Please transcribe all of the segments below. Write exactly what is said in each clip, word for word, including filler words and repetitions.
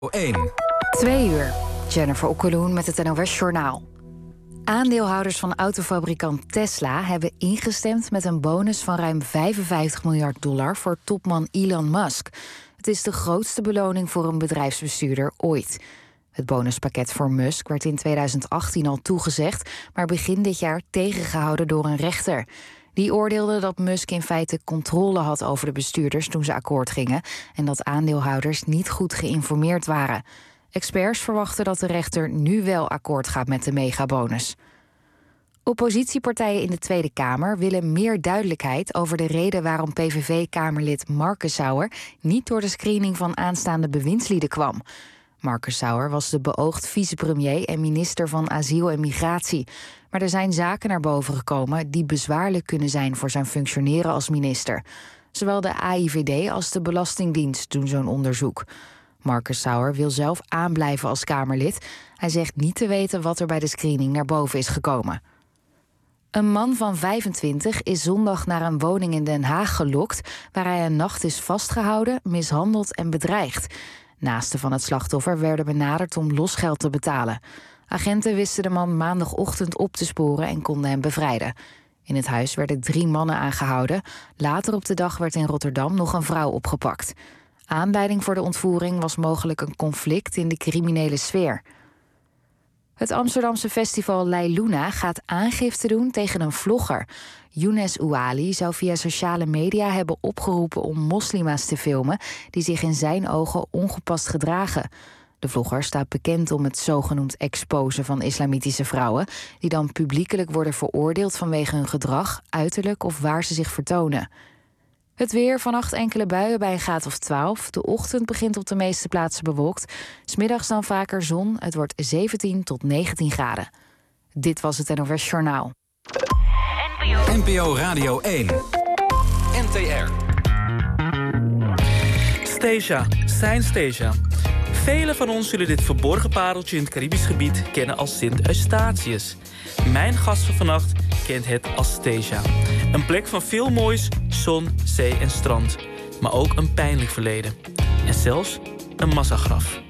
één. Twee uur. Jennifer Okkeloen met het N O S Journaal. Aandeelhouders van autofabrikant Tesla hebben ingestemd met een bonus van ruim vijfenvijftig miljard dollar voor topman Elon Musk. Het is de grootste beloning voor een bedrijfsbestuurder ooit. Het bonuspakket voor Musk werd in tweeduizend achttien al toegezegd, maar begin dit jaar tegengehouden door een rechter. Die oordeelde dat Musk in feite controle had over de bestuurders toen ze akkoord gingen en dat aandeelhouders niet goed geïnformeerd waren. Experts verwachten dat de rechter nu wel akkoord gaat met de megabonus. Oppositiepartijen in de Tweede Kamer willen meer duidelijkheid over de reden waarom P V V-kamerlid Marcus Sauer niet door de screening van aanstaande bewindslieden kwam. Marcus Sauer was de beoogd vicepremier en minister van Asiel en Migratie. Maar er zijn zaken naar boven gekomen die bezwaarlijk kunnen zijn voor zijn functioneren als minister. Zowel de A I V D als de Belastingdienst doen zo'n onderzoek. Marcus Sauer wil zelf aanblijven als Kamerlid. Hij zegt niet te weten wat er bij de screening naar boven is gekomen. Een man van vijfentwintig is zondag naar een woning in Den Haag gelokt, waar hij een nacht is vastgehouden, mishandeld en bedreigd. Naasten van het slachtoffer werden benaderd om losgeld te betalen. Agenten wisten de man maandagochtend op te sporen en konden hem bevrijden. In het huis werden drie mannen aangehouden. Later op de dag werd in Rotterdam nog een vrouw opgepakt. Aanleiding voor de ontvoering was mogelijk een conflict in de criminele sfeer. Het Amsterdamse festival Leiluna gaat aangifte doen tegen een vlogger. Younes Ouali zou via sociale media hebben opgeroepen om moslima's te filmen die zich in zijn ogen ongepast gedragen. De vlogger staat bekend om het zogenoemd exposen van islamitische vrouwen, die dan publiekelijk worden veroordeeld vanwege hun gedrag, uiterlijk of waar ze zich vertonen. Het weer, vannacht enkele buien bij een graad of twaalf. De ochtend begint op de meeste plaatsen bewolkt. 's Middags dan vaker zon. Het wordt zeventien tot negentien graden. Dit was het N O S Journaal. N P O Radio één. N T R. Stasia, Saint Stasia. Velen van ons zullen dit verborgen pareltje in het Caribisch gebied kennen als Sint Eustatius. Mijn gast van vannacht kent het als Stasia. Een plek van veel moois, zon, zee en strand. Maar ook een pijnlijk verleden. En zelfs een massagraf.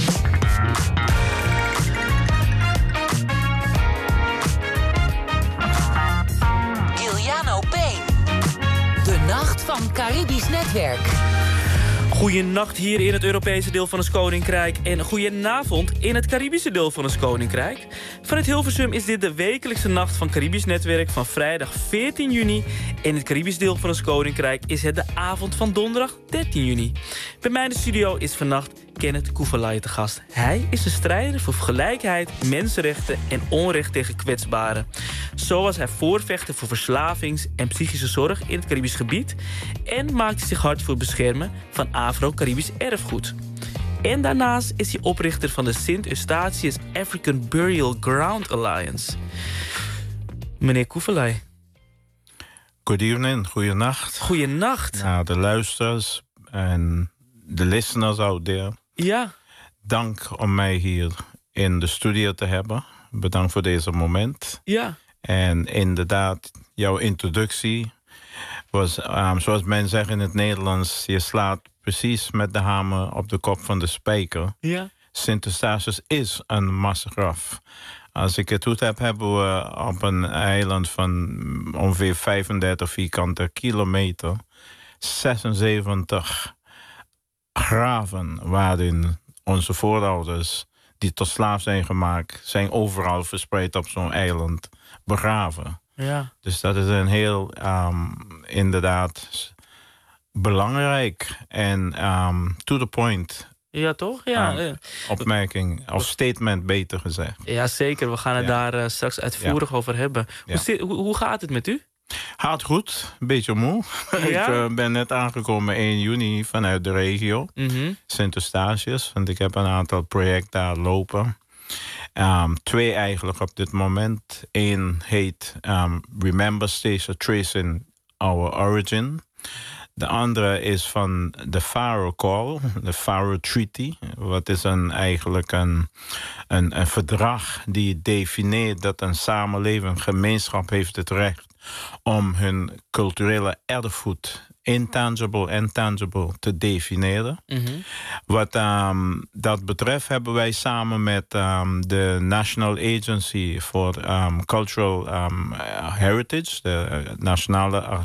Giuliano Payne. De Nacht van Caribisch Netwerk. Goeienacht hier in het Europese deel van ons koninkrijk en goedenavond in het Caribische deel van ons koninkrijk. Vanuit Hilversum is dit de wekelijkse nacht van Caribisch Netwerk van vrijdag veertien juni. In het Caribisch deel van ons koninkrijk is het de avond van donderdag dertien juni. Bij mij in de studio is vannacht Kenneth Kuvalai te gast. Hij is de strijder voor gelijkheid, mensenrechten en onrecht tegen kwetsbaren. Zo was hij voorvechter voor verslavings- en psychische zorg in het Caribisch gebied en maakte zich hard voor het beschermen van Afro-Caribisch erfgoed. En daarnaast is hij oprichter van de Sint Eustatius African Burial Ground Alliance. Meneer Kuvalai. Good evening, goeienacht. Goeienacht. Nou, de luisteraars en de listeners out there. Ja. Dank om mij hier in de studio te hebben. Bedankt voor deze moment. Ja. En inderdaad, jouw introductie was, um, zoals men zegt in het Nederlands, je slaat precies met de hamer op de kop van de spijker. Ja. Sint Eustatius is een massagraf. Als ik het goed heb, hebben we op een eiland van ongeveer vijfendertig vierkante kilometer zesenzeventig graven waarin onze voorouders die tot slaaf zijn gemaakt, zijn overal verspreid op zo'n eiland begraven. Ja. Dus dat is een heel um, inderdaad belangrijk en um, to the point. Ja, toch? Ja. Um, opmerking, of statement beter gezegd. Ja, zeker. We gaan het ja. daar uh, straks uitvoerig ja. over hebben. Ja. Hoe, zit, hoe, hoe gaat het met u? Gaat goed, een beetje moe. Ja? ik uh, ben net aangekomen één juni vanuit de regio, mm-hmm. Sint Eustatius. Want ik heb een aantal projecten daar lopen. Um, twee eigenlijk op dit moment. Eén heet um, Remember Stasia Tracing Our Origin. De andere is van de Faro Call, de Faro Treaty. Wat is een, eigenlijk een, een, een verdrag die definieert dat een samenleving, een gemeenschap heeft het recht om hun culturele erfgoed intangible en tangible te definiëren. Mm-hmm. Wat um, dat betreft hebben wij samen met um, de National Agency for um, Cultural um, Heritage, de uh, nationale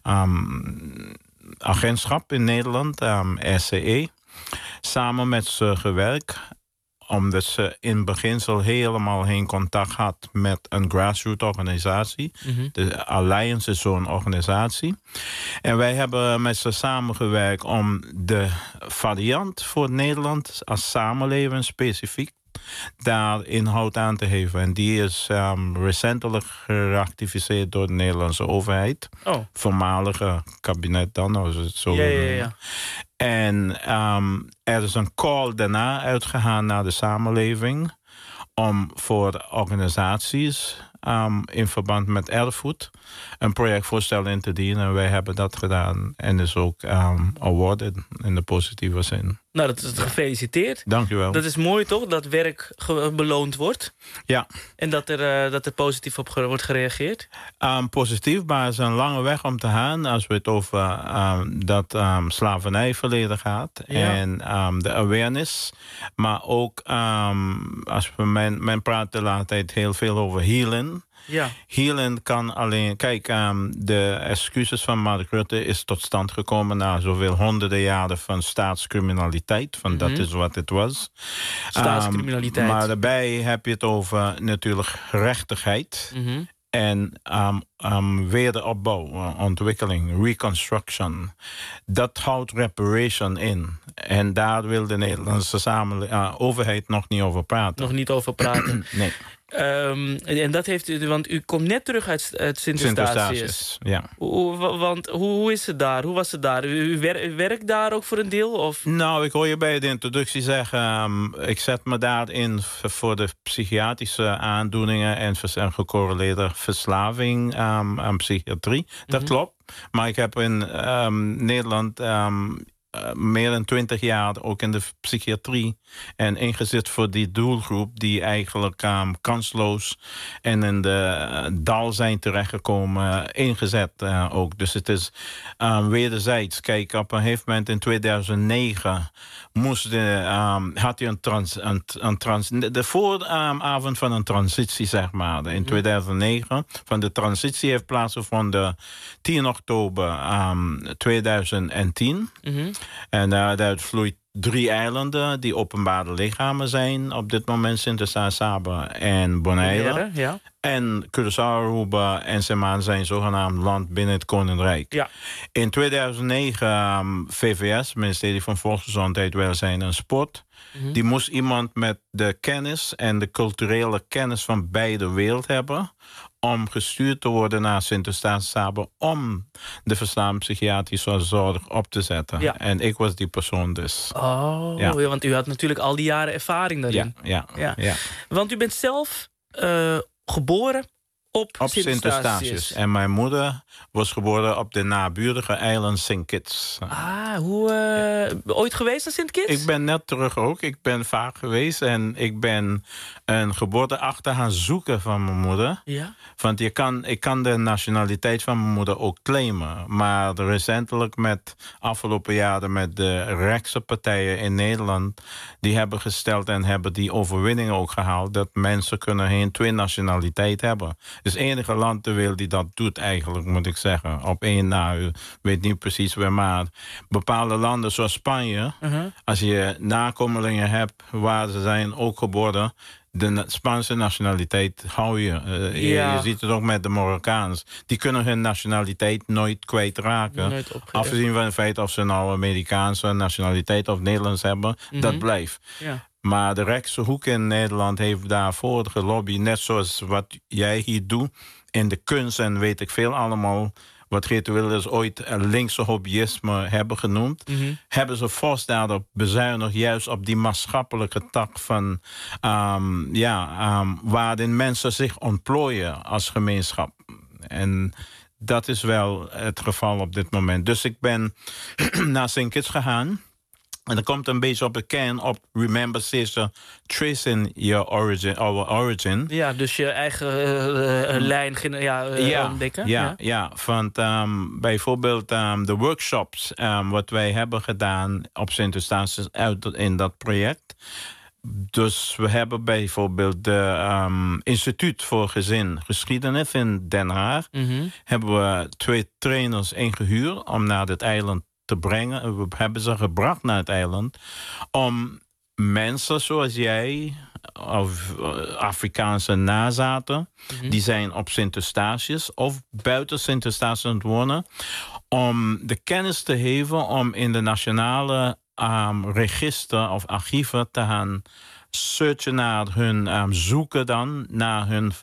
um, agentschap in Nederland, um, R C E, samen met ze gewerkt, omdat ze in beginsel helemaal geen contact had met een grassroots organisatie. Mm-hmm. De Alliance is zo'n organisatie. En wij hebben met ze samengewerkt om de variant voor Nederland als samenleving specifiek daar inhoud aan te geven. En die is um, recentelijk geratificeerd door de Nederlandse overheid. Oh. Voormalige kabinet dan, als het zo ja, ja, ja. En um, er is een call daarna uitgegaan naar de samenleving om voor organisaties um, in verband met erfgoed een projectvoorstel in te dienen. En wij hebben dat gedaan en is ook um, awarded in de positieve zin. Nou, dat is gefeliciteerd. Dank u wel. Dat is mooi toch, dat werk beloond wordt? Ja. En dat er, uh, dat er positief op ge- wordt gereageerd? Um, positief, maar het is een lange weg om te gaan als we het over um, dat um, slavernijverleden gaat. Ja. En um, de awareness. Maar ook, um, als we, men, men praat de laatste tijd heel veel over healing. Ja. Healing kan alleen... Kijk, um, de excuses van Mark Rutte is tot stand gekomen na zoveel honderden jaren van staatscriminaliteit. Van mm-hmm. Dat is wat het was. Staatscriminaliteit. Um, maar daarbij heb je het over natuurlijk gerechtigheid. Mm-hmm. En um, um, wederopbouw, ontwikkeling, reconstruction. Dat houdt reparation in. En daar wil de Nederlandse samenle- uh, overheid nog niet over praten. Nog niet over praten. Nee. Um, en dat heeft u, want u komt net terug uit, uit Sint-Eustatius. Ja. Hoe, want hoe, hoe is het daar? Hoe was het daar? U, u, wer, u werkt daar ook voor een deel? Of? Nou, ik hoor je bij de introductie zeggen, um, ik zet me daarin voor de psychiatrische aandoeningen en, en gecorreleerde verslaving um, aan psychiatrie. Dat mm-hmm. klopt. Maar ik heb in um, Nederland Um, Uh, meer dan twintig jaar ook in de psychiatrie en ingezet voor die doelgroep die eigenlijk um, kansloos en in de uh, dal zijn terechtgekomen, uh, ingezet uh, ook. Dus het is um, wederzijds. Kijk, op een gegeven moment in tweeduizend negen moest de, um, had je een trans, een, een trans, de vooravond um, van een transitie, zeg maar. In tweeduizend negen. Van de transitie heeft plaatsgevonden tien oktober um, tweeduizend tien. Mm-hmm. En daaruit vloeit drie eilanden die openbare lichamen zijn op dit moment: Sint-Eustatius, Saba en Bonaire. Ja. En Curaçao, Aruba en Saint-Maarten zijn zogenaamd land binnen het Koninkrijk. Ja. In tweeduizend negen um, V V S, ministerie van Volksgezondheid, Welzijn en Sport. Mm-hmm. Die moest iemand met de kennis en de culturele kennis van beide wereld hebben om gestuurd te worden naar Sint-Eustatius, Saba om de verslaafdpsychiatrische zorg op te zetten. Ja. En ik was die persoon dus. Oh, ja. Ja, want u had natuurlijk al die jaren ervaring daarin. Ja, ja, ja. ja. Want u bent zelf uh, geboren op, op Sint-Eustatius. En mijn moeder was geboren op de naburige eiland Saint Kitts. Ah, hoe, uh, ooit geweest naar Saint Kitts? Ik ben net terug ook. Ik ben vaak geweest en ik ben een geboorteakte gaan zoeken van mijn moeder. Ja? Want je kan, ik kan de nationaliteit van mijn moeder ook claimen. Maar recentelijk met afgelopen jaren met de rechtse partijen in Nederland, die hebben gesteld en hebben die overwinning ook gehaald dat mensen kunnen geen twee nationaliteit hebben. Het is het enige land ter wereld die dat doet eigenlijk, moet ik zeggen. Op één na, u weet niet precies waar, maar bepaalde landen zoals Spanje, uh-huh. als je nakomelingen hebt waar ze zijn ook geboren, de Spaanse nationaliteit hou je. Uh, je. Ja. Je ziet het ook met de Marokkaans. Die kunnen hun nationaliteit nooit kwijtraken. Afgezien van het feit of ze nou Amerikaanse nationaliteit of Nederlands hebben, mm-hmm. dat blijft. Ja. Maar de rechtse hoek in Nederland heeft daarvoor gelobbyd, net zoals wat jij hier doet in de kunst en weet ik veel allemaal, wat Geert Wilders ooit linkse hobbyisme hebben genoemd, mm-hmm. hebben ze fors daarop bezuinigd, juist op die maatschappelijke tak van um, ja, um, waarin mensen zich ontplooien als gemeenschap. En dat is wel het geval op dit moment. Dus ik ben naar Saint Kitts gegaan. En dat komt een beetje op de kern op Remember Station, Tracing Your Origin, Our Origin. Ja, dus je eigen uh, uh, lijn ja, uh, ja, ontdekken. Ja, ja. ja, want um, bijvoorbeeld um, de workshops um, wat wij hebben gedaan op Sint-Eustatius in dat project. Dus we hebben bijvoorbeeld de um, Instituut voor Gezin Geschiedenis in Den Haag. Mm-hmm. Hebben we twee trainers ingehuurd om naar het eiland te brengen. We hebben ze gebracht naar het eiland om mensen zoals jij of Afrikaanse nazaten, mm-hmm. die zijn op Sint-Eustatius of buiten Sint-Eustatius aan het wonen, om de kennis te geven om in de nationale um, register of archieven te gaan searchen naar hun, um, zoeken dan naar hun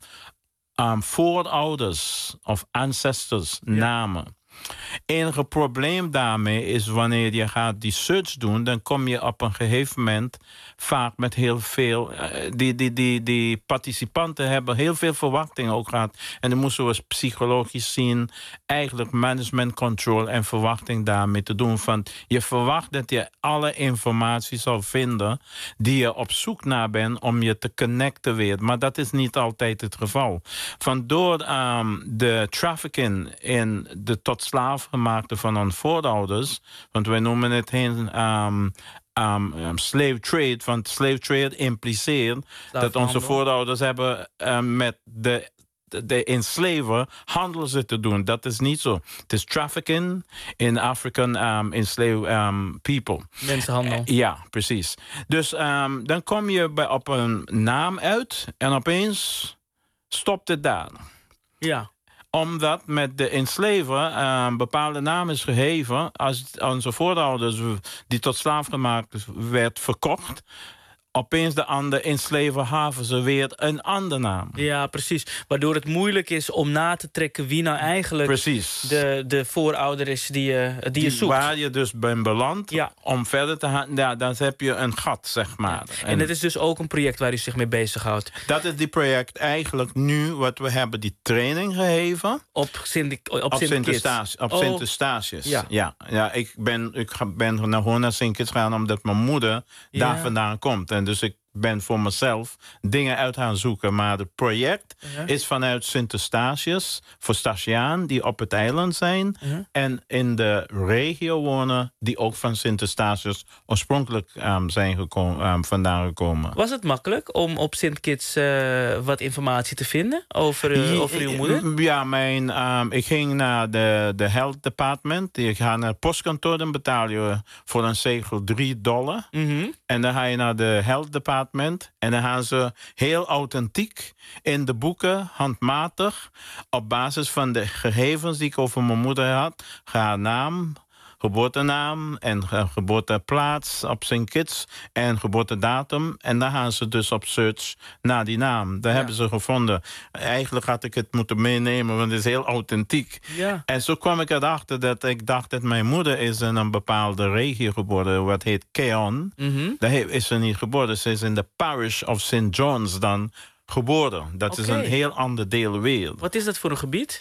um, voorouders of ancestors ja. namen. Enige probleem daarmee is wanneer je gaat die search doen, dan kom je op een gegeven moment vaak met heel veel. Uh, die, die, die, die participanten hebben heel veel verwachtingen ook gehad. En dan moesten we psychologisch zien, eigenlijk management control en verwachting daarmee te doen. Van je verwacht dat je alle informatie zal vinden die je op zoek naar bent om je te connecten weer. Maar dat is niet altijd het geval. Van door um, de trafficking in de tot slaafgemaakte van onze voorouders, want wij noemen het geen um, um, um, slave trade, want slave trade impliceert dat onze voorouders hebben um, met de de enslaver handelen ze te doen. Dat is niet zo. Het is trafficking in African um, enslaved um, people. Mensenhandel. Uh, ja, precies. Dus um, dan kom je bij, op een naam uit en opeens stopt het daar. Ja. Omdat met de enslaver een uh, bepaalde naam is gegeven. Als onze voorouders die tot slaaf gemaakt werd verkocht, opeens de andere enslaver haven ze weer een andere naam. Ja, precies. Waardoor het moeilijk is om na te trekken wie nou eigenlijk precies. De, de voorouder is die je, die die, je zoekt. Waar je dus bent beland, ja. om verder te gaan, ja, dan heb je een gat, zeg maar. Ja. En, en het is dus ook een project waar u zich mee bezighoudt. Dat is die project eigenlijk nu, wat we hebben die training gegeven. Op Sint Op, op Sint-Eustatius. Op oh. Sint-Eustatius. Ja. Ja, ja, ik ben, ik ben naar gewoon naar Sint-Kitts gegaan omdat mijn moeder ja. daar vandaan komt. En dus ik ben voor mezelf dingen uit gaan zoeken. Maar het project uh-huh. is vanuit Sint-Eustatius voor Statiaan die op het eiland zijn. Uh-huh. En in de regio wonen die ook van Sint-Eustatius oorspronkelijk um, zijn gekomen, um, vandaan gekomen. Was het makkelijk om op Sint-Kitts uh, wat informatie te vinden over, uh, over uw moeder? Ja, mijn, um, ik ging naar de, de health department. Ik ga naar het postkantoor, dan betaal je voor een zegel drie dollar. Mm-hmm. En dan ga je naar de health department. En dan gaan ze heel authentiek in de boeken, handmatig, op basis van de gegevens die ik over mijn moeder had, haar naam, geboortenaam en geboorteplaats op Sint-Kitts en geboortedatum. En dan gaan ze dus op search naar die naam. Daar ja. hebben ze gevonden. Eigenlijk had ik het moeten meenemen, want het is heel authentiek. Ja. En zo kwam ik erachter dat ik dacht dat mijn moeder is in een bepaalde regio geboren, wat heet Keon. Mm-hmm. Daar is ze niet geboren. Ze is in de parish of Saint John's dan geboren. Dat okay. is een heel ander deel wereld. Wat is dat voor een gebied?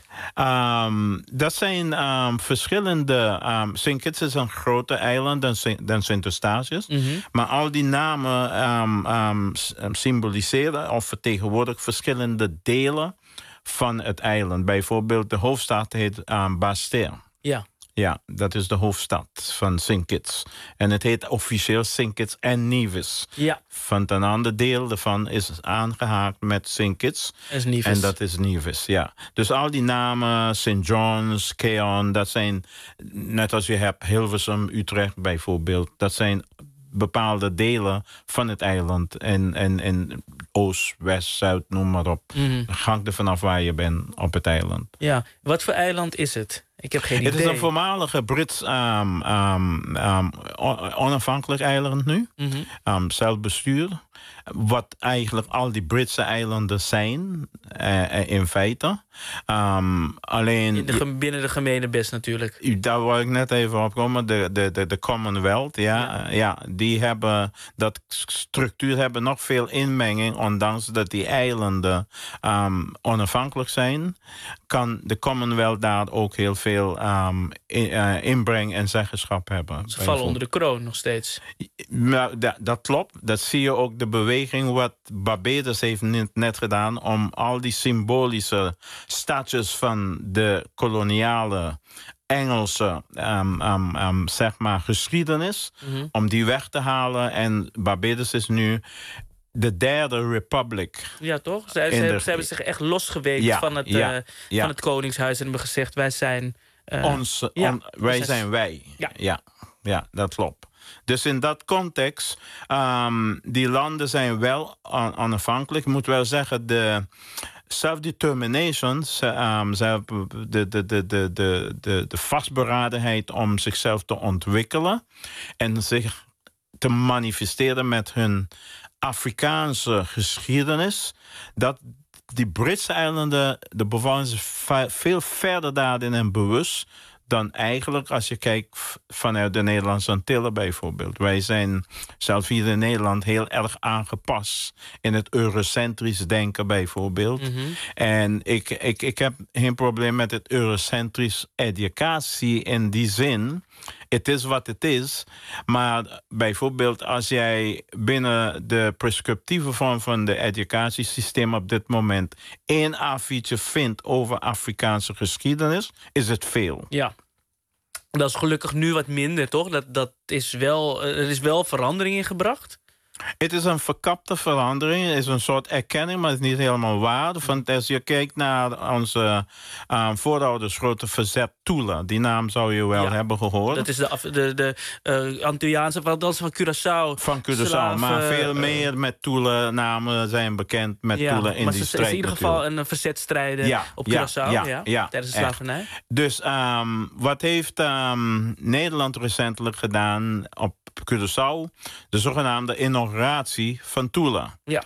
Um, dat zijn um, verschillende. Um, Sint-Kitts is een groter eiland dan, dan Sint-Eustatius. Mm-hmm. Maar al die namen um, um, symboliseren of vertegenwoordigen verschillende delen van het eiland. Bijvoorbeeld de hoofdstad heet um, Basseterre. Ja. Ja, dat is de hoofdstad van Sint-Kitts. En het heet officieel Sint-Kitts en Nevis. Ja. Want een ander deel daarvan is aangehaakt met Sint-Kitts. En dat is Nevis, ja. Dus al die namen, Saint John's, Keon, dat zijn, net als je hebt Hilversum, Utrecht bijvoorbeeld, dat zijn bepaalde delen van het eiland. En, en, en Oost, West, Zuid, noem maar op. Mm-hmm. Hangt er vanaf waar je bent op het eiland. Ja, wat voor eiland is het? Ik heb geen idee. Het is een voormalige Brits um, um, um, onafhankelijk eiland nu. Mm-hmm. Um, zelfbestuur. wat eigenlijk al die Britse eilanden zijn, uh, in feite. Um, alleen, In de, binnen de gemene best natuurlijk. Daar wil ik net even op komen. De, de, de, de Commonwealth, ja, ja. ja, die hebben dat structuur hebben nog veel inmenging, ondanks dat die eilanden um, onafhankelijk zijn, kan de Commonwealth daar ook heel veel um, in, uh, inbreng en zeggenschap hebben. Ze vallen onder de kroon nog steeds. Nou, dat, dat klopt. Dat zie je ook de beweging wat Barbados heeft net, net gedaan om al die symbolische statues van de koloniale Engelse um, um, um, zeg maar geschiedenis, mm-hmm. om die weg te halen. En Barbados is nu de derde republic. Ja, toch? Ze, ze, de, ze hebben zich echt losgeweekt ja, van, het, ja, uh, ja. van het Koningshuis en hebben gezegd, wij zijn... Uh, Ons, ja, on, wij zijn wij. Ja. Ja, ja, dat klopt. Dus in dat context, um, die landen zijn wel on, onafhankelijk. Ik moet wel zeggen, de self-determination, um, de, de, de, de, de, de, de vastberadenheid om zichzelf te ontwikkelen en zich te manifesteren met hun Afrikaanse geschiedenis, dat die Britse eilanden, de bewoners veel verder daarin en bewust dan eigenlijk als je kijkt vanuit de Nederlandse Antillen bijvoorbeeld. Wij zijn zelfs hier in Nederland heel erg aangepast in het eurocentrisch denken bijvoorbeeld. Mm-hmm. En ik, ik, ik heb geen probleem met het eurocentrisch educatie in die zin. Het is wat het is. Maar bijvoorbeeld als jij binnen de prescriptieve vorm van de educatiesysteem op dit moment één A viertje vindt over Afrikaanse geschiedenis, is het veel. Ja. Dat is gelukkig nu wat minder, toch? Dat, dat is wel, er is wel verandering in gebracht. Het is een verkapte verandering. Het is een soort erkenning, maar het is niet helemaal waar. Want als je kijkt naar onze uh, voorouders grote verzet Tula, die naam zou je wel ja, hebben gehoord. Dat is de, de, de uh, Antilliaanse, dat is van Curaçao. Van Curaçao, slaven, maar veel uh, meer met Tula namen zijn bekend met ja, Tula in maar die ze, strijd. is in ieder geval een verzetstrijder ja, op Curaçao ja, ja, ja, ja, tijdens de slavernij. Echt. Dus um, wat heeft um, Nederland recentelijk gedaan op Curaçao? De zogenaamde inauguratie van Tula. Ja.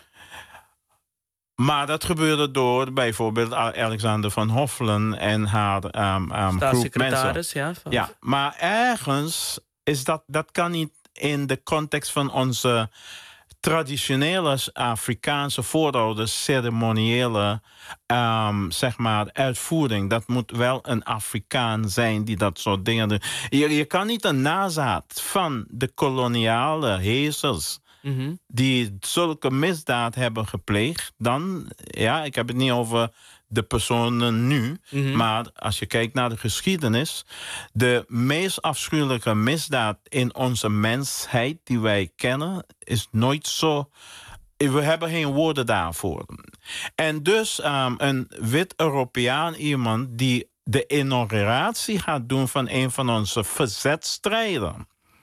Maar dat gebeurde door bijvoorbeeld Alexander van Hoffelen en haar um, um, groep mensen. Ja, van... ja, maar ergens is dat, dat kan niet in de context van onze traditionele Afrikaanse voorouders ceremoniële um, zeg maar uitvoering. Dat moet wel een Afrikaan zijn die dat soort dingen doet. Je, je kan niet een nazaat van de koloniale heersers mm-hmm. die zulke misdaad hebben gepleegd, dan, ja, ik heb het niet over de personen nu, mm-hmm. maar als je kijkt naar de geschiedenis, de meest afschuwelijke misdaad in onze mensheid die wij kennen, is nooit zo. We hebben geen woorden daarvoor. En dus um, een wit-Europeaan iemand die de inauguratie gaat doen van een van onze verzetstrijders.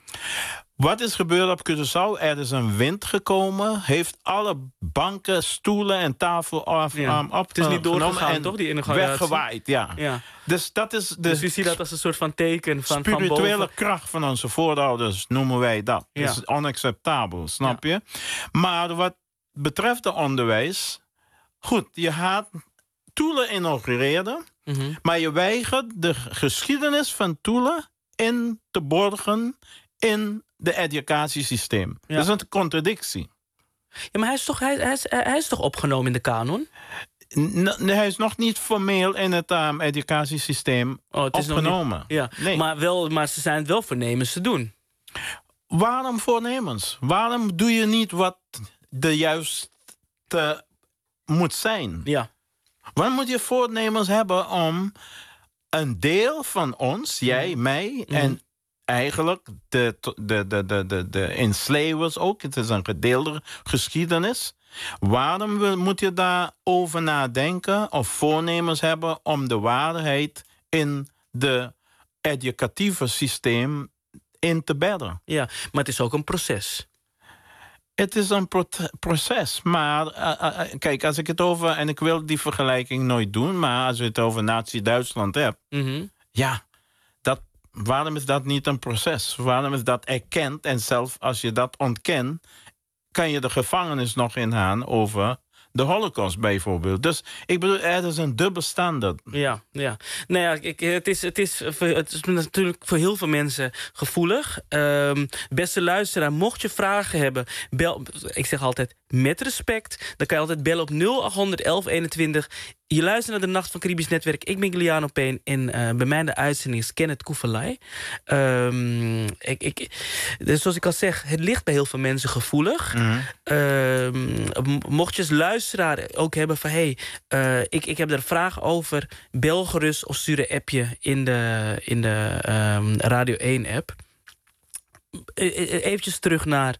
Wat is gebeurd op Curaçao? Er is een wind gekomen, heeft alle banken, stoelen en tafel af, ja. um, op. Het is niet doorgegaan, en toch? Die inauguratie? Weggewaaid, ja. ja. Dus dat is de dus u ziet dat als een soort van teken van spirituele van boven. kracht van onze voorouders, noemen wij dat. Ja. Dat is onacceptabel, snap ja. je? Maar wat betreft het onderwijs, goed, je gaat Tula inaugureren, mm-hmm. maar je weigert de geschiedenis van Tula in te borgen in de educatiesysteem. Ja. Dat is een contradictie. Ja, maar hij is toch, hij, hij is, hij is toch opgenomen in de kanon? N- nee, hij is nog niet formeel in het um, educatiesysteem oh, het is opgenomen. Nog niet, ja. nee. maar, wel, maar ze zijn het wel voornemens te doen. Waarom voornemens? Waarom doe je niet wat de juiste moet zijn? Ja. Waarom moet je voornemens hebben om een deel van ons, jij, mm. mij mm. en eigenlijk de, de, de, de, de, de enslavers ook. Het is een gedeelde geschiedenis. Waarom wil, moet je daarover nadenken of voornemens hebben om de waarheid in de educatieve systeem in te bedden? Ja, maar het is ook een proces. Het is een pro- proces, maar uh, uh, kijk, als ik het over, en ik wil die vergelijking nooit doen, maar als je het over Nazi-Duitsland hebt, mm-hmm. ja, dat, waarom is dat niet een proces? Waarom is dat erkend? En zelfs als je dat ontkent, kan je de gevangenis nog ingaan over de Holocaust bijvoorbeeld. Dus ik bedoel, er is een dubbel standaard. Ja, ja. Nou ja, ik, het, is, het, is, het is natuurlijk voor heel veel mensen gevoelig. Um, beste luisteraar, mocht je vragen hebben, bel, ik zeg altijd met respect, dan kan je altijd bellen op nul acht honderd elf eenentwintig. Je luistert naar de Nacht van Caribisch Netwerk. Ik ben Giuliano Payne en uh, bij mij de uitzending is Kenneth Koefelay. Um, ik, ik, dus zoals ik al zeg, het ligt bij heel veel mensen gevoelig. Mm-hmm. Um, mocht je als luisteraar ook hebben van... hey, uh, ik, ik heb er vragen over, bel gerust of stuur een appje in de, in de um, Radio één-app. Eventjes terug naar...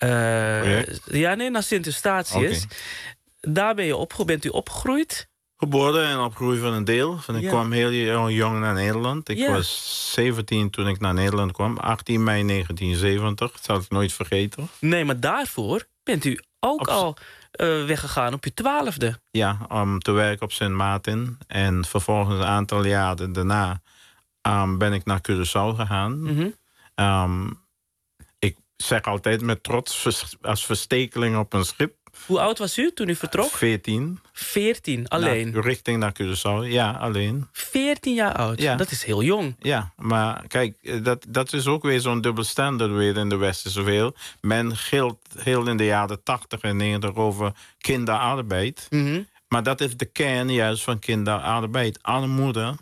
Uh, ja, nee, naar Sint-Eustatius. Okay. Daar ben je opge- bent u opgegroeid... Geboren en opgegroeid van een deel. Van ik ja. kwam heel jong naar Nederland. Ik ja. was zeventien toen ik naar Nederland kwam. achttien mei negentien zeventig. Dat zal ik nooit vergeten. Nee, maar daarvoor bent u ook op al uh, weggegaan op je twaalfde. Ja, om te werken op Sint Maarten. En vervolgens een aantal jaren daarna um, ben ik naar Curaçao gegaan. Mm-hmm. Um, ik zeg altijd met trots als verstekeling op een schip. Hoe oud was u toen u vertrok? veertien. veertien, alleen? Naar, richting naar Curaçao, ja, alleen. veertien jaar oud, ja. Dat is heel jong. Ja, maar kijk, dat, dat is ook weer zo'n dubbel standaard weer in de westerse wereld. Men gilt heel in de jaren tachtig en negentig over kinderarbeid. Mm-hmm. Maar dat is de kern juist van kinderarbeid. Armoede,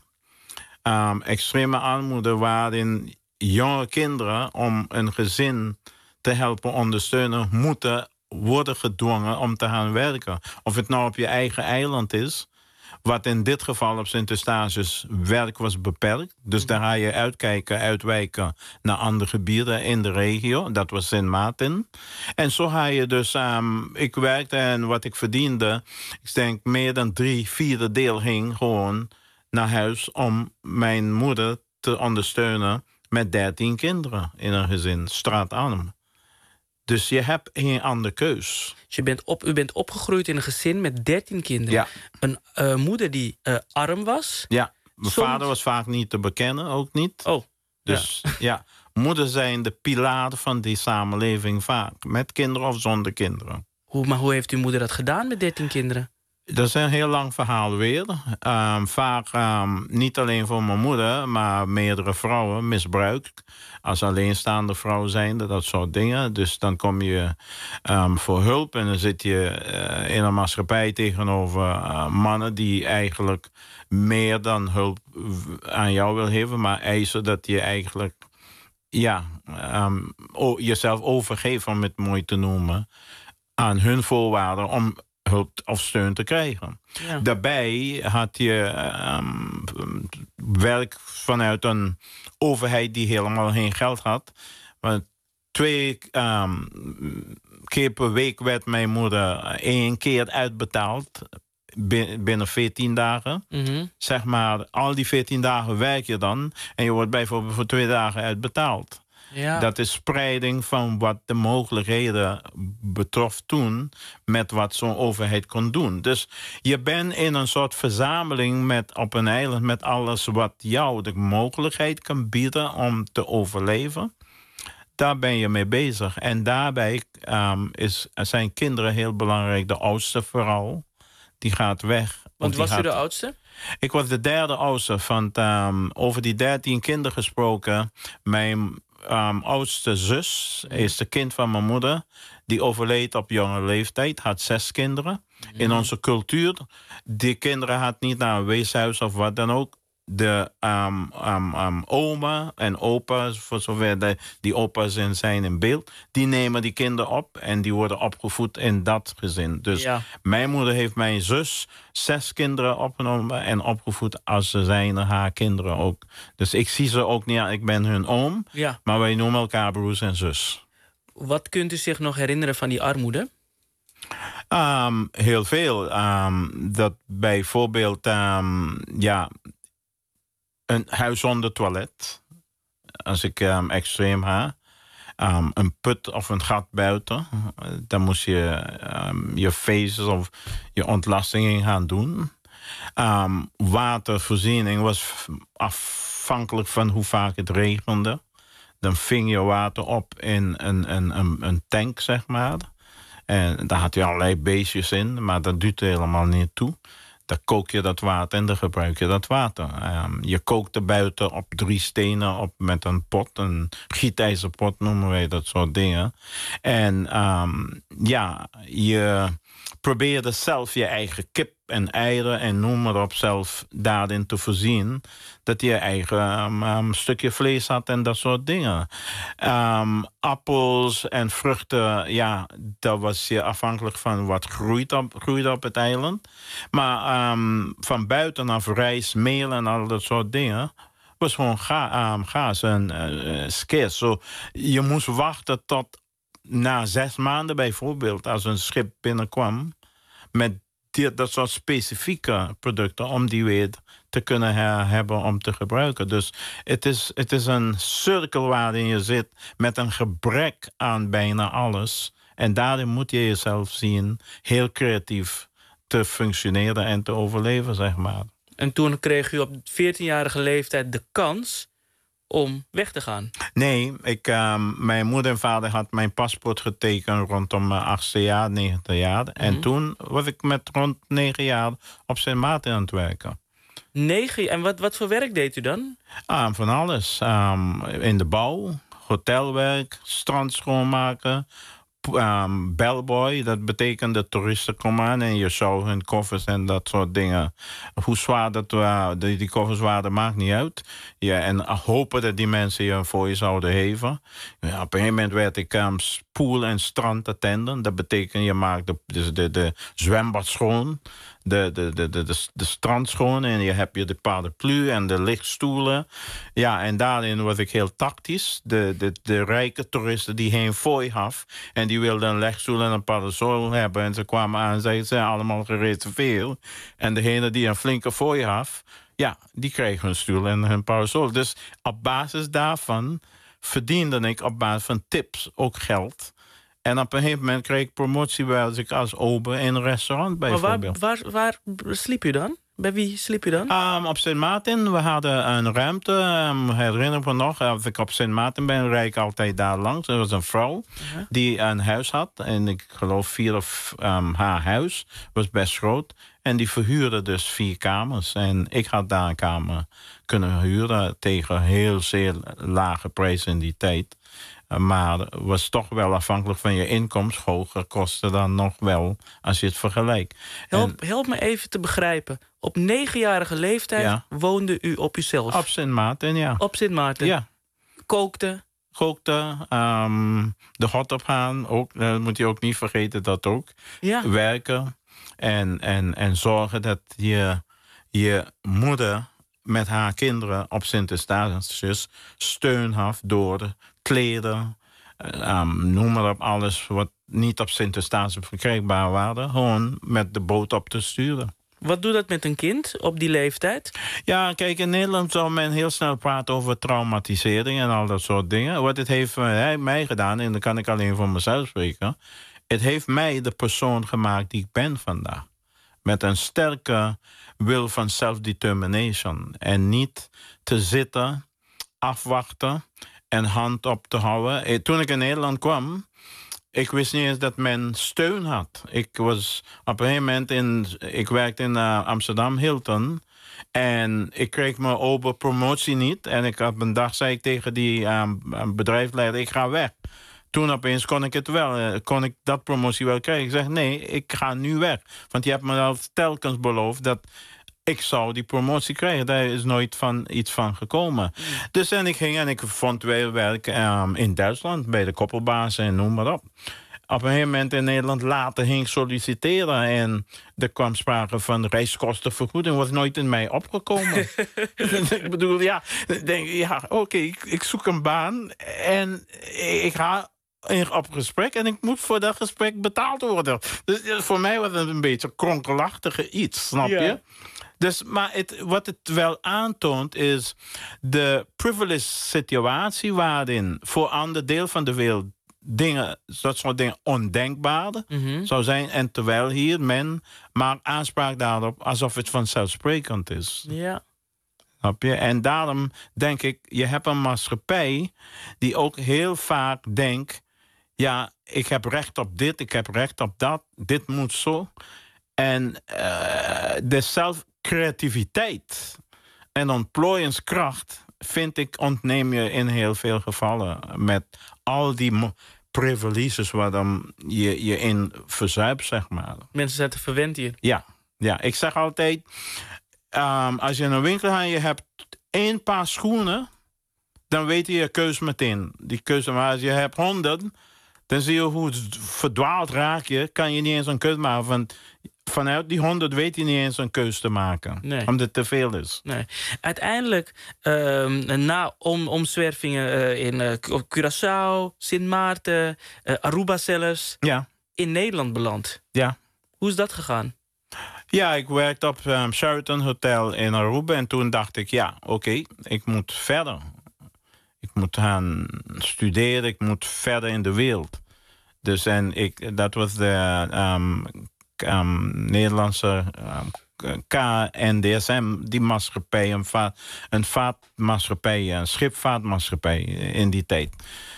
um, extreme armoede waarin jonge kinderen om een gezin te helpen ondersteunen moeten worden gedwongen om te gaan werken. Of het nou op je eigen eiland is, wat in dit geval op Sint-Eustatius werk was beperkt. Dus daar ga je uitkijken, uitwijken naar andere gebieden in de regio. Dat was Sint Maarten. En zo ga je dus, um, ik werkte en wat ik verdiende, ik denk meer dan drie, vierde deel ging gewoon naar huis om mijn moeder te ondersteunen met dertien kinderen in een gezin, straatarm. Dus je hebt geen andere keus. Dus je bent op, u bent opgegroeid in een gezin met dertien kinderen. Ja. Een uh, moeder die uh, arm was. Ja, mijn Soms... vader was vaak niet te bekennen, ook niet. Oh, dus ja, ja moeders zijn de pilaar van die samenleving vaak. Met kinderen of zonder kinderen. Hoe, maar hoe heeft uw moeder dat gedaan met dertien kinderen? Dat is een heel lang verhaal weer. Um, vaak um, niet alleen voor mijn moeder, maar meerdere vrouwen misbruik. Als alleenstaande vrouw zijnde, dat soort dingen. Dus dan kom je um, voor hulp en dan zit je uh, in een maatschappij tegenover uh, mannen die eigenlijk meer dan hulp aan jou wil geven, maar eisen dat je eigenlijk ja, um, o- jezelf overgeeft, om het mooi te noemen, aan hun voorwaarden om hulp of steun te krijgen. Ja. Daarbij had je um, werk vanuit een overheid die helemaal geen geld had. Want twee um, keer per week werd mijn moeder één keer uitbetaald. Binnen veertien dagen. Mm-hmm. Zeg maar, al die veertien dagen werk je dan en je wordt bijvoorbeeld voor twee dagen uitbetaald. Ja. Dat is spreiding van wat de mogelijkheden betrof toen met wat zo'n overheid kon doen. Dus je bent in een soort verzameling met, op een eiland met alles wat jou de mogelijkheid kan bieden om te overleven. Daar ben je mee bezig. En daarbij um, is, zijn kinderen heel belangrijk. De oudste vooral. Die gaat weg. Want was gaat... u de oudste? Ik was de derde oudste. Van, um, over die dertien kinderen gesproken. Mijn um, oudste zus is de kind van mijn moeder. Die overleed op jonge leeftijd. Had zes kinderen. Mm. In onze cultuur. Die kinderen had niet naar een weeshuis of wat dan ook. De um, um, um, oma en opa, voor zover de, die opa's in zijn in beeld, die nemen die kinderen op en die worden opgevoed in dat gezin. Dus ja. Mijn moeder heeft mijn zus zes kinderen opgenomen en opgevoed als ze zijn haar kinderen ook. Dus ik zie ze ook niet aan, ik ben hun oom, ja. Maar wij noemen elkaar broers en zus. Wat kunt u zich nog herinneren van die armoede? Um, heel veel. Um, dat bijvoorbeeld, um, ja... Een huis zonder toilet, als ik um, extreem ga. Um, een put of een gat buiten. Dan moest je um, je feestjes of je ontlasting gaan doen. Um, watervoorziening was afhankelijk van hoe vaak het regende. Dan ving je water op in een, een, een, een tank, zeg maar. En daar had je allerlei beestjes in, maar dat doet er helemaal niet toe. Dan kook je dat water en dan gebruik je dat water. Um, je kookt er buiten op drie stenen op met een pot, een gietijzerpot noemen wij dat soort dingen. En um, ja, je probeerde zelf je eigen kip en eieren en noem maar op zelf daarin te voorzien. Dat je eigen um, um, stukje vlees had en dat soort dingen. Um, appels en vruchten, ja, daar was je afhankelijk van wat groeit op, groeide op het eiland. Maar um, van buitenaf rijst, meel en al dat soort dingen was gewoon ga, um, gaas en uh, scarce. So, je moest wachten tot na zes maanden bijvoorbeeld, als een schip binnenkwam met die, dat soort specifieke producten om die weer te kunnen he- hebben om te gebruiken. Dus het is, het is een cirkel waarin je zit met een gebrek aan bijna alles. En daarin moet je jezelf zien heel creatief te functioneren en te overleven, zeg maar. En toen kreeg u op veertienjarige leeftijd de kans om weg te gaan? Nee, ik, um, mijn moeder en vader had mijn paspoort getekend rondom mijn achtste jaar, negende jaar. Mm-hmm. En toen was ik met rond negen jaar op Sint Maarten aan het werken. Negen? En wat, wat voor werk deed u dan? Ah, van alles. Um, in de bouw, hotelwerk, strand schoonmaken, Um, bellboy, dat betekent dat toeristen komen aan en je zou hun koffers en dat soort dingen. Hoe zwaar dat uh, die, die koffers waren, maakt niet uit. Ja, en hopen dat die mensen je voor je zouden heven. Ja, op een gegeven moment werd ik um, pool- en strandattendant. Dat betekent je maakt de, de, de, de zwembad schoon. De, de, de, de, de, de strand schoon en je hebt je de paraplu en de lichtstoelen. Ja, en daarin was ik heel tactisch. De, de, de rijke toeristen die geen fooi had en die wilden een lichtstoel en een parasol hebben. En ze kwamen aan en zeiden, ze zijn allemaal gereserveerd. En degene die een flinke fooi had, ja, die kreeg hun stoel en hun parasol. Dus op basis daarvan verdiende ik op basis van tips ook geld. En op een gegeven moment kreeg ik promotie bij ik als ober in een restaurant bijvoorbeeld. Maar waar, waar, waar sliep u dan? Bij wie sliep u dan? Um, op Sint Maarten. We hadden een ruimte. Um, herinner ik me nog. Als ik op Sint Maarten ben, rijd ik altijd daar langs. Er was een vrouw uh-huh. die een huis had. En ik geloof vier of um, haar huis. Was best groot. En die verhuurde dus vier kamers. En ik had daar een kamer kunnen huren tegen heel zeer lage prijzen in die tijd. Maar het was toch wel afhankelijk van je inkomst. Hoger kostte dan nog wel als je het vergelijkt. Help, help me even te begrijpen. Op negenjarige leeftijd ja. woonde u op uzelf? Op Sint Maarten, ja. Op Sint Maarten? Ja. Kookte? Kookte, um, de hot opgaan. Ook, dat moet je ook niet vergeten, dat ook. Ja. Werken en, en, en zorgen dat je, je moeder met haar kinderen op Sint-Eustatius steun had door de kleden, um, noem maar op, alles wat niet op Sint-Eustatius verkrijgbaar waren, gewoon met de boot op te sturen. Wat doet dat met een kind op die leeftijd? Ja, kijk, in Nederland zou men heel snel praten over traumatisering en al dat soort dingen. Wat het heeft mij gedaan, en dan kan ik alleen voor mezelf spreken, het heeft mij de persoon gemaakt die ik ben vandaag. Met een sterke wil van self-determination. En niet te zitten, afwachten en hand op te houden. Toen ik in Nederland kwam, ik wist niet eens dat men steun had. Ik was op een gegeven moment in, ik werkte in uh, Amsterdam Hilton. En ik kreeg mijn ober promotie niet. En ik op een dag zei ik tegen die uh, bedrijfsleider, ik ga weg. Toen opeens kon ik het wel, kon ik dat promotie wel krijgen. Ik zeg, nee, ik ga nu weg. Want je hebt me al telkens beloofd dat ik zou die promotie krijgen. Daar is nooit van iets van gekomen. Mm. Dus en ik ging en ik vond weer werk um, in Duitsland, bij de koppelbaas en noem maar op. Op een gegeven moment in Nederland later ging ik solliciteren. En er kwam sprake van reiskostenvergoeding. Was nooit in mij opgekomen. Ik bedoel, ja, denk, ja oké, okay, ik, ik zoek een baan. En ik ga op gesprek. En ik moet voor dat gesprek betaald worden. Dus voor mij was het een beetje kronkelachtige iets, snap je? Ja. Dus, maar het, wat het wel aantoont is de privileged situatie waarin voor een ander deel van de wereld dingen, dat soort dingen ondenkbaar mm-hmm. zou zijn. En terwijl hier men maakt aanspraak daarop alsof het vanzelfsprekend is. Ja. Snap je? En daarom denk ik, je hebt een maatschappij die ook heel vaak denkt, ja, ik heb recht op dit, ik heb recht op dat, dit moet zo. En uh, de zelfcreativiteit en ontplooiingskracht, vind ik, ontneem je in heel veel gevallen met al die mo- privileges waar dan je je in verzuipt, zeg maar. Mensen zijn te verwend hier. Ja, ja, ik zeg altijd, um, als je in een winkel gaat en je hebt één paar schoenen, dan weet je je keuze meteen. Die keuze, maar als je hebt honderd, dan zie je hoe verdwaald raak je, kan je niet eens een keuze maken. Want vanuit die honderd weet je niet eens een keuze te maken. Nee. Omdat het te veel is. Nee. Uiteindelijk, uh, na om, omzwervingen uh, in uh, Curaçao, Sint Maarten, uh, Aruba zelfs, ja. in Nederland beland. Ja. Hoe is dat gegaan? Ja, ik werkte op um, Sheraton Hotel in Aruba. En toen dacht ik, ja, oké, okay, ik moet verder. Ik moet gaan studeren, ik moet verder in de wereld. Dus en ik, dat was de um, um, Nederlandse um, K N D S M, die maatschappij, een, va- een vaartmaatschappij, een schipvaartmaatschappij in die tijd.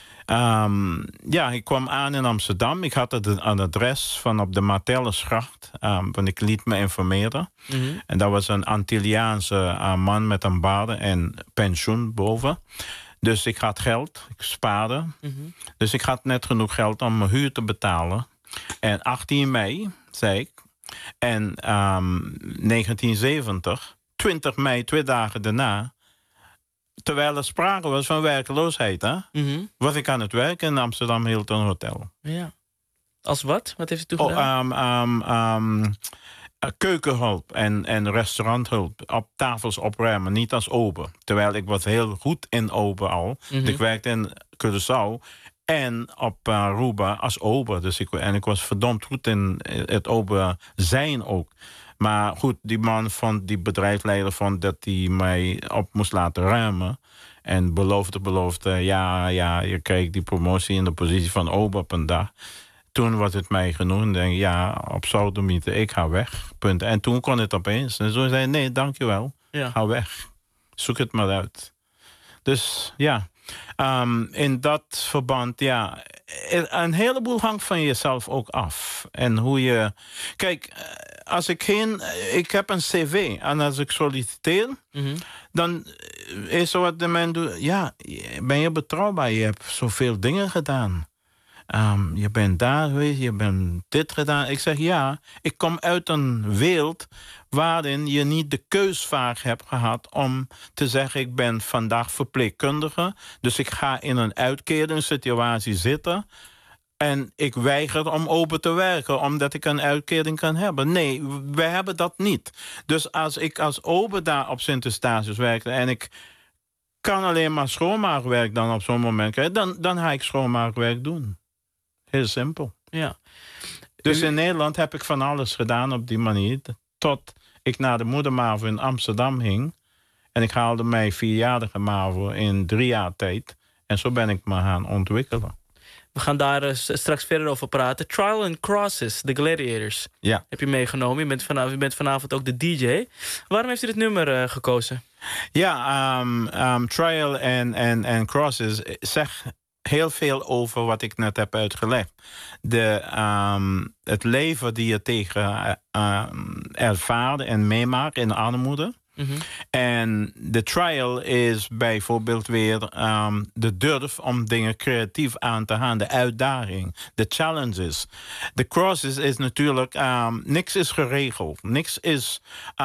Um, ja, ik kwam aan in Amsterdam. Ik had een adres van op de Martellesgracht, um, want ik liet me informeren. Mm-hmm. En dat was een Antilliaanse uh, man met een baard en pensioen boven. Dus ik had geld, ik spaarde. Mm-hmm. Dus ik had net genoeg geld om mijn huur te betalen. En achttien mei, zei ik, en um, negentien zeventig, twintig mei, twee dagen daarna, terwijl er sprake was van werkloosheid, hè, mm-hmm. was ik aan het werken in Amsterdam Hilton Hotel. Ja. Als wat? Wat heeft u toen oh, gedaan? Um, um, um, keukenhulp en, en restauranthulp. Op tafels opruimen, niet als ober. Terwijl ik was heel goed in ober al. Mm-hmm. Ik werkte in Curaçao en op uh, Aruba als ober. Dus ik, en ik was verdomd goed in het ober zijn ook. Maar goed, die man vond, die bedrijfsleider vond dat hij mij op moest laten ruimen. En beloofde, beloofde, ja, ja, je krijgt die promotie in de positie van ober op een dag. Toen was het mij genoeg en denk ja, op sodomieten, ik ga weg, punt. En toen kon het opeens. En zo zei nee, dankjewel, ja. Ga weg. Zoek het maar uit. Dus ja, um, in dat verband, ja, een heleboel hangt van jezelf ook af. En hoe je, kijk, als ik geen, ik heb een cv en als ik solliciteer, mm-hmm. dan is wat de men doet, ja, ben je betrouwbaar, je hebt zoveel dingen gedaan. Um, je bent daar geweest, je bent dit gedaan. Ik zeg ja, ik kom uit een wereld waarin je niet de keus vaak hebt gehad om te zeggen ik ben vandaag verpleegkundige, dus ik ga in een uitkeringssituatie zitten en ik weiger om open te werken omdat ik een uitkering kan hebben. Nee, wij hebben dat niet. Dus als ik als ober daar op Sint-Eustatius werkte en ik kan alleen maar schoonmaakwerk dan op zo'n moment krijgen, dan, dan ga ik schoonmaakwerk doen. Heel simpel. Ja. Dus in Nederland heb ik van alles gedaan op die manier. Tot ik naar de Moeder MAVO in Amsterdam ging. En ik haalde mijn vierjarige MAVO in drie jaar tijd. En zo ben ik me gaan ontwikkelen. We gaan daar uh, straks verder over praten. Trial and Crosses, The Gladiators. Ja. Heb je meegenomen. Je bent vanavond, je bent vanavond ook de D J. Waarom heeft u dit nummer uh, gekozen? Ja, um, um, Trial and, and, and Crosses zeg heel veel over wat ik net heb uitgelegd. De, um, het leven die je tegen uh, um, ervaart en meemaakt in armoede. Mm-hmm. En de trial is bijvoorbeeld weer um, de durf om dingen creatief aan te gaan. De uitdaging, de challenges. De crosses is natuurlijk, um, niks is geregeld. Niks is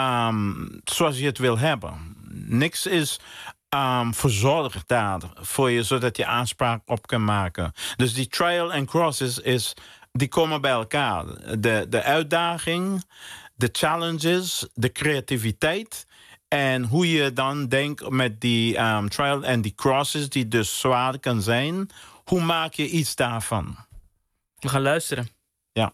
um, zoals je het wil hebben. Niks is Um, verzorgd daar voor je, zodat je aanspraak op kan maken. Dus die trial and crosses is, die komen bij elkaar. De, de uitdaging, de challenges, de creativiteit. En hoe je dan denkt met die um, trial en die crosses, die dus zwaar kan zijn. Hoe maak je iets daarvan? We gaan luisteren. Ja.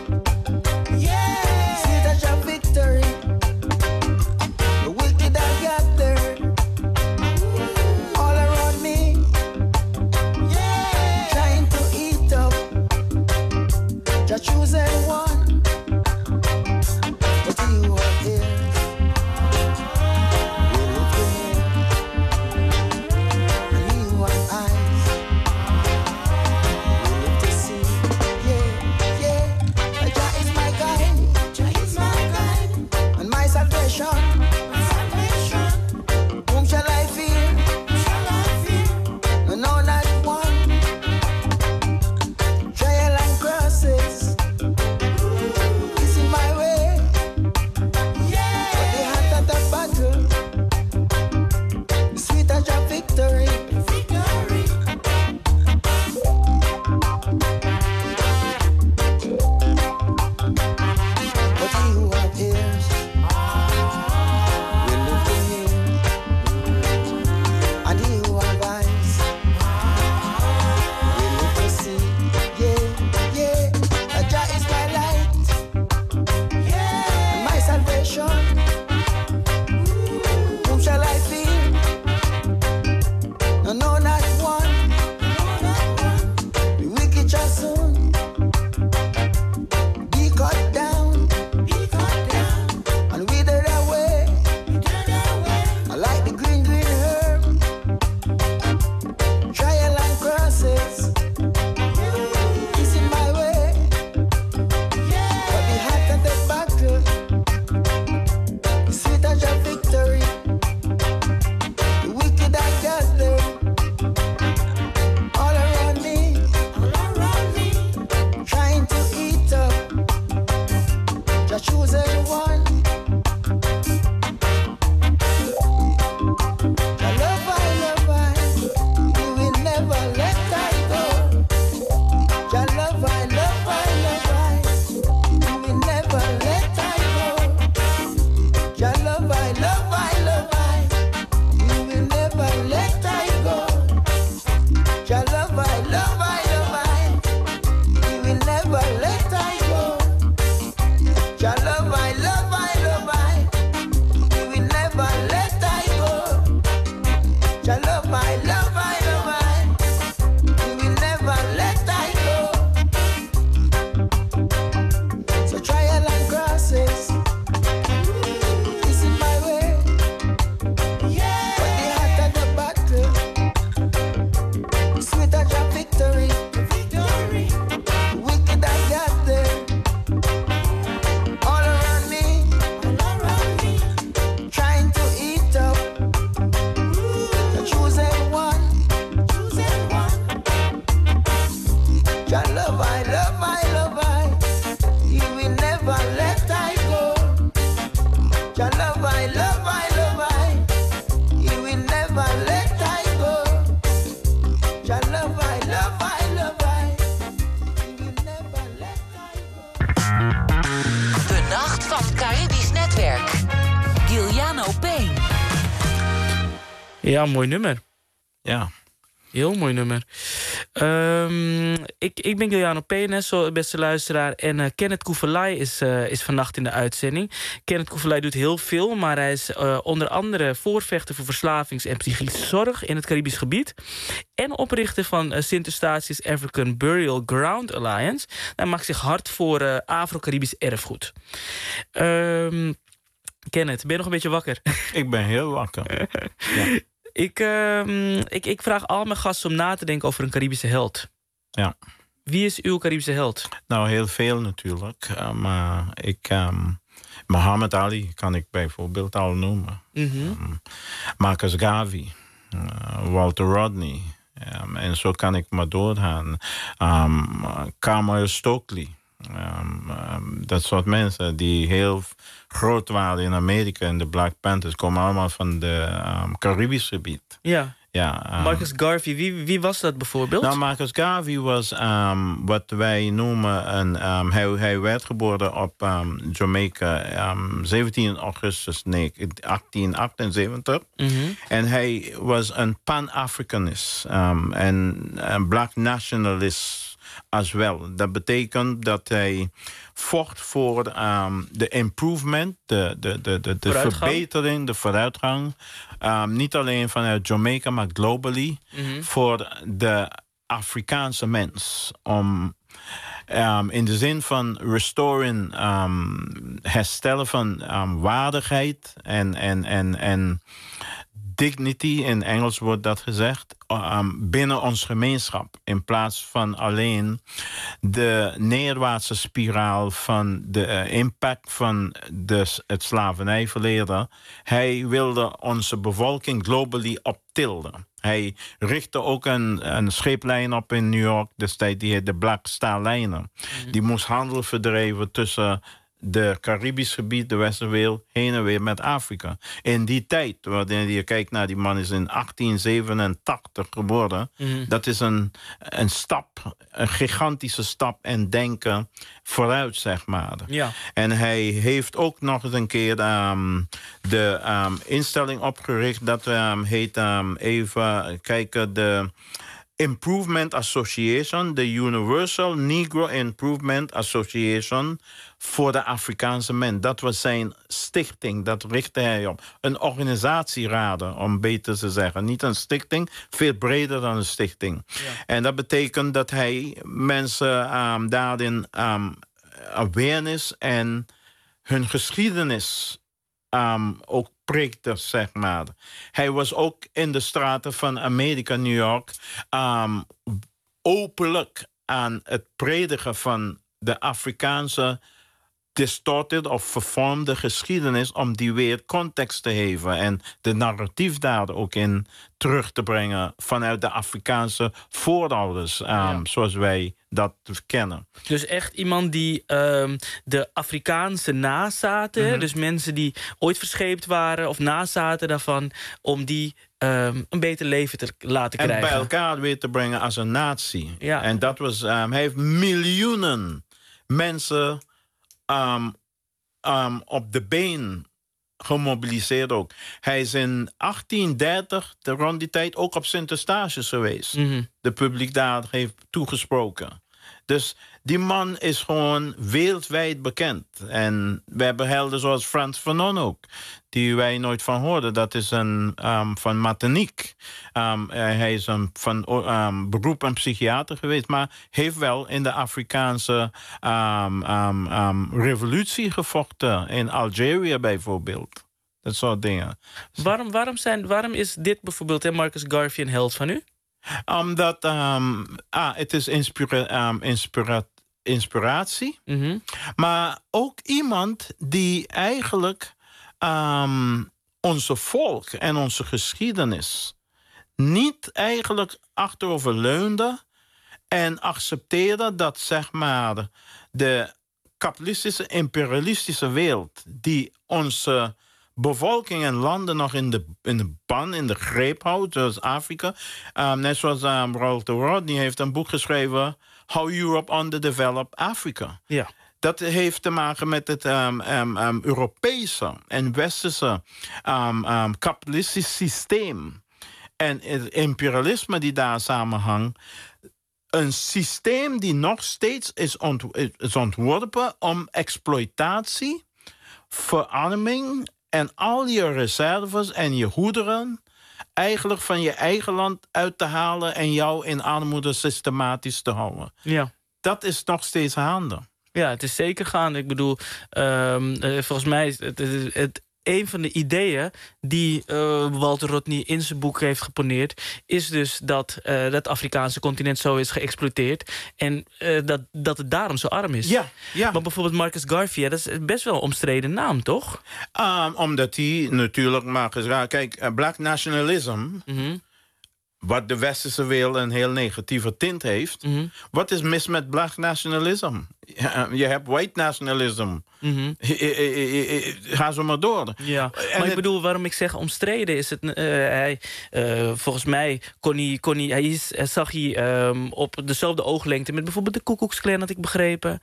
Yeah, see that's your victory. The wicked are love I, love I. We will never let I go. So trial and crosses is in my way. Yeah. But the hotter the battle, sweeter the victory. Victory. Wicked I got there. All around me, all around me, trying to eat up. The chosen one, chosen one. Jah love I, love I, love I. He will never let I go. Jah love I, love I, love I. He will never let I go. Jah love I, love I, love I. He will never let I go. De Nacht van het Caribisch Netwerk. Giuliano Payne. Ja, mooi nummer. Ja. Heel mooi nummer. Um, ik, ik ben Giuliano Payne, zo beste luisteraar. En uh, Kenneth Kuvalai is, uh, is vannacht in de uitzending. Kenneth Kuvalai doet heel veel, maar hij is uh, onder andere voorvechter voor verslavings- en psychische zorg in het Caribisch gebied. En oprichter van uh, Sint Eustatius African Burial Ground Alliance. Hij maakt zich hard voor uh, Afro-Caribisch erfgoed. Um, Kenneth, ben je nog een beetje wakker? Ik ben heel wakker. Ja. Ik, uh, ik, ik vraag al mijn gasten om na te denken over een Caribische held. Ja. Wie is uw Caribische held? Nou, heel veel natuurlijk. Uh, maar ik... Um, Muhammad Ali kan ik bijvoorbeeld al noemen. Mm-hmm. um, Marcus Garvey. Uh, Walter Rodney. Um, en zo kan ik maar doorgaan. Um, uh, Carmel Stokely. Um, um, dat soort mensen die heel groot waren in Amerika. En de Black Panthers komen allemaal van de um, Caribisch gebied. Ja. Ja, um, Marcus Garvey, wie, wie was dat bijvoorbeeld? Nou, Marcus Garvey was um, wat wij noemen een... Um, hij, hij werd geboren op um, Jamaica um, zeventien augustus achttien achtenzeventig. Mm-hmm. En hij was een Pan-Africanist um, en een black nationalist as wel. Dat betekent dat hij vocht voor um, de improvement, de, de, de, de, de verbetering, de vooruitgang. Um, niet alleen vanuit Jamaica, maar globally. Mm-hmm. Voor de Afrikaanse mens. Om um, in de zin van restoring, um, herstellen van um, waardigheid en, en, en, en dignity, in Engels wordt dat gezegd, um, binnen ons gemeenschap. In plaats van alleen de neerwaartse spiraal van de uh, impact van de, het slavernijverleden. Hij wilde onze bevolking globally optilden. Hij richtte ook een, een scheeplijn op in New York, destijds die heette de Black Star Liner. Mm-hmm. Die moest handel verdrijven tussen de Caribisch gebied, de Westerwereld, heen en weer met Afrika. In die tijd, wanneer je kijkt naar die man is in achttien zevenentachtig geboren. Mm-hmm. Dat is een, een stap, een gigantische stap en denken vooruit, zeg maar. Ja. En hij heeft ook nog eens een keer um, de um, instelling opgericht, dat um, heet um, even kijken, de Improvement Association, de Universal Negro Improvement Association voor de Afrikaanse mens. Dat was zijn stichting, dat richtte hij op. Een organisatieraad, om beter te zeggen. Niet een stichting, veel breder dan een stichting. Ja. En dat betekent dat hij mensen um, daarin um, awareness en hun geschiedenis um, ook preekte, zeg maar. Hij was ook in de straten van Amerika, New York, um, openlijk aan het predigen van de Afrikaanse distorted of vervormde geschiedenis, om die weer context te geven en de narratief daar ook in terug te brengen vanuit de Afrikaanse voorouders, um, ja. zoals wij dat kennen. Dus echt iemand die um, de Afrikaanse nazaten, mm-hmm. dus mensen die ooit verscheept waren of nazaten daarvan, om die um, een beter leven te laten krijgen. En bij elkaar weer te brengen als een natie. Ja. En dat was, um, hij heeft miljoenen mensen Um, um, op de been gemobiliseerd ook. Hij is in achttien dertig, rond die tijd, ook op Sint Eustatius geweest. Mm-hmm. De publiek daar heeft toegesproken. Dus die man is gewoon wereldwijd bekend. En we hebben helden zoals Frans Fanon ook, die wij nooit van hoorden. Dat is een um, van Martinique. Um, uh, hij is een, van um, beroep een psychiater geweest, maar heeft wel in de Afrikaanse um, um, um, revolutie gevochten. In Algerië bijvoorbeeld. Dat soort dingen. Waarom, waarom, zijn, waarom is dit bijvoorbeeld, hè, Marcus Garvey, een held van u? Omdat um, ah, het is inspira um, inspira inspiratie. Mm-hmm. Maar ook iemand die eigenlijk um, onze volk en onze geschiedenis niet eigenlijk achterover leunde en accepteerde dat, zeg maar, de kapitalistische, imperialistische wereld die onze bevolking en landen nog in de, in de ban, in de greep houdt, zoals Afrika. Um, net zoals um, Walter Rodney heeft een boek geschreven, How Europe Underdeveloped Africa. Ja. Dat heeft te maken met het um, um, um, Europese en Westerse um, um, kapitalistisch systeem. En het imperialisme die daar samenhangt. Een systeem die nog steeds is, ont is ontworpen om exploitatie, verarming en al je reserves en je goederen eigenlijk van je eigen land uit te halen en jou in armoede systematisch te houden. Ja. Dat is nog steeds gaande. Ja, het is zeker gaande. Ik bedoel, um, volgens mij is het, het, het een van de ideeën die uh, Walter Rodney in zijn boek heeft geponeerd, is dus dat uh, dat Afrikaanse continent zo is geëxploiteerd en uh, dat, dat het daarom zo arm is. Ja, ja. Maar bijvoorbeeld Marcus Garvey, dat is best wel een omstreden naam, toch? Um, omdat hij natuurlijk Marcus Garvey... Kijk, uh, black nationalism, Mm-hmm. wat de westerse wereld een heel negatieve tint heeft. Mm-hmm. Wat is mis met black nationalism? Ja, je hebt white nationalism. Mm-hmm. Ga zo maar door. Ja, En maar ik het- bedoel, waarom ik zeg omstreden is het... Uh, hij, uh, volgens mij kon hij, kon hij, hij is, uh, zag hij um, op dezelfde ooglengte met bijvoorbeeld de Ku Klux Klan, had ik begrepen.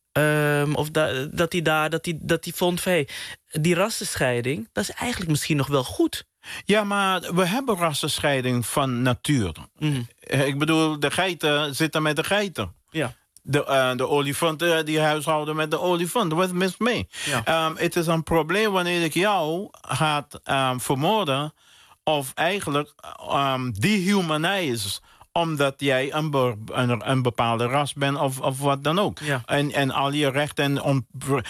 Um, of da, dat hij daar, dat hij, dat hij vond van, hey, die rassenscheiding, dat is eigenlijk misschien nog wel goed. Ja, maar we hebben rassenscheiding van natuur. Mm. Ik bedoel, de geiten zitten met de geiten. Ja. De, uh, de olifanten die huishouden met de olifanten. Wat mis mee? Ja. Um, het is een probleem wanneer ik jou gaat um, vermoorden of eigenlijk um, dehumanize omdat jij een, be een, een bepaalde ras bent of, of wat dan ook. Ja. En, en al je rechten en on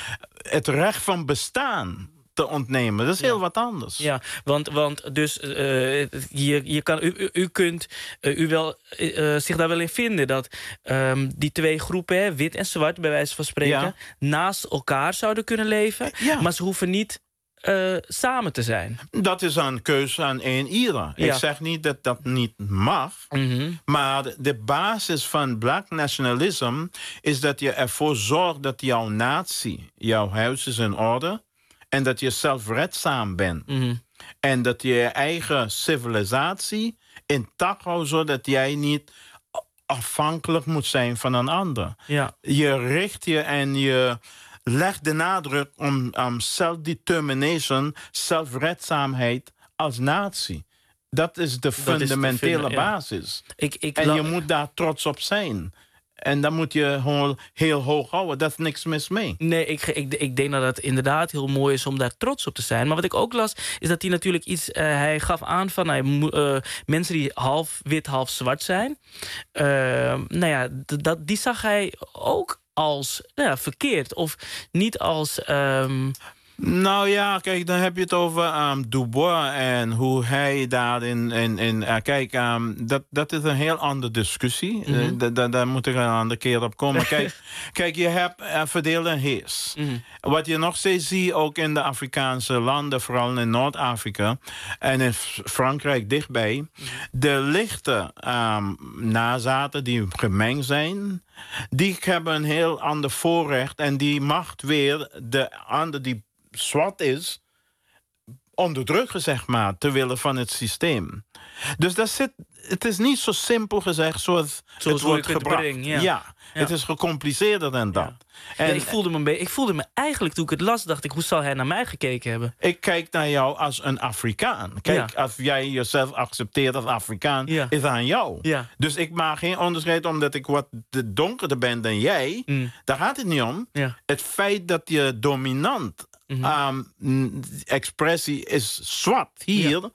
het recht van bestaan te ontnemen. Dat is Ja. heel wat anders. Ja, want, want dus uh, je, je kan, u, u, u kunt uh, u wel, uh, zich daar wel in vinden dat um, die twee groepen, hè, wit en zwart, bij wijze van spreken, Ja. naast elkaar zouden kunnen leven. Ja. Maar ze hoeven niet uh, samen te zijn. Dat is een keuze aan één ieder. Ja. Ik zeg niet dat dat niet mag. Mm-hmm. Maar de, de basis van black nationalism is dat je ervoor zorgt dat jouw natie, jouw huis is in orde en dat je zelfredzaam bent. Mm-hmm. En dat je je eigen civilisatie intact houdt, zodat jij niet afhankelijk moet zijn van een ander. Ja. Je richt je en je legt de nadruk om um, self-determination, zelfredzaamheid als natie. Dat is de fundamentele funda- ja. basis. Ik, ik En la- je moet daar trots op zijn. En dan moet je gewoon heel hoog houden. Daar is niks mis mee. Nee, ik, ik, ik denk dat het inderdaad heel mooi is om daar trots op te zijn. Maar wat ik ook las, is dat hij natuurlijk iets... Uh, hij gaf aan van uh, mensen die half wit, half zwart zijn. Uh, nou ja, dat, die zag hij ook als nou ja, verkeerd. Of niet als... Um... Nou ja, kijk, dan heb je het over um, Dubois en hoe hij daarin... In, in, uh, kijk, um, dat, dat is een heel andere discussie. Mm-hmm. uh, da, daar moet ik een andere keer op komen. Kijk, kijk, je hebt uh, verdeel en heers. Mm-hmm. Wat je nog steeds ziet, ook in de Afrikaanse landen, vooral in Noord-Afrika en in Frankrijk dichtbij, mm-hmm. de lichte um, nazaten die gemengd zijn, die hebben een heel ander voorrecht en die macht weer de ander die zwart is, onderdrukken, zeg maar, ter wille van het systeem. Dus dat zit, het is niet zo simpel gezegd zoals, Zoals het wordt hoe je kunt gebracht. brengen, ja. ja, Ja. Het is gecompliceerder dan dat. Ja. En ja, ik, voelde me be- ik voelde me eigenlijk, toen ik het las, dacht ik... hoe zal hij naar mij gekeken hebben? ik kijk naar jou als een Afrikaan. Kijk, Ja. als jij jezelf accepteert als Afrikaan, Ja. is aan jou. Ja. Dus ik maak geen onderscheid omdat ik wat de donkerder ben dan jij. Mm. Daar gaat het niet om. Ja. Het feit dat je dominant Mhm. um, expressie is zwart hier... Ja.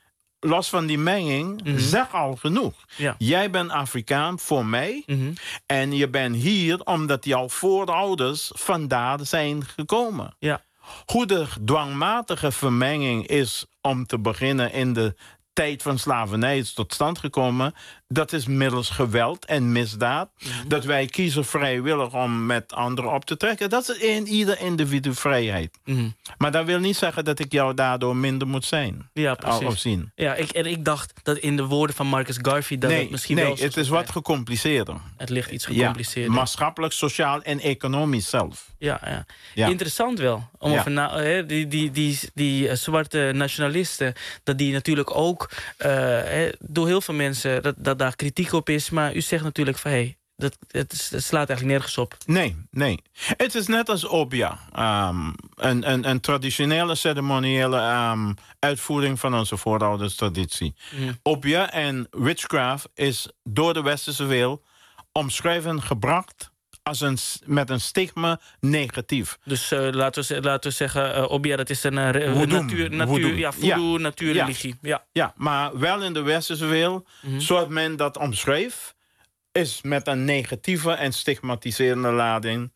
los van die menging, Mhm. zeg al genoeg. Ja. Jij bent Afrikaan voor mij. Mhm. En je bent hier omdat jouw voorouders vandaar zijn gekomen. Ja. Hoe de dwangmatige vermenging is om te beginnen in de tijd van slavernij is tot stand gekomen... dat is middels geweld en misdaad. Mhm. Dat wij kiezen vrijwillig om met anderen op te trekken. Dat is in ieder individu vrijheid. Mhm. Maar dat wil niet zeggen dat ik jou daardoor minder moet zijn. Ja, precies. Of zien. Ja, ik, en ik dacht dat in de woorden van Marcus Garvey... dat nee, het misschien nee wel zo het zou is wat zijn. gecompliceerder. Het ligt iets Ja, gecompliceerder. maatschappelijk, sociaal en economisch zelf. Ja, ja. Ja. Interessant wel. Om Ja. over na, hè, die die, die, die eh, zwarte nationalisten... dat die natuurlijk ook uh, hè, door heel veel mensen... Dat, dat daar kritiek op is. Maar u zegt natuurlijk van... Hey, dat, het, is, het slaat eigenlijk nergens op. Nee, nee. Het is net als Obia. Um, een, een, een traditionele, ceremoniële um, uitvoering van onze voorouderstraditie. Mm. Obia en witchcraft is door de westerse wereld omschreven gebracht... Als een, met een stigma negatief. Dus uh, laten, we, laten we zeggen, uh, Obia, dat is een uh, Voodoo. natuur, natuur, Voodoo. ja, voodoo, Ja. natuurreligie. Ja. Ja, maar wel in de westerse wereld, Mhm. zoals men dat omschreef... is met een negatieve en stigmatiserende lading...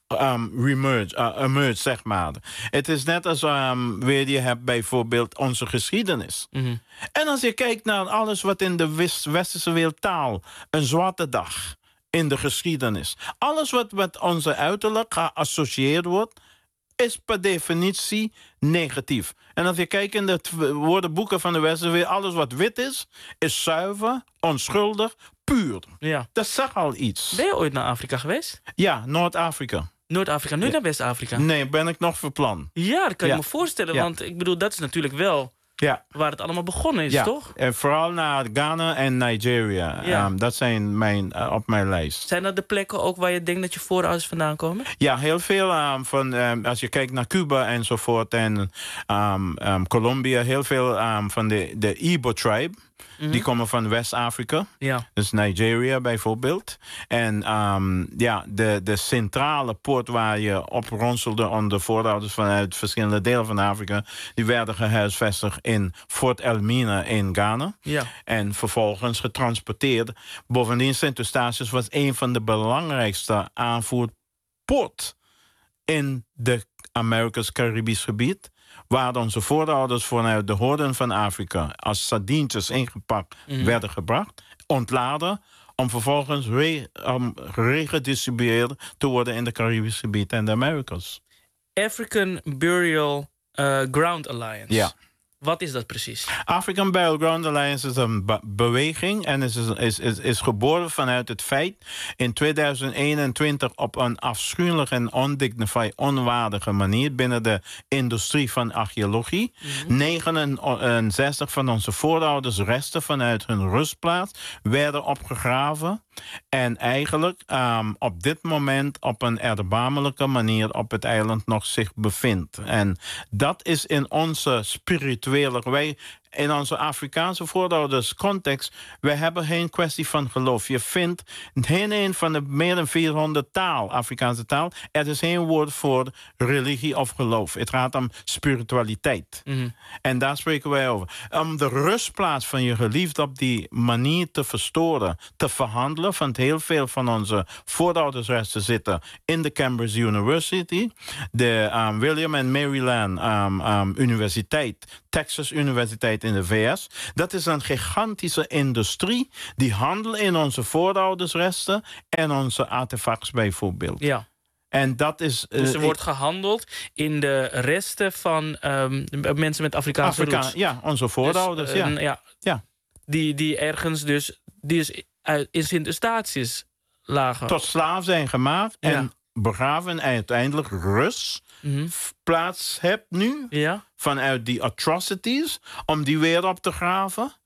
Um, remerge, uh, emerge, zeg maar. Het is net als um, weer je hebt bijvoorbeeld onze geschiedenis. Mhm. En als je kijkt naar alles wat in de west- westerse wereld taal... een zwarte dag in de geschiedenis. Alles wat met onze uiterlijk geassocieerd wordt... is per definitie negatief. En als je kijkt in de t- woordenboeken van de westerse wereld... alles wat wit is, is zuiver, onschuldig, puur. Ja. Dat zegt al iets. Ben je ooit naar Afrika geweest? Ja, Noord-Afrika. Noord-Afrika, nu naar West-Afrika? Nee, ben ik nog verplan. Ja, dat kan je Ja. me voorstellen. Ja. Want ik bedoel, dat is natuurlijk wel Ja. waar het allemaal begonnen is, Ja, toch? en vooral naar Ghana en Nigeria. Ja. Um, dat zijn mijn, uh, op mijn lijst. Zijn dat de plekken ook waar je denkt dat je voorouders vandaan komen? Ja, heel veel um, van, um, als je kijkt naar Cuba enzovoort en um, um, Colombia, heel veel um, van de, de Igbo-tribe. Mhm. Die komen van West-Afrika. Ja. Dus Nigeria bijvoorbeeld. En um, ja, de, de centrale poort waar je op ronselde onder voorouders vanuit verschillende delen van Afrika, die werden gehuisvestigd in Fort Elmina in Ghana. Ja. En vervolgens getransporteerd. Bovendien, Sint-Eustatius was een van de belangrijkste aanvoerpoort in de Amerika's Caribisch gebied, waar onze voorouders vanuit de hoorn van Afrika als sardientjes ingepakt Mhm. werden gebracht, ontladen, om vervolgens re, um, regedistribueerd te worden in de Caribisch gebied en de Americas. African Burial uh, Ground Alliance. Ja. Wat is dat precies? African Burial Ground Alliance is een be- beweging en is, is, is, is geboren vanuit het feit in tweeduizend eenentwintig op een afschuwelijke en ondignified, onwaardige manier binnen de industrie van archeologie. Mhm. negenenzestig van onze voorouders resten vanuit hun rustplaats werden opgegraven en eigenlijk um, op dit moment op een erbarmelijke manier op het eiland nog zich bevindt. En dat is in onze spirituele wij in onze Afrikaanse voorouders context, wij hebben geen kwestie van geloof. Je vindt geen een van de meer dan vierhonderd taal, Afrikaanse taal, er is geen woord voor religie of geloof. Het gaat om spiritualiteit. Mhm. En daar spreken wij over. Om de rustplaats van je geliefde op die manier te verstoren, te verhandelen, want heel veel van onze vooroudersresten zitten in de Cambridge University, de um, William en Maryland um, um, Universiteit, Texas Universiteit in de V S. Dat is een gigantische industrie die handelt in onze vooroudersresten en onze artefacts bijvoorbeeld. Ja. En dat is... Dus er uh, wordt gehandeld in de resten van um, mensen met Afrikaanse Afrika, roots. ja, onze voorouders, Dus, ja. een- ja. Ja. Die, die ergens dus, die dus uit- in Sint-Eustatius lagen. Tot slaaf zijn gemaakt en Ja. begraven en uiteindelijk rust Mhm. plaats hebt nu Ja. vanuit die atrocities om die weer op te graven.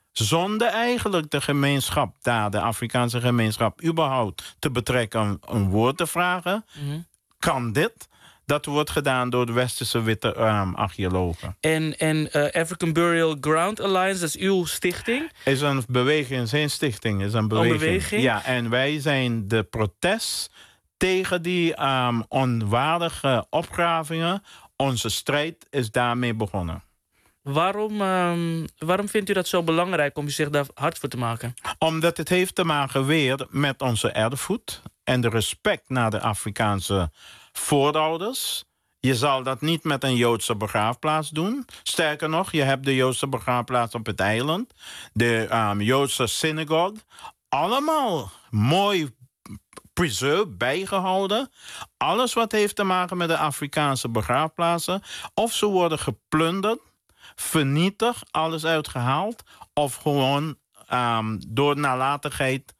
zonder eigenlijk de gemeenschap daar, de Afrikaanse gemeenschap, überhaupt te betrekken om een woord te vragen, mm-hmm. kan dit. Dat wordt gedaan door de westerse witte um, archeologen. En, en uh, African Burial Ground Alliance, dat is uw stichting? Is een beweging, is geen stichting, is een beweging. Een beweging? Ja, en wij zijn de protest tegen die um, onwaardige opgravingen. Onze strijd is daarmee begonnen. Waarom, um, waarom vindt u dat zo belangrijk om u zich daar hard voor te maken? Omdat het heeft te maken weer met onze erfgoed en de respect naar de Afrikaanse voorouders. Je zal dat niet met een Joodse begraafplaats doen. Sterker nog, je hebt de Joodse begraafplaats op het eiland. De um, Joodse synagoge. Allemaal mooi preserved, bijgehouden. Alles wat heeft te maken met de Afrikaanse begraafplaatsen. Of ze worden geplunderd, vernietigd, alles uitgehaald. Of gewoon um, door nalatigheid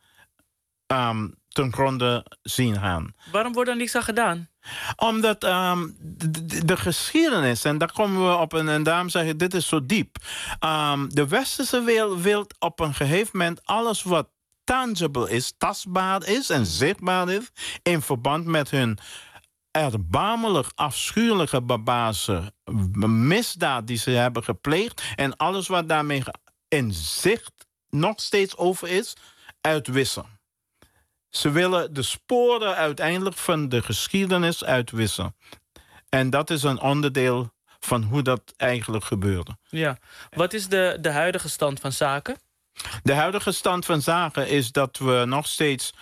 um, ten gronde zien gaan. Waarom wordt er niks aan gedaan? Omdat um, de, de geschiedenis, en daar komen we op, en, en daarom zeg ik, dit is zo diep. Um, de westerse wereld wil op een gegeven moment alles wat tangible is, tastbaar is en zichtbaar is, in verband met hun erbarmelijk afschuwelijke barbaarse misdaad die ze hebben gepleegd en alles wat daarmee in zicht nog steeds over is, uitwissen. Ze willen de sporen uiteindelijk van de geschiedenis uitwissen. En dat is een onderdeel van hoe dat eigenlijk gebeurde. Ja. Wat is de, de huidige stand van zaken? De huidige stand van zaken is dat we nog steeds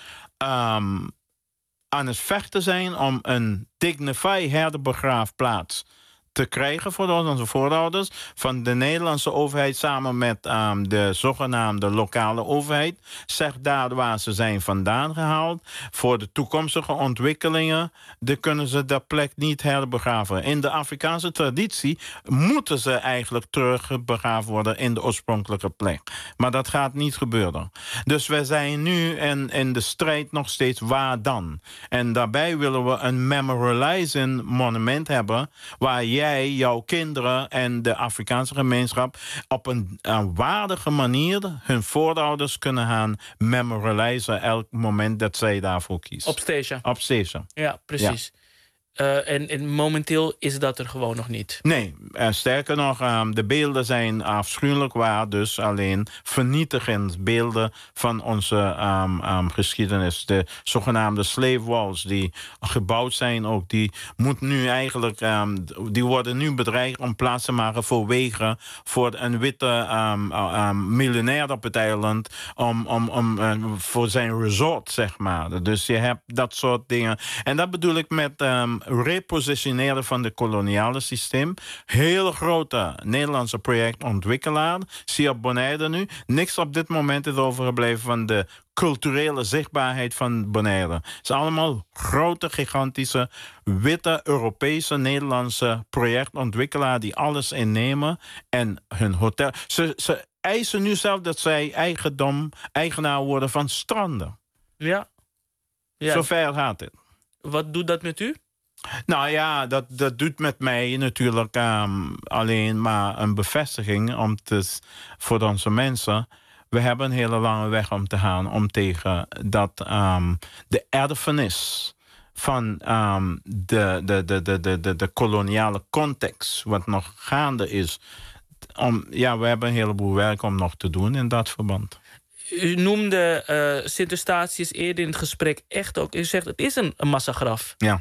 um, aan het vechten zijn om een dignified herdenbegraafplaats te krijgen voor onze voorouders van de Nederlandse overheid samen met um, de zogenaamde lokale overheid. Zegt daar waar ze zijn vandaan gehaald. Voor de toekomstige ontwikkelingen de kunnen ze dat plek niet herbegraven. In de Afrikaanse traditie moeten ze eigenlijk terugbegraven worden in de oorspronkelijke plek. Maar dat gaat niet gebeuren. Dus we zijn nu in, in de strijd nog steeds waar dan. En daarbij willen we een memorializing monument hebben waar jij, jouw kinderen en de Afrikaanse gemeenschap op een, een waardige manier hun voorouders kunnen gaan memorializen elk moment dat zij daarvoor kiezen. Op station. Op station. Ja, precies. Ja. Uh, en, en momenteel is dat er gewoon nog niet. Nee, en sterker nog, um, de beelden zijn afschuwelijk waar, dus alleen vernietigend beelden van onze um, um, geschiedenis. De zogenaamde slave walls die gebouwd zijn ook, die moet nu eigenlijk, um, die worden nu bedreigd om plaats te maken voor wegen voor een witte um, um, miljonair op het eiland, om, om, om um, voor zijn resort, zeg maar. Dus je hebt dat soort dingen. En dat bedoel ik met um, repositioneren van het koloniale systeem. Heel grote Nederlandse projectontwikkelaar. Zie je op Bonaire nu. Niks op dit moment is overgebleven van de culturele zichtbaarheid van Bonaire. Het is allemaal grote, gigantische, witte, Europese, Nederlandse projectontwikkelaar die alles innemen en hun hotel. Ze, ze eisen nu zelf dat zij eigendom, eigenaar worden van stranden. Ja. ja. Zover gaat het. Wat doet dat met u? Nou ja, dat, dat doet met mij natuurlijk um, alleen maar een bevestiging om te, voor onze mensen. We hebben een hele lange weg om te gaan om tegen dat um, de erfenis van um, de, de, de, de, de, de, de koloniale context, wat nog gaande is. Om, ja, we hebben een heleboel werk om nog te doen in dat verband. U noemde uh, Sint-Eustatius eerder in het gesprek echt ook. U zegt het is een, een massagraf. Ja.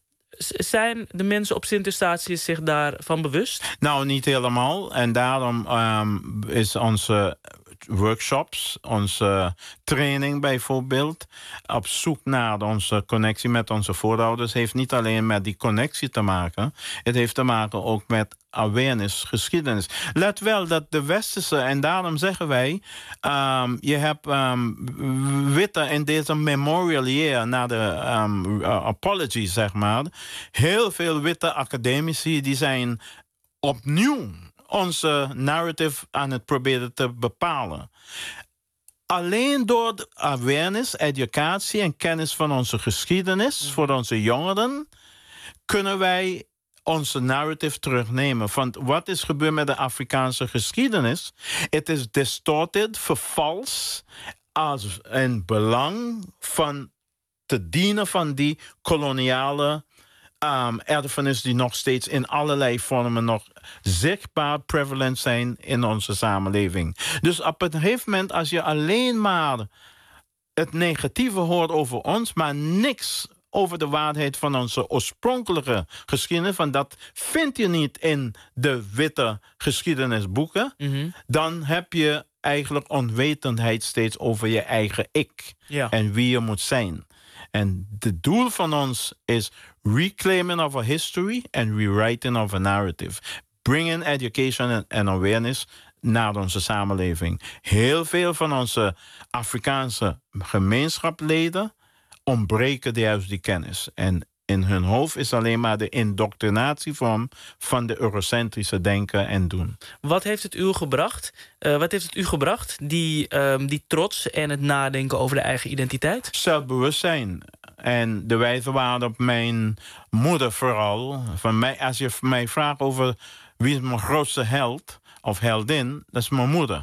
Zijn de mensen op Sint-Eustatius zich daarvan bewust? Nou, niet helemaal. En daarom um, is onze workshops, onze training bijvoorbeeld, op zoek naar onze connectie met onze voorouders, heeft niet alleen met die connectie te maken. Het heeft te maken ook met awareness, geschiedenis. Let wel dat de westerse, en daarom zeggen wij, um, je hebt um, witte in deze memorial year, na de um, uh, apology, zeg maar, heel veel witte academici die zijn opnieuw onze narrative aan het proberen te bepalen. Alleen door de awareness, educatie en kennis van onze geschiedenis, mm. voor onze jongeren, kunnen wij onze narrative terugnemen. Want wat is gebeurd met de Afrikaanse geschiedenis? Het is distorted, vervals, als een belang van te dienen van die koloniale um, erfenis die nog steeds in allerlei vormen nog zichtbaar prevalent zijn in onze samenleving. Dus op een gegeven moment, als je alleen maar het negatieve hoort over ons, maar niks over de waarheid van onze oorspronkelijke geschiedenis, van dat vind je niet in de witte geschiedenisboeken, mm-hmm. dan heb je eigenlijk onwetendheid steeds over je eigen ik. Ja. En wie je moet zijn. En het doel van ons is reclaiming of a history and rewriting of a narrative. Bringing education and awareness naar onze samenleving. Heel veel van onze Afrikaanse gemeenschapleden ontbreken juist die kennis. En in hun hoofd is alleen maar de indoctrinatievorm van de eurocentrische denken en doen. Wat heeft het u gebracht? Uh, wat heeft het u gebracht, die, um, die trots en het nadenken over de eigen identiteit? Zelfbewustzijn. En de wijze waarop mijn moeder vooral, van mij, als je mij vraagt over wie is mijn grootste held of heldin, dat is mijn moeder.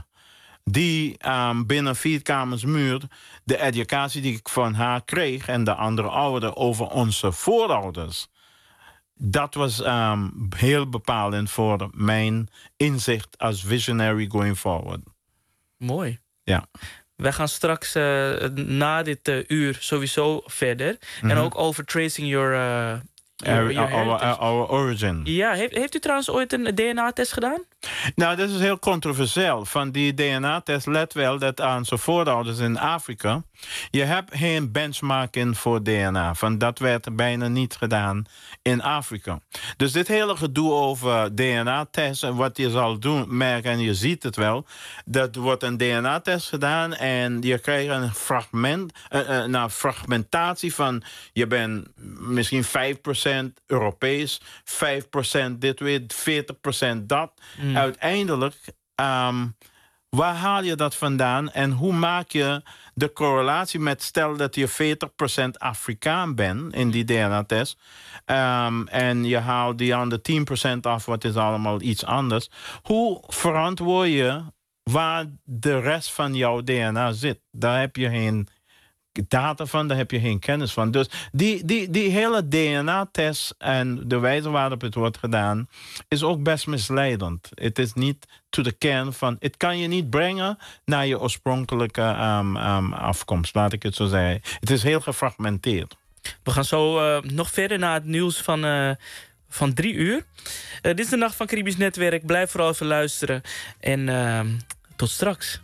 Die um, binnen vier kamers muur de educatie die ik van haar kreeg en de andere ouderen over onze voorouders. Dat was um, heel bepalend voor mijn inzicht als visionary going forward. Mooi. Ja. Wij gaan straks uh, na dit uh, uur sowieso verder. Mm-hmm. En ook over tracing your, uh, your, your our, our, our origin. Ja, heeft, heeft u trouwens ooit een D N A-test gedaan? Nou, dat is heel controversieel. Van die D N A-test, let wel dat aan zijn voorouders in Afrika, je hebt geen benchmarking voor D N A. Van dat werd bijna niet gedaan in Afrika. Dus dit hele gedoe over D N A-test en wat je zal doen, merken, en je ziet het wel, dat wordt een D N A-test gedaan en je krijgt een fragment, uh, uh, nou, fragmentatie van je bent misschien vijf procent Europees, vijf procent dit weer, veertig procent dat. Mm. Uiteindelijk, um, waar haal je dat vandaan en hoe maak je de correlatie met, stel dat je veertig procent Afrikaan bent in die D N A-test um, en je haalt die andere tien procent af, wat is allemaal iets anders. Hoe verantwoord je waar de rest van jouw D N A zit? Daar heb je geen data van, daar heb je geen kennis van. Dus die, die, die hele D N A-test en de wijze waarop het wordt gedaan is ook best misleidend. Het is niet to de kern van, het kan je niet brengen naar je oorspronkelijke um, um, afkomst, laat ik het zo zeggen. Het is heel gefragmenteerd. We gaan zo uh, nog verder naar het nieuws van, uh, van drie uur. Uh, dit is de Nacht van Caribisch Netwerk. Blijf vooral even luisteren. En uh, tot straks.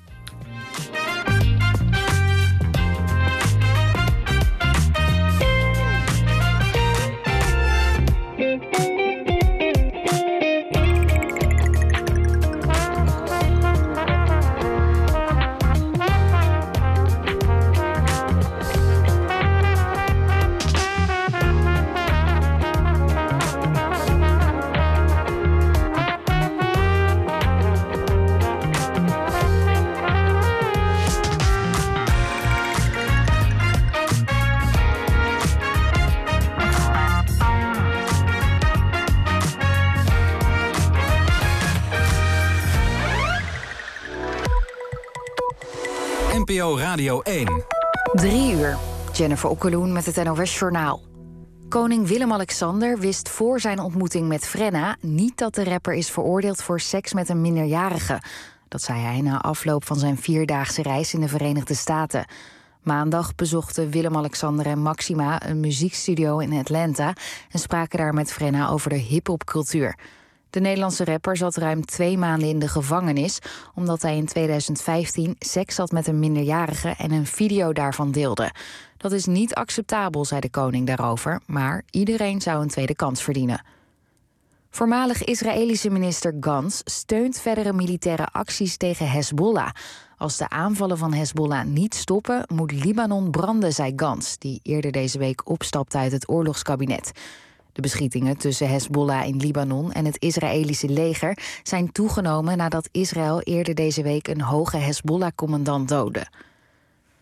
N P O Radio één. Drie uur. Jennifer Okkeloen met het N O S-journaal. Koning Willem-Alexander wist voor zijn ontmoeting met Frenna niet dat de rapper is veroordeeld voor seks met een minderjarige. Dat zei hij na afloop van zijn vierdaagse reis in de Verenigde Staten. Maandag bezochten Willem-Alexander en Maxima een muziekstudio in Atlanta en spraken daar met Frenna over de hiphopcultuur. De Nederlandse rapper zat ruim twee maanden in de gevangenis omdat hij in tweeduizend vijftien seks had met een minderjarige en een video daarvan deelde. Dat is niet acceptabel, zei de koning daarover, maar iedereen zou een tweede kans verdienen. Voormalig Israëlische minister Gantz steunt verdere militaire acties tegen Hezbollah. Als de aanvallen van Hezbollah niet stoppen, moet Libanon branden, zei Gantz, die eerder deze week opstapte uit het oorlogskabinet. De beschietingen tussen Hezbollah in Libanon en het Israëlische leger zijn toegenomen nadat Israël eerder deze week een hoge Hezbollah-commandant doodde.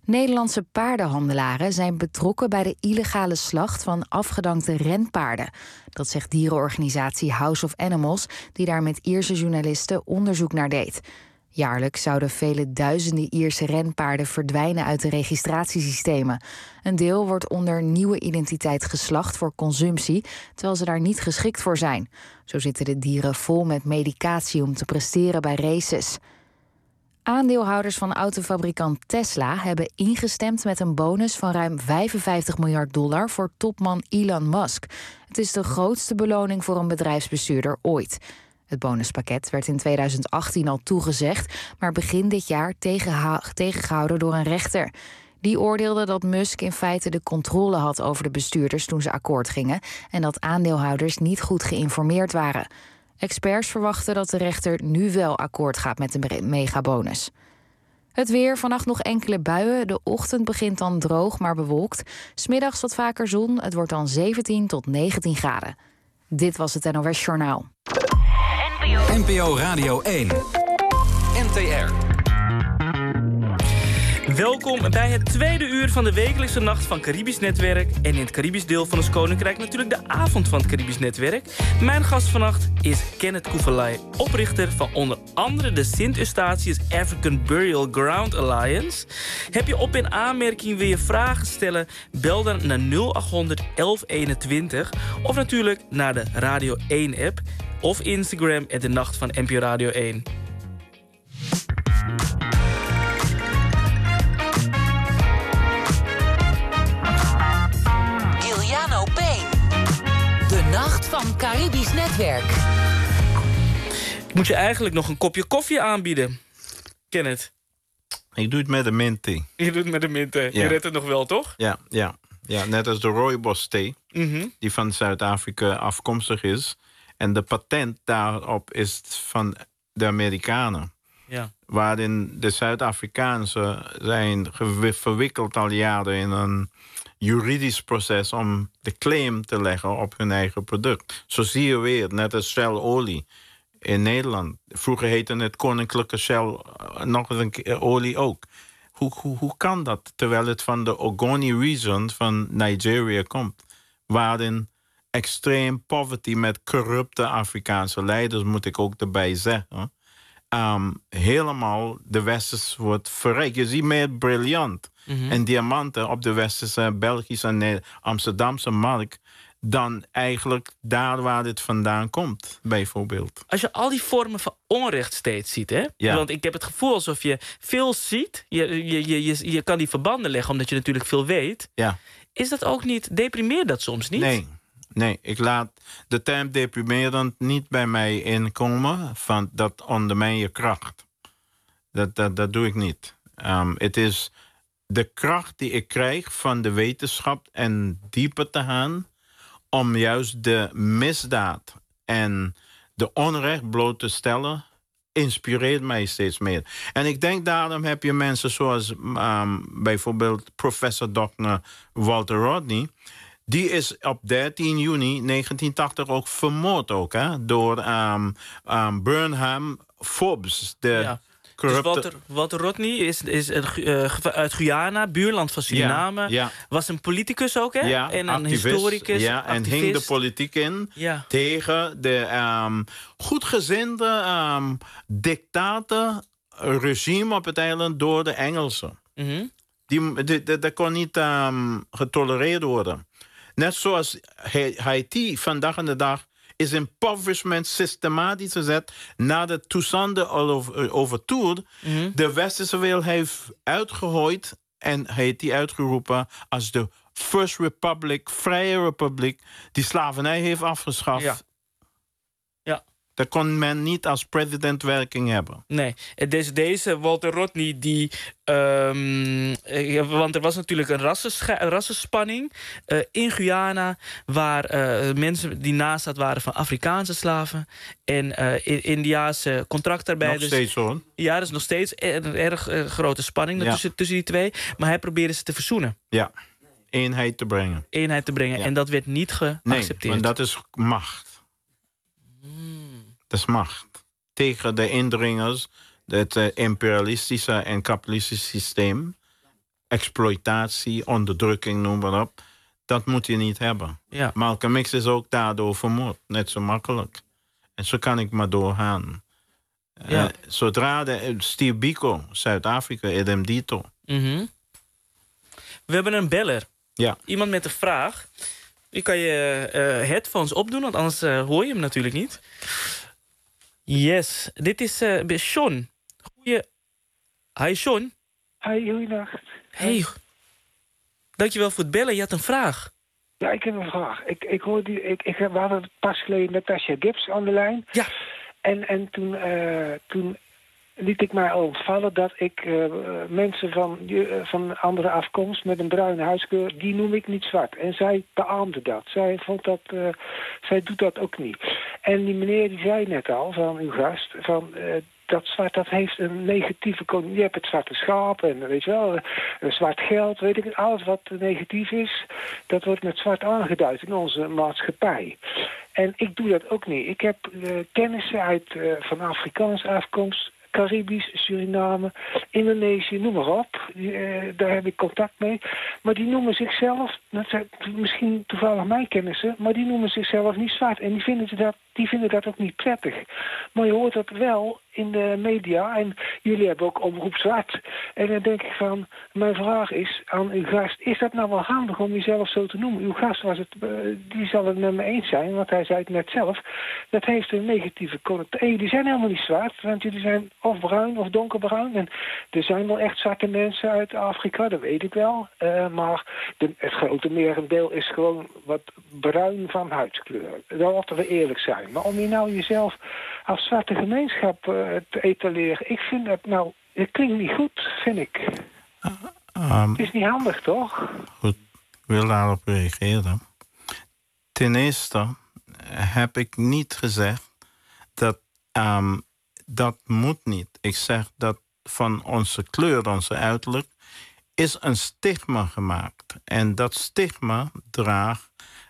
Nederlandse paardenhandelaren zijn betrokken bij de illegale slacht van afgedankte renpaarden. Dat zegt dierenorganisatie House of Animals, die daar met Ierse journalisten onderzoek naar deed. Jaarlijks zouden vele duizenden Ierse renpaarden verdwijnen uit de registratiesystemen. Een deel wordt onder nieuwe identiteit geslacht voor consumptie, terwijl ze daar niet geschikt voor zijn. Zo zitten de dieren vol met medicatie om te presteren bij races. Aandeelhouders van autofabrikant Tesla hebben ingestemd met een bonus van ruim vijfenvijftig miljard dollar voor topman Elon Musk. Het is de grootste beloning voor een bedrijfsbestuurder ooit. Het bonuspakket werd in tweeduizend achttien al toegezegd, maar begin dit jaar tegenha- tegengehouden door een rechter. Die oordeelde dat Musk in feite de controle had over de bestuurders toen ze akkoord gingen en dat aandeelhouders niet goed geïnformeerd waren. Experts verwachten dat de rechter nu wel akkoord gaat met de megabonus. Het weer, vannacht nog enkele buien. De ochtend begint dan droog, maar bewolkt. 'S Middags wat vaker zon. Het wordt dan zeventien tot negentien graden. Dit was het N O S Journaal. N P O Radio één. N T R. Welkom bij het tweede uur van de wekelijkse nacht van Caribisch Netwerk. En in het Caribisch deel van ons Koninkrijk natuurlijk de avond van het Caribisch Netwerk. Mijn gast vannacht is Kenneth Kuvalai, oprichter van onder andere de Sint Eustatius African Burial Ground Alliance. Heb je op- en aanmerking, wil je vragen stellen? Bel dan naar nul achthonderd elf eenentwintig of natuurlijk naar de Radio één app of Instagram at de nacht van N P O Radio één. De nacht van Caribisch Netwerk. Ik moet je eigenlijk nog een kopje koffie aanbieden, Kenneth. Ik doe het met de mint thee. Je doet het met de mint, hè? Je Ja. redt het nog wel, toch? Ja, ja. ja, net als de rooibos thee, Mhm. die van Zuid-Afrika afkomstig is. En de patent daarop is van de Amerikanen. Ja. Waarin de Zuid-Afrikaanse zijn gewi- verwikkeld al jaren in een juridisch proces om de claim te leggen op hun eigen product. Zo zie je weer, net als Shell olie in Nederland. Vroeger heette het Koninklijke Shell uh, nog eens een keer olie ook. Hoe, hoe, hoe kan dat? Terwijl het van de Ogoni region van Nigeria komt. Waarin extreme poverty met corrupte Afrikaanse leiders, moet ik ook erbij zeggen, um, helemaal de Westers wordt verrijkt. Je ziet meer briljant Mhm. en diamanten op de Westerse, Belgische en Ne- Amsterdamse markt dan eigenlijk daar waar het vandaan komt, bijvoorbeeld. Als je al die vormen van onrecht steeds ziet, hè? Ja. Want ik heb het gevoel alsof je veel ziet. Je, je, je, je, je kan die verbanden leggen omdat je natuurlijk veel weet. Ja. Is dat ook niet, deprimeert dat soms niet? Nee, nee, ik laat de term deprimerend niet bij mij inkomen, van dat ondermijn je kracht. Dat, dat, dat doe ik niet. Um, het is de kracht die ik krijg van de wetenschap en dieper te gaan, om juist de misdaad en de onrecht bloot te stellen, inspireert mij steeds meer. En ik denk daarom heb je mensen zoals um, bijvoorbeeld professor dokter Walter Rodney. Die is op dertien juni negentien tachtig ook vermoord ook, hè, door um, um, Burnham Forbes, de Ja. Dus corrupte... Walter, Walter Rodney is, is uh, uit Guyana, buurland van Suriname. Ja, ja. Was een politicus ook, hè? Ja, en een activist, historicus, ja, en activist. hing de politiek in Ja. tegen de um, goedgezinde um, dictator regime op het eiland door de Engelsen. Mhm. Die, die, die- dat kon niet um, getolereerd worden. Net zoals Ha- Haiti vandaag aan de dag is impoverishment systematisch gezet nadat Toussaint al over, overtoerd Mhm. de westerse wereld heeft uitgegooid en Haiti uitgeroepen als de First Republic, vrije republiek, die slavernij heeft afgeschaft. Ja. Ja. Dat kon men niet als president werking hebben. Nee, en deze, deze Walter Rodney, die, um, eh, want er was natuurlijk een rassenscha- rassenspanning uh, in Guyana, waar uh, mensen die naast dat waren van Afrikaanse slaven en uh, Indiaanse contractarbeiders. Nog steeds hoor. Ja, dat is nog steeds een erg uh, grote spanning Ja. tussen, tussen die twee. Maar hij probeerde ze te verzoenen, Ja, eenheid te brengen. eenheid te brengen. Ja. En dat werd niet Nee, geaccepteerd. want dat is macht. Dat is macht. Tegen de indringers, het uh, imperialistische en kapitalistische systeem. exploitatie, onderdrukking, noem maar op. Dat moet je niet hebben. Ja. Malcolm X is ook daardoor vermoord. Net zo makkelijk. En zo kan ik maar doorgaan. Ja. Uh, zodra de Steve Biko, Zuid-Afrika, Edem Dito. Mm-hmm. We hebben een beller. Ja. Iemand met een vraag. Je kan je uh, headphones opdoen, want anders uh, hoor je hem natuurlijk niet. Yes, dit is uh, Sean. Goeie... Hi Sean. Hi, goeienacht. Hey. Dankjewel voor het bellen. Je had een vraag. Ja, ik heb een vraag. Ik, ik hoorde, ik, ik, we hadden pas geleden Natasha Gibbs aan de lijn. Ja. En, en toen, uh, toen liet ik mij ontvallen dat ik uh, mensen van, uh, van andere afkomst met een bruine huidskleur, die noem ik niet zwart. En zij beaamde dat. Zij vond dat, uh, zij doet dat ook niet. En die meneer die zei net al, van uw gast, van uh, dat zwart, dat heeft een negatieve connotatie. Je hebt het zwarte schaap en weet je wel, uh, zwart geld, weet ik, alles wat negatief is, dat wordt met zwart aangeduid in onze maatschappij. En ik doe dat ook niet. Ik heb uh, kennissen uit uh, van Afrikaanse afkomst, Caribisch, Suriname, Indonesië, noem maar op. Die, uh, daar heb ik contact mee. Maar die noemen zichzelf, dat zijn misschien toevallig mijn kennissen, maar die noemen zichzelf niet zwart. En die vinden dat, die vinden dat ook niet prettig. Maar je hoort dat wel in de media. En jullie hebben ook Omroep Zwart. En dan denk ik van, mijn vraag is aan uw gast, is dat nou wel handig om jezelf zo te noemen? Uw gast was het, uh, die zal het met me eens zijn, want hij zei het net zelf. Dat heeft een negatieve connotatie. Jullie zijn helemaal niet zwart, want jullie zijn of bruin of donkerbruin. En er zijn wel echt zwarte mensen uit Afrika, dat weet ik wel. Uh, maar de, het grote merendeel is gewoon wat bruin van huidskleur. Dat laten we eerlijk zijn. Maar om je nou jezelf als zwarte gemeenschap uh, te etaleren, ik vind dat nou, het klinkt niet goed, vind ik. Uh, um, het is niet handig, toch? Goed, ik wil daarop reageren. Ten eerste heb ik niet gezegd dat um, dat moet niet. Ik zeg dat van onze kleur, onze uiterlijk, is een stigma gemaakt. En dat stigma draagt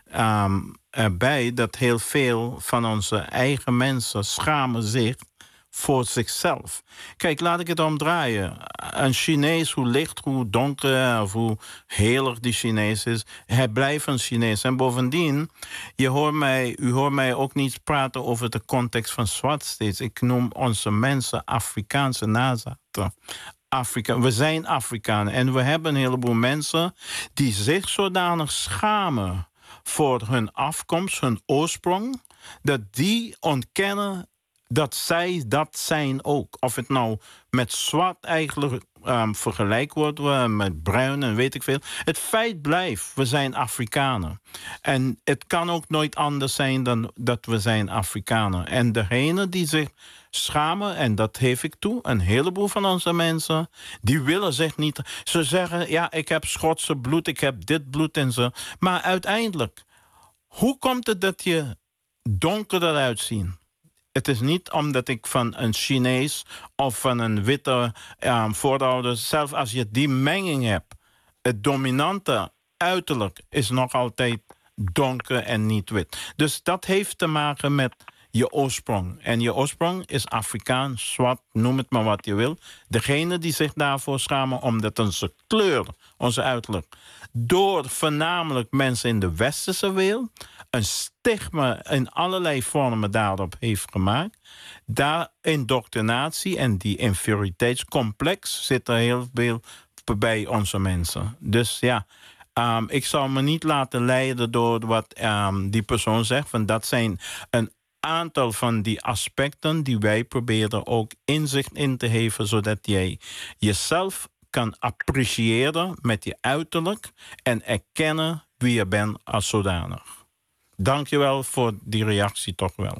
um, erbij dat heel veel van onze eigen mensen schamen zich voor zichzelf. Kijk, laat ik het omdraaien. Een Chinees, hoe licht, hoe donker of hoe heerlijk die Chinees is, hij blijft een Chinees. En bovendien, je hoort mij, u hoort mij ook niet praten over de context van zwart steeds. Ik noem onze mensen Afrikaanse nazaten. Afrika, we zijn Afrikanen en we hebben een heleboel mensen die zich zodanig schamen voor hun afkomst, hun oorsprong, dat die ontkennen dat zij dat zijn ook. Of het nou met zwart eigenlijk um, vergelijk wordt, uh, met bruin en weet ik veel. Het feit blijft, we zijn Afrikanen. En het kan ook nooit anders zijn dan dat we zijn Afrikanen. En degene die zich schamen, en dat geef ik toe, een heleboel van onze mensen, die willen zich niet. Ze zeggen, ja, ik heb Schotse bloed, ik heb dit bloed en zo. Maar uiteindelijk, hoe komt het dat je donkerder uitziet? Het is niet omdat ik van een Chinees of van een witte um, voorouder, zelfs als je die menging hebt, het dominante uiterlijk is nog altijd donker en niet wit. Dus dat heeft te maken met je oorsprong. En je oorsprong is Afrikaans, zwart, noem het maar wat je wil. Degene die zich daarvoor schamen omdat onze kleur, onze uiterlijk, door voornamelijk mensen in de westerse wereld een stigma in allerlei vormen daarop heeft gemaakt. Daar indoctrinatie en die inferioriteitscomplex zit er heel veel bij onze mensen. Dus ja, um, ik zou me niet laten leiden door wat um, die persoon zegt. Want dat zijn een aantal van die aspecten die wij proberen ook inzicht in te geven, zodat jij jezelf kan appreciëren met je uiterlijk en erkennen wie je bent als zodanig. Dank je wel voor die reactie toch wel.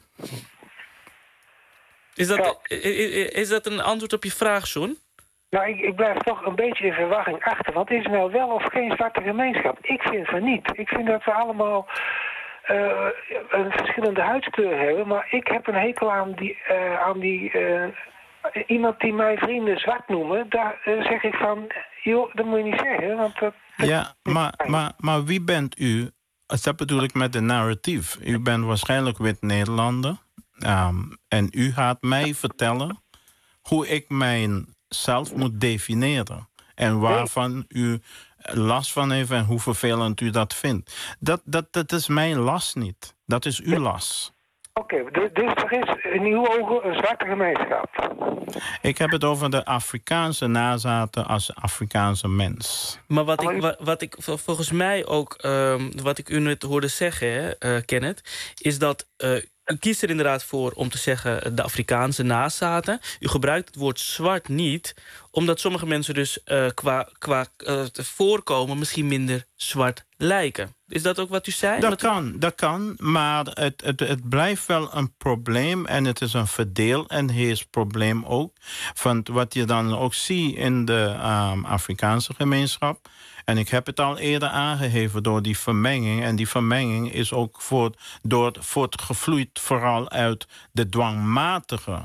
Is dat, is dat een antwoord op je vraag, John? Nou, ik, ik blijf toch een beetje in verwarring achter. Want is er nou wel of geen zwarte gemeenschap? Ik vind van niet. Ik vind dat we allemaal uh, een verschillende huidskleur hebben. Maar ik heb een hekel aan die... Uh, aan die uh, iemand die mijn vrienden zwart noemen, daar uh, zeg ik van, joh, dat moet je niet zeggen. Want dat, dat ja, maar, maar, maar wie bent u? Dat bedoel ik met de narratief. U bent waarschijnlijk wit-Nederlander. Um, en u gaat mij vertellen hoe ik mijzelf moet definiëren. En waarvan u last van heeft en hoe vervelend u dat vindt. Dat, dat, dat is mijn last niet. Dat is uw last. Oké, okay, dus, dus er is in uw ogen een zwarte gemeenschap? Ik heb het over de Afrikaanse nazaten als Afrikaanse mens. Maar wat ik, wat, wat ik volgens mij ook, uh, wat ik u net hoorde zeggen, hè, uh, Kenneth, is dat uh, u kiest er inderdaad voor om te zeggen de Afrikaanse nazaten. U gebruikt het woord zwart niet, omdat sommige mensen dus uh, qua, qua uh, voorkomen misschien minder zwart lijken. Is dat ook wat u zei? Dat kan, dat kan, maar het, het, het blijft wel een probleem en het is een verdeel- en heersprobleem ook. Want wat je dan ook ziet in de um, Afrikaanse gemeenschap, en ik heb het al eerder aangegeven door die vermenging, en die vermenging is ook voort, door, voortgevloeid vooral uit de dwangmatige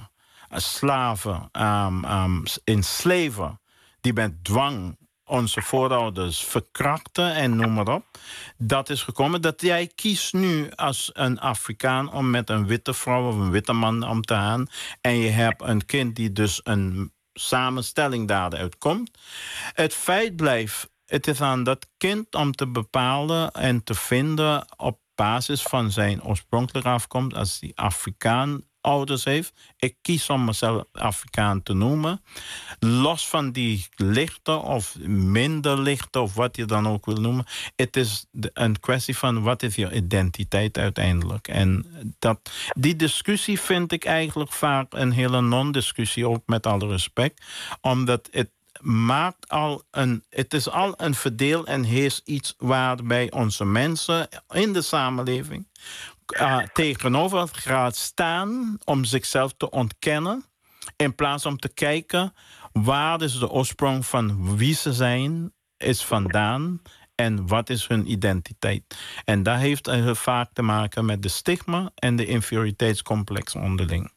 slaven, um, um, in slaven, die met dwang onze voorouders verkrachten en noem maar op. Dat is gekomen dat jij kiest nu als een Afrikaan om met een witte vrouw of een witte man om te gaan. En je hebt een kind die dus een samenstelling daaruit komt. Het feit blijft, het is aan dat kind om te bepalen en te vinden op basis van zijn oorspronkelijke afkomst, als die Afrikaan ouders heeft. Ik kies om mezelf Afrikaan te noemen. Los van die lichte of minder lichte of wat je dan ook wil noemen. Het is een kwestie van wat is je identiteit uiteindelijk. En dat, die discussie vind ik eigenlijk vaak een hele non-discussie, ook met alle respect. Omdat het maakt al een, het is al een verdeel en heers iets waarbij onze mensen in de samenleving Uh, tegenover gaat staan om zichzelf te ontkennen, in plaats om te kijken waar is de oorsprong van wie ze zijn, is vandaan en wat is hun identiteit. En dat heeft uh, vaak te maken met de stigma en de inferioriteitscomplex onderling.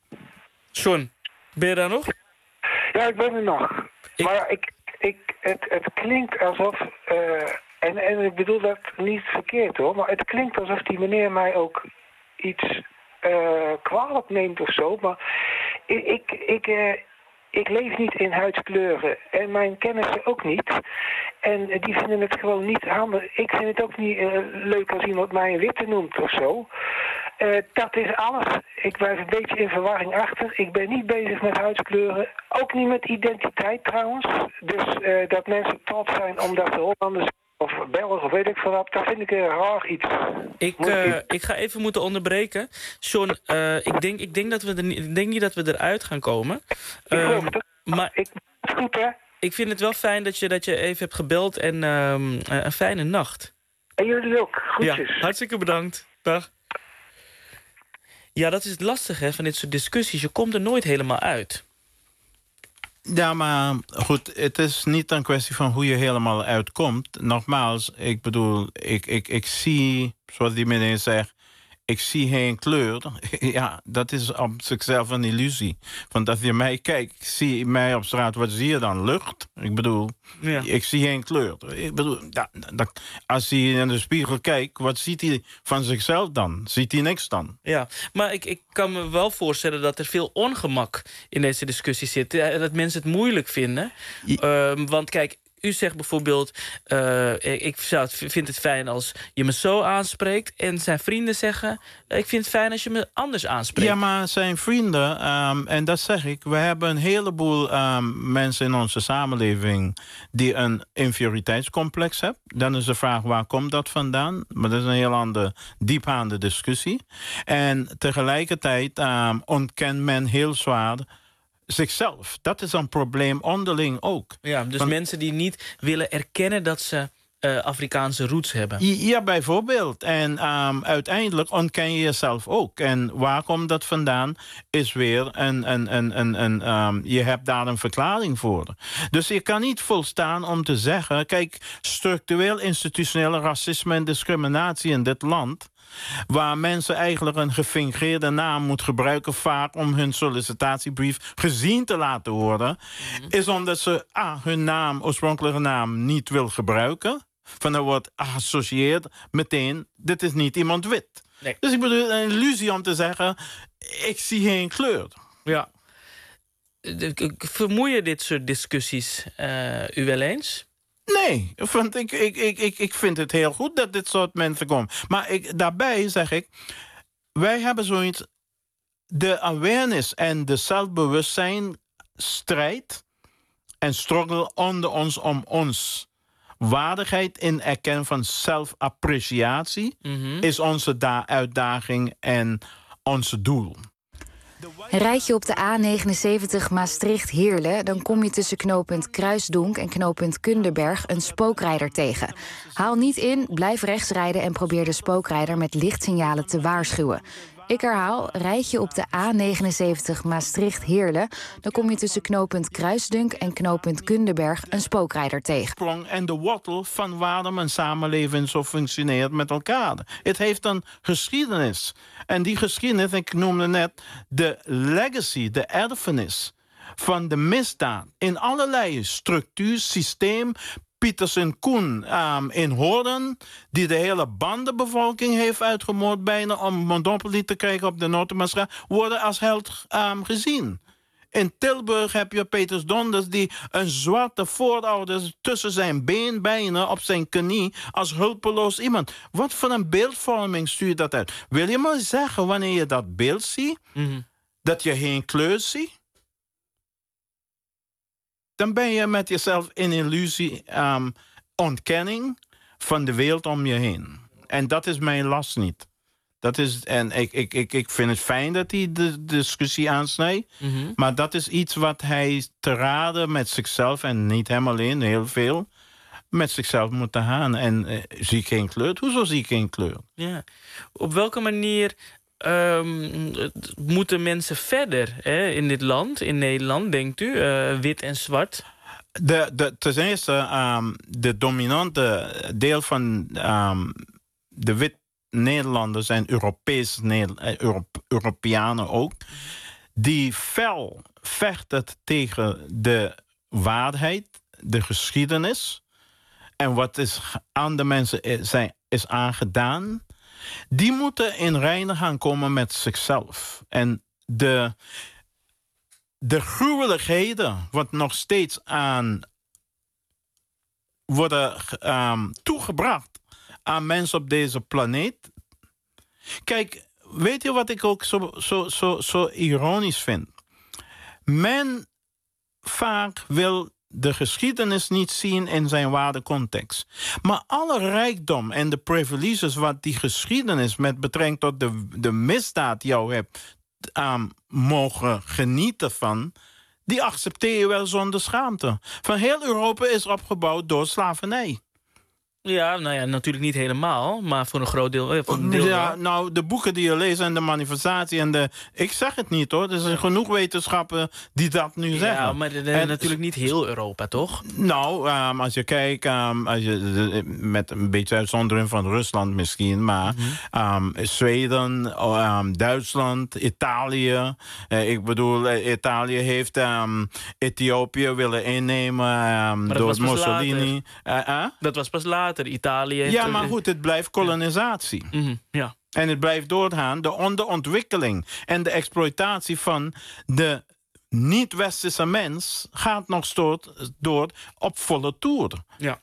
John, ben je daar nog? Ja, ik ben er nog. Ik... Maar ik, ik, het, het klinkt alsof... Uh... En, en ik bedoel dat niet verkeerd hoor, maar het klinkt alsof die meneer mij ook iets uh, kwalijk neemt of zo. Maar ik, ik, ik, uh, ik leef niet in huidskleuren en mijn kennissen ook niet. En uh, die vinden het gewoon niet handig. Ik vind het ook niet uh, leuk als iemand mij een witte noemt of zo. Uh, dat is alles. Ik blijf een beetje in verwarring achter. Ik ben niet bezig met huidskleuren. Ook niet met identiteit trouwens. Dus uh, dat mensen trots zijn omdat ze Hollanders of Belgen, of weet ik veel wat, dat vind ik een raar iets. Ik, uh, ik ga even moeten onderbreken. John, uh, ik, denk, ik, denk dat we er niet, ik denk niet dat we eruit gaan komen. Ik um, geloof het. Maar ik, het goed, hè? Ik vind het wel fijn dat je, dat je even hebt gebeld en um, uh, een fijne nacht. En jullie ook. Groetjes. Ja, hartstikke bedankt. Dag. Ja, dat is het lastige hè, van dit soort discussies. Je komt er nooit helemaal uit. Ja, maar goed, het is niet een kwestie van hoe je helemaal uitkomt. Nogmaals, ik bedoel, ik, ik, ik zie, zoals die meneer zegt, ik zie geen kleur. Ja, dat is op zichzelf een illusie. Want als je mij kijkt, zie je mij op straat, wat zie je dan? Lucht? Ik bedoel, ja. Ik zie geen kleur. Ik bedoel, dat, dat, als hij in de spiegel kijkt, wat ziet hij van zichzelf dan? Ziet hij niks dan? Ja, maar ik, ik kan me wel voorstellen dat er veel ongemak in deze discussie zit. Dat mensen het moeilijk vinden. Ja. Uh, want kijk, u zegt bijvoorbeeld, uh, ik zou het, vind het fijn als je me zo aanspreekt. En zijn vrienden zeggen, ik vind het fijn als je me anders aanspreekt. Ja, maar zijn vrienden, um, en dat zeg ik, we hebben een heleboel um, mensen in onze samenleving die een inferioriteitscomplex hebben. Dan is de vraag, waar komt dat vandaan? Maar dat is een heel andere, diepgaande discussie. En tegelijkertijd um, ontkent men heel zwaar zichzelf. Dat is een probleem onderling ook. Ja, dus Want, mensen die niet willen erkennen dat ze uh, Afrikaanse roots hebben. Ja, bijvoorbeeld. En um, uiteindelijk ontken je jezelf ook. En waar komt dat vandaan? Is weer een... een, een, een, een um, je hebt daar een verklaring voor. Dus je kan niet volstaan om te zeggen, kijk, structureel institutionele racisme en discriminatie in dit land, waar mensen eigenlijk een gefingeerde naam moeten gebruiken vaak om hun sollicitatiebrief gezien te laten worden, mm-hmm. is omdat ze ah, hun naam, oorspronkelijke naam niet wil gebruiken. Van er wordt geassocieerd meteen, dit is niet iemand wit. Nee. Dus ik bedoel, een illusie om te zeggen, ik zie geen kleur. Ja. vermoeien dit soort discussies uh, u wel eens? Nee, want ik, ik, ik, ik, ik vind het heel goed dat dit soort mensen komen. Maar ik, daarbij zeg ik, wij hebben zoiets, de awareness en de zelfbewustzijn strijd en struggle onder ons om ons waardigheid in erkennen van zelfappreciatie mm-hmm. is onze da- uitdaging en onze doel. Rijd je op de A negenenzeventig Maastricht-Heerlen, dan kom je tussen knooppunt Kruisdonk en knooppunt Kunderberg een spookrijder tegen. Haal niet in, blijf rechts rijden en probeer de spookrijder met lichtsignalen te waarschuwen. Ik herhaal, rijd je op de A negenenzeventig Maastricht-Heerlen, dan kom je tussen knooppunt Kruisdonk en knooppunt Kunderberg een spookrijder tegen. En de wortel van waarom een samenleving zo functioneert met elkaar. Het heeft een geschiedenis. En die geschiedenis, ik noemde net de legacy, de erfenis van de misdaad in allerlei structuur, systeem. Pietersen Koen um, in Hoorn, die de hele bandenbevolking heeft uitgemoord bijna om monopolie te krijgen op de Noordermaasstraat, worden als held um, gezien. In Tilburg heb je Peters Donders die een zwarte voorouder tussen zijn been bijna op zijn knie als hulpeloos iemand. Wat voor een beeldvorming stuurt dat uit? Wil je maar zeggen wanneer je dat beeld ziet, mm-hmm. dat je geen kleur ziet? Dan ben je met jezelf in illusie, um, ontkenning van de wereld om je heen. En dat is mijn last niet. Dat is, en ik, ik, ik, ik vind het fijn dat hij de discussie aansnijdt. Mm-hmm. Maar dat is iets wat hij te raden met zichzelf, en niet hem alleen, heel veel, met zichzelf moet gaan. En uh, zie ik geen kleur? Hoezo zie ik geen kleur? Ja. Op welke manier Um, moeten mensen verder hè, in dit land, in Nederland, denkt u, uh, wit en zwart? De, de, ten eerste, um, de dominante deel van um, de wit Nederlanders en Europees Euro- Europeanen ook, die fel vechten tegen de waarheid, de geschiedenis en wat is aan de mensen is, is aangedaan. Die moeten in reine gaan komen met zichzelf. En de, de gruwelijkheden wat nog steeds aan worden um, toegebracht aan mensen op deze planeet. Kijk, weet je wat ik ook zo, zo, zo, zo ironisch vind? Men vaak wil de geschiedenis niet zien in zijn ware context. Maar alle rijkdom en de privileges wat die geschiedenis met betrekking tot de, de misdaad jou hebt um, mogen genieten van, die accepteer je wel zonder schaamte. Van heel Europa is opgebouwd door slavernij. Ja, nou ja, natuurlijk niet helemaal, maar voor een groot deel. Voor een deel ja, nou, de boeken die je leest en de manifestatie en de... Ik zeg het niet, hoor. Er zijn genoeg wetenschappen die dat nu zeggen. Ja, maar de, de, en, natuurlijk niet heel Europa, toch? Nou, um, als je kijkt, um, als je, de, met een beetje uitzondering van Rusland misschien, maar mm-hmm. um, Zweden, um, Duitsland, Italië. Uh, ik bedoel, uh, Italië heeft um, Ethiopië willen innemen um, door Mussolini. Uh, uh? Dat was pas later. Italië. Ja, maar goed, het blijft kolonisatie. Mm-hmm, ja. En het blijft doorgaan. De onderontwikkeling en de exploitatie van de niet-westerse mens gaat nog stoot, door op volle toer. Ja.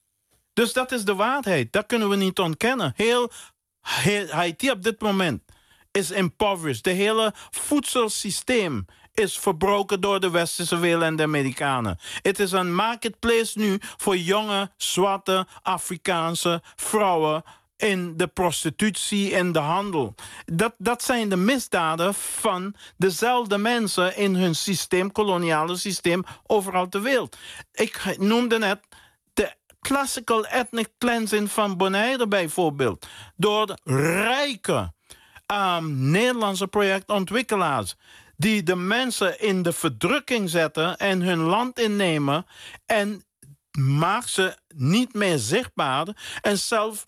Dus dat is de waarheid. Dat kunnen we niet ontkennen. Heel, heel Haiti op dit moment is impoverished. De hele voedselsysteem is verbroken door de westerse wereld en de Amerikanen. Het is een marketplace nu voor jonge, zwarte, Afrikaanse vrouwen in de prostitutie en de handel. Dat, dat zijn de misdaden van dezelfde mensen in hun systeem, koloniale systeem, overal ter wereld. Ik noemde net de classical ethnic cleansing van Bonaire bijvoorbeeld. Door de rijke um, Nederlandse projectontwikkelaars die de mensen in de verdrukking zetten en hun land innemen en maakt ze niet meer zichtbaar. En zelf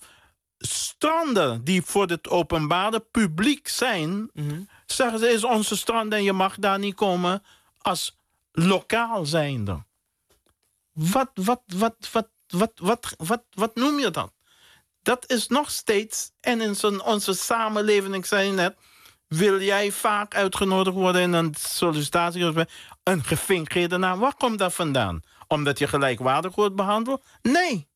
stranden die voor het openbare publiek zijn, mm-hmm. zeggen ze, is onze strand en je mag daar niet komen als lokaal zijnde. Wat, wat, wat, wat, wat, wat, wat, wat noem je dat? Dat is nog steeds, en in zo'n, onze samenleving, ik zei net, Wil jij vaak uitgenodigd worden in een sollicitatiegesprek? Een gefingeerde naam, waar komt dat vandaan? Omdat je gelijkwaardig wordt behandeld? Nee.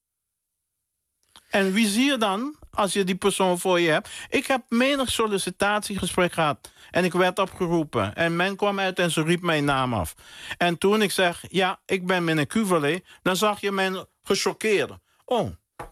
En wie zie je dan als je die persoon voor je hebt? Ik heb menig sollicitatiegesprek gehad. En ik werd opgeroepen. En men kwam uit en ze riep mijn naam af. En toen ik zeg, ja, ik ben meneer Cuvelet, dan zag je men gechoqueerd. Oh.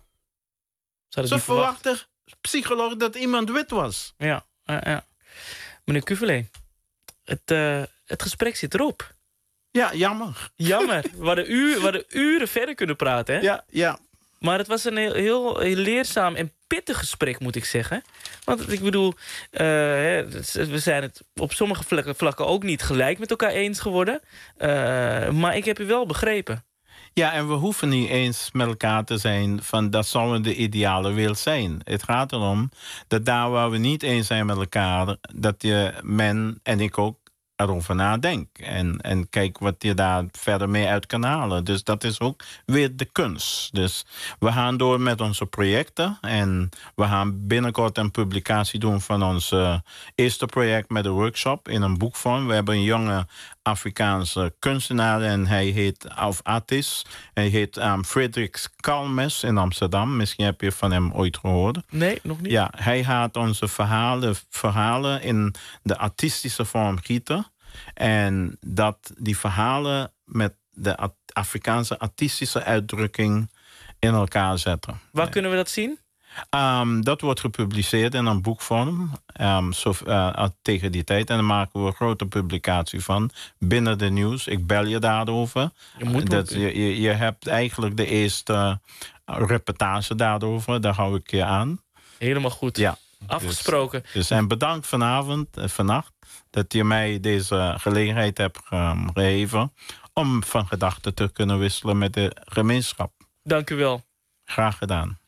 Ze verwachten psycholoog dat iemand wit was. Ja, ja, ja. Meneer Cuvelet, het, uh, het gesprek zit erop. Ja, jammer. Jammer. We hadden, uur, we hadden uren verder kunnen praten, hè? Ja, ja. Maar het was een heel, heel, heel leerzaam en pittig gesprek, moet ik zeggen. Want ik bedoel, uh, we zijn het op sommige vlakken, vlakken ook niet gelijk met elkaar eens geworden. Uh, maar ik heb u wel begrepen. Ja, en we hoeven niet eens met elkaar te zijn van dat zou de ideale wereld zijn. Het gaat erom dat daar waar we niet eens zijn met elkaar, dat je, men en ik ook erover nadenkt. En, en kijk wat je daar verder mee uit kan halen. Dus dat is ook weer de kunst. Dus we gaan door met onze projecten. En we gaan binnenkort een publicatie doen van ons uh, eerste project met een workshop in een boekvorm. We hebben een jonge Afrikaanse kunstenaar en hij heet, of artiest, hij heet um, Frederik Kalmes in Amsterdam. Misschien heb je van hem ooit gehoord. Nee, nog niet. Ja, hij gaat onze verhalen, verhalen in de artistische vorm gieten. En dat die verhalen met de Afrikaanse artistische uitdrukking in elkaar zetten. Waar ja. kunnen we dat zien? Um, dat wordt gepubliceerd in een boekvorm um, zo, uh, tegen die tijd. En dan maken we een grote publicatie van binnen de nieuws. Ik bel je daarover. Je, moet dat, je, je, je hebt eigenlijk de eerste uh, reportage daarover. Daar hou ik je aan. Helemaal goed. Ja. Afgesproken. Dus, dus, en bedankt vanavond, uh, vannacht, dat je mij deze gelegenheid hebt um, gegeven om van gedachten te kunnen wisselen met de gemeenschap. Dank u wel. Graag gedaan.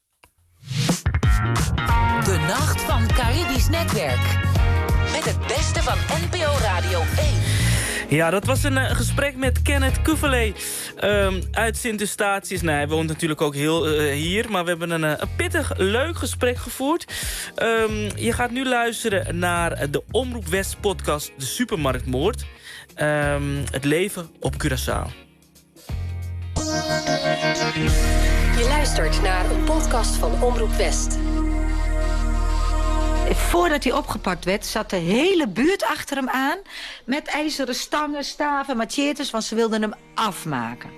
De Nacht van Caribisch Netwerk. Met het beste van N P O Radio één. Ja, dat was een uh, gesprek met Kenneth Cuvelet um, uit Sint-Eustatius. Nou, hij woont natuurlijk ook heel uh, hier, maar we hebben een, uh, een pittig, leuk gesprek gevoerd. Um, je gaat nu luisteren naar de Omroep West podcast De Supermarktmoord. Um, het leven op Curaçao. Je luistert naar een podcast van Omroep West. Voordat hij opgepakt werd, zat de hele buurt achter hem aan met ijzeren stangen, staven, machetes, want ze wilden hem afmaken.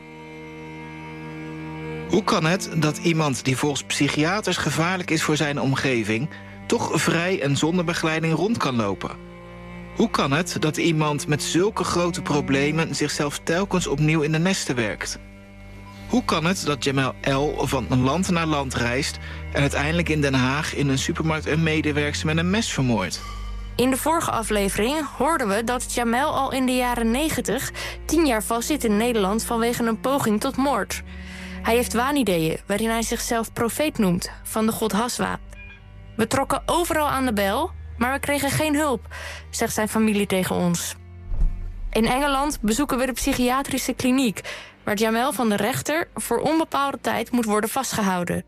Hoe kan het dat iemand die volgens psychiaters gevaarlijk is voor zijn omgeving toch vrij en zonder begeleiding rond kan lopen? Hoe kan het dat iemand met zulke grote problemen zichzelf telkens opnieuw in de nesten werkt? Hoe kan het dat Jamel L. van land naar land reist en uiteindelijk in Den Haag in een supermarkt een medewerkster met een mes vermoordt? In de vorige aflevering hoorden we dat Jamel al in de jaren negentig tien jaar vastzit in Nederland vanwege een poging tot moord. Hij heeft waanideeën waarin hij zichzelf profeet noemt van de god Haswa. We trokken overal aan de bel, maar we kregen geen hulp, zegt zijn familie tegen ons. In Engeland bezoeken we de psychiatrische kliniek, waar Jamel van de rechter voor onbepaalde tijd moet worden vastgehouden.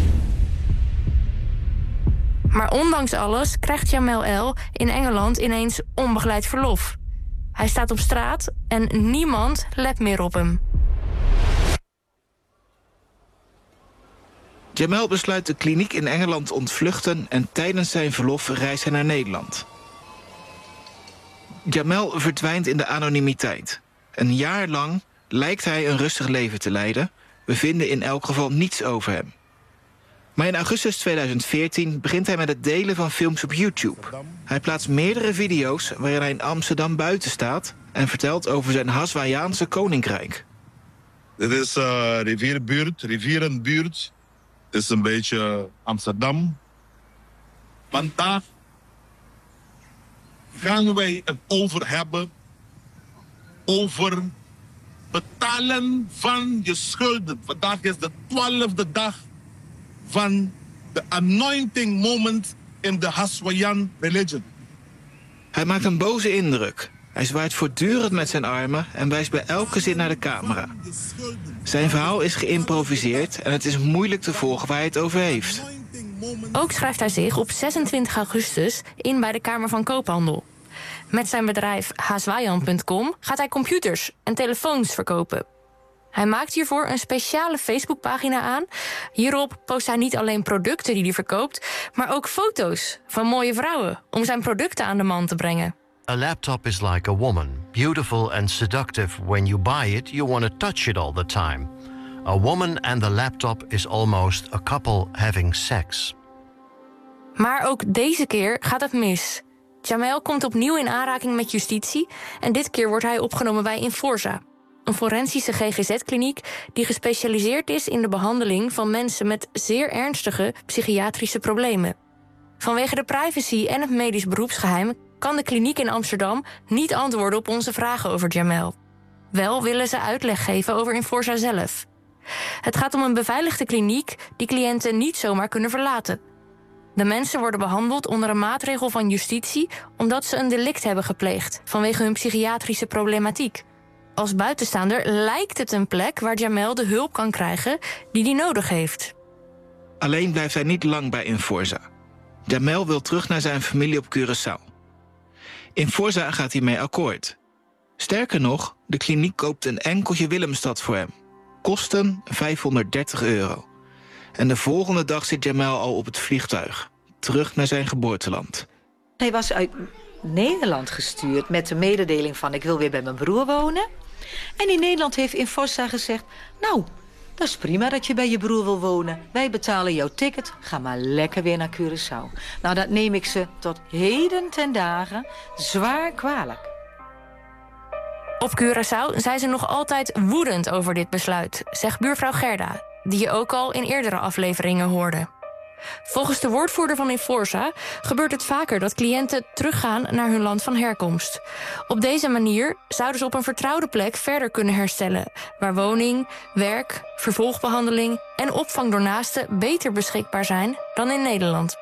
Maar ondanks alles krijgt Jamel L. in Engeland ineens onbegeleid verlof. Hij staat op straat en niemand let meer op hem. Jamel besluit de kliniek in Engeland te ontvluchten en tijdens zijn verlof reist hij naar Nederland. Jamel verdwijnt in de anonimiteit. Een jaar lang lijkt hij een rustig leven te leiden. We vinden in elk geval niets over hem. Maar in augustus tweeduizend veertien begint hij met het delen van films op YouTube. Hij plaatst meerdere video's waarin hij in Amsterdam buiten staat en vertelt over zijn Haswayaanse koninkrijk. Dit is uh, rivierenbuurt, rivierenbuurt. Het is een beetje Amsterdam. Vandaag gaan wij het over hebben over betalen van je schulden. Vandaag is de twaalfde dag van de anointing moment in de Haswayan religion. Hij maakt een boze indruk. Hij zwaait voortdurend met zijn armen en wijst bij elke zin naar de camera. Zijn verhaal is geïmproviseerd en het is moeilijk te volgen waar hij het over heeft. Ook schrijft hij zich op zesentwintig augustus in bij de Kamer van Koophandel. Met zijn bedrijf haaswayan punt com gaat hij computers en telefoons verkopen. Hij maakt hiervoor een speciale Facebookpagina aan. Hierop post hij niet alleen producten die hij verkoopt, maar ook foto's van mooie vrouwen om zijn producten aan de man te brengen. A laptop is like a woman, beautiful and seductive. When you buy it, you want to touch it all the time. A woman and the laptop is almost a couple having sex. Maar ook deze keer gaat het mis. Jamel komt opnieuw in aanraking met justitie en dit keer wordt hij opgenomen bij Inforsa, een forensische G G Z-kliniek die gespecialiseerd is in de behandeling van mensen met zeer ernstige psychiatrische problemen. Vanwege de privacy en het medisch beroepsgeheim kan de kliniek in Amsterdam niet antwoorden op onze vragen over Jamel. Wel willen ze uitleg geven over Inforsa zelf. Het gaat om een beveiligde kliniek die cliënten niet zomaar kunnen verlaten. De mensen worden behandeld onder een maatregel van justitie omdat ze een delict hebben gepleegd vanwege hun psychiatrische problematiek. Als buitenstaander lijkt het een plek waar Jamel de hulp kan krijgen die hij nodig heeft. Alleen blijft hij niet lang bij Inforsa. Jamel wil terug naar zijn familie op Curaçao. Inforsa gaat hiermee akkoord. Sterker nog, de kliniek koopt een enkeltje Willemstad voor hem. Kosten vijfhonderddertig euro. En de volgende dag zit Jamel al op het vliegtuig. Terug naar zijn geboorteland. Hij was uit Nederland gestuurd met de mededeling van ik wil weer bij mijn broer wonen. En in Nederland heeft Inforsa gezegd, nou, dat is prima dat je bij je broer wil wonen. Wij betalen jouw ticket, ga maar lekker weer naar Curaçao. Nou, dat neem ik ze tot heden ten dagen zwaar kwalijk. Op Curaçao zijn ze nog altijd woedend over dit besluit, zegt buurvrouw Gerda, die je ook al in eerdere afleveringen hoorde. Volgens de woordvoerder van Inforsa gebeurt het vaker dat cliënten teruggaan naar hun land van herkomst. Op deze manier zouden ze op een vertrouwde plek verder kunnen herstellen, waar woning, werk, vervolgbehandeling en opvang door naasten beter beschikbaar zijn dan in Nederland.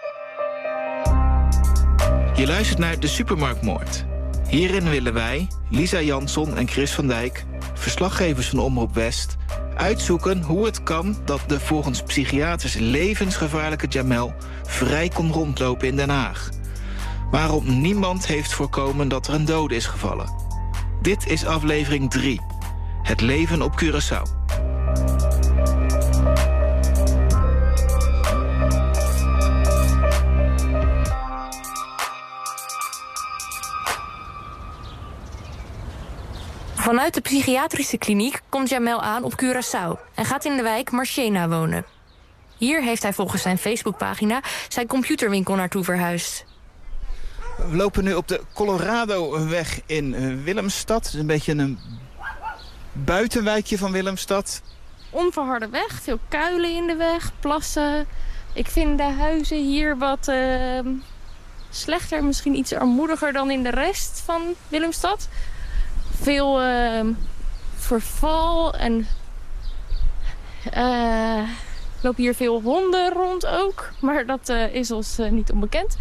Je luistert naar De Supermarktmoord. Hierin willen wij, Lisa Jansson en Chris van Dijk, verslaggevers van Omroep West, uitzoeken hoe het kan dat de volgens psychiaters levensgevaarlijke Jamel vrij kon rondlopen in Den Haag. Waarom niemand heeft voorkomen dat er een dode is gevallen. Dit is aflevering drie. Het leven op Curaçao. Vanuit de psychiatrische kliniek komt Jamel aan op Curaçao en gaat in de wijk Marchena wonen. Hier heeft hij volgens zijn Facebookpagina zijn computerwinkel naartoe verhuisd. We lopen nu op de Coloradoweg in Willemstad. Het is een beetje een buitenwijkje van Willemstad. Onverharde weg, veel kuilen in de weg, plassen. Ik vind de huizen hier wat uh, slechter, misschien iets armoediger dan in de rest van Willemstad. Veel uh, verval en uh, lopen hier veel honden rond ook. Maar dat uh, is ons uh, niet onbekend.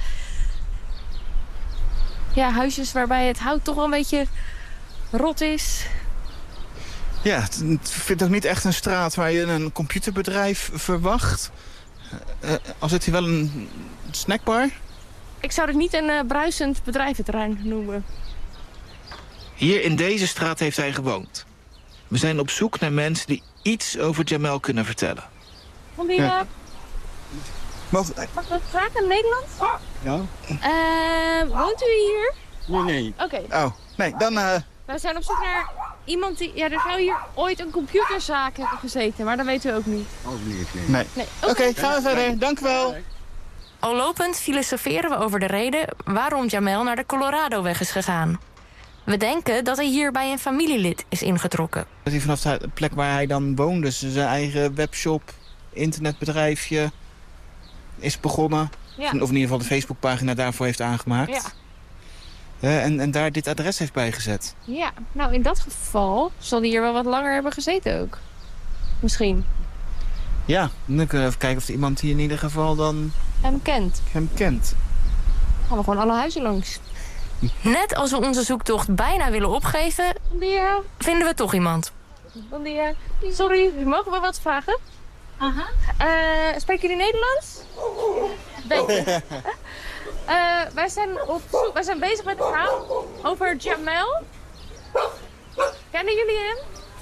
Ja, huisjes waarbij het hout toch wel een beetje rot is. Ja, het vindt ook niet echt een straat waar je een computerbedrijf verwacht. Uh, al zit hier wel een snackbar. Ik zou het niet een uh, bruisend bedrijventerrein noemen. Hier in deze straat heeft hij gewoond. We zijn op zoek naar mensen die iets over Jamel kunnen vertellen. Kom hier. Ja. Mag... Mag ik wat vragen in Nederland? Ja. Uh, woont u hier? Nee, nee. Oké. Okay. Oh, nee, dan... Uh... We zijn op zoek naar iemand die... Ja, er zou hier ooit een computerzaak hebben gezeten, maar dat weet u ook niet. Ook niet, nee. Nee. nee. Oké, okay, gaan we verder. Dank u wel. Al lopend filosoferen we over de reden waarom Jamel naar de Coloradoweg is gegaan. We denken dat hij hier bij een familielid is ingetrokken. Dat hij vanaf de plek waar hij dan woonde, zijn eigen webshop, internetbedrijfje is begonnen. Ja. Of in ieder geval de Facebookpagina daarvoor heeft aangemaakt. Ja. Uh, en, en daar dit adres heeft bijgezet. Ja, nou in dat geval zal hij hier wel wat langer hebben gezeten ook. Misschien. Ja, dan kunnen we even kijken of er iemand hier in ieder geval dan... Hem kent. Hem kent. Gaan we gewoon alle huizen langs. Net als we onze zoektocht bijna willen opgeven, vinden we toch iemand. Sorry, mogen we wat vragen? Aha. Uh, spreken jullie Nederlands? Beetje. Uh, wij, zijn op zoek, wij zijn bezig met een verhaal over Jamel. Kennen jullie hem?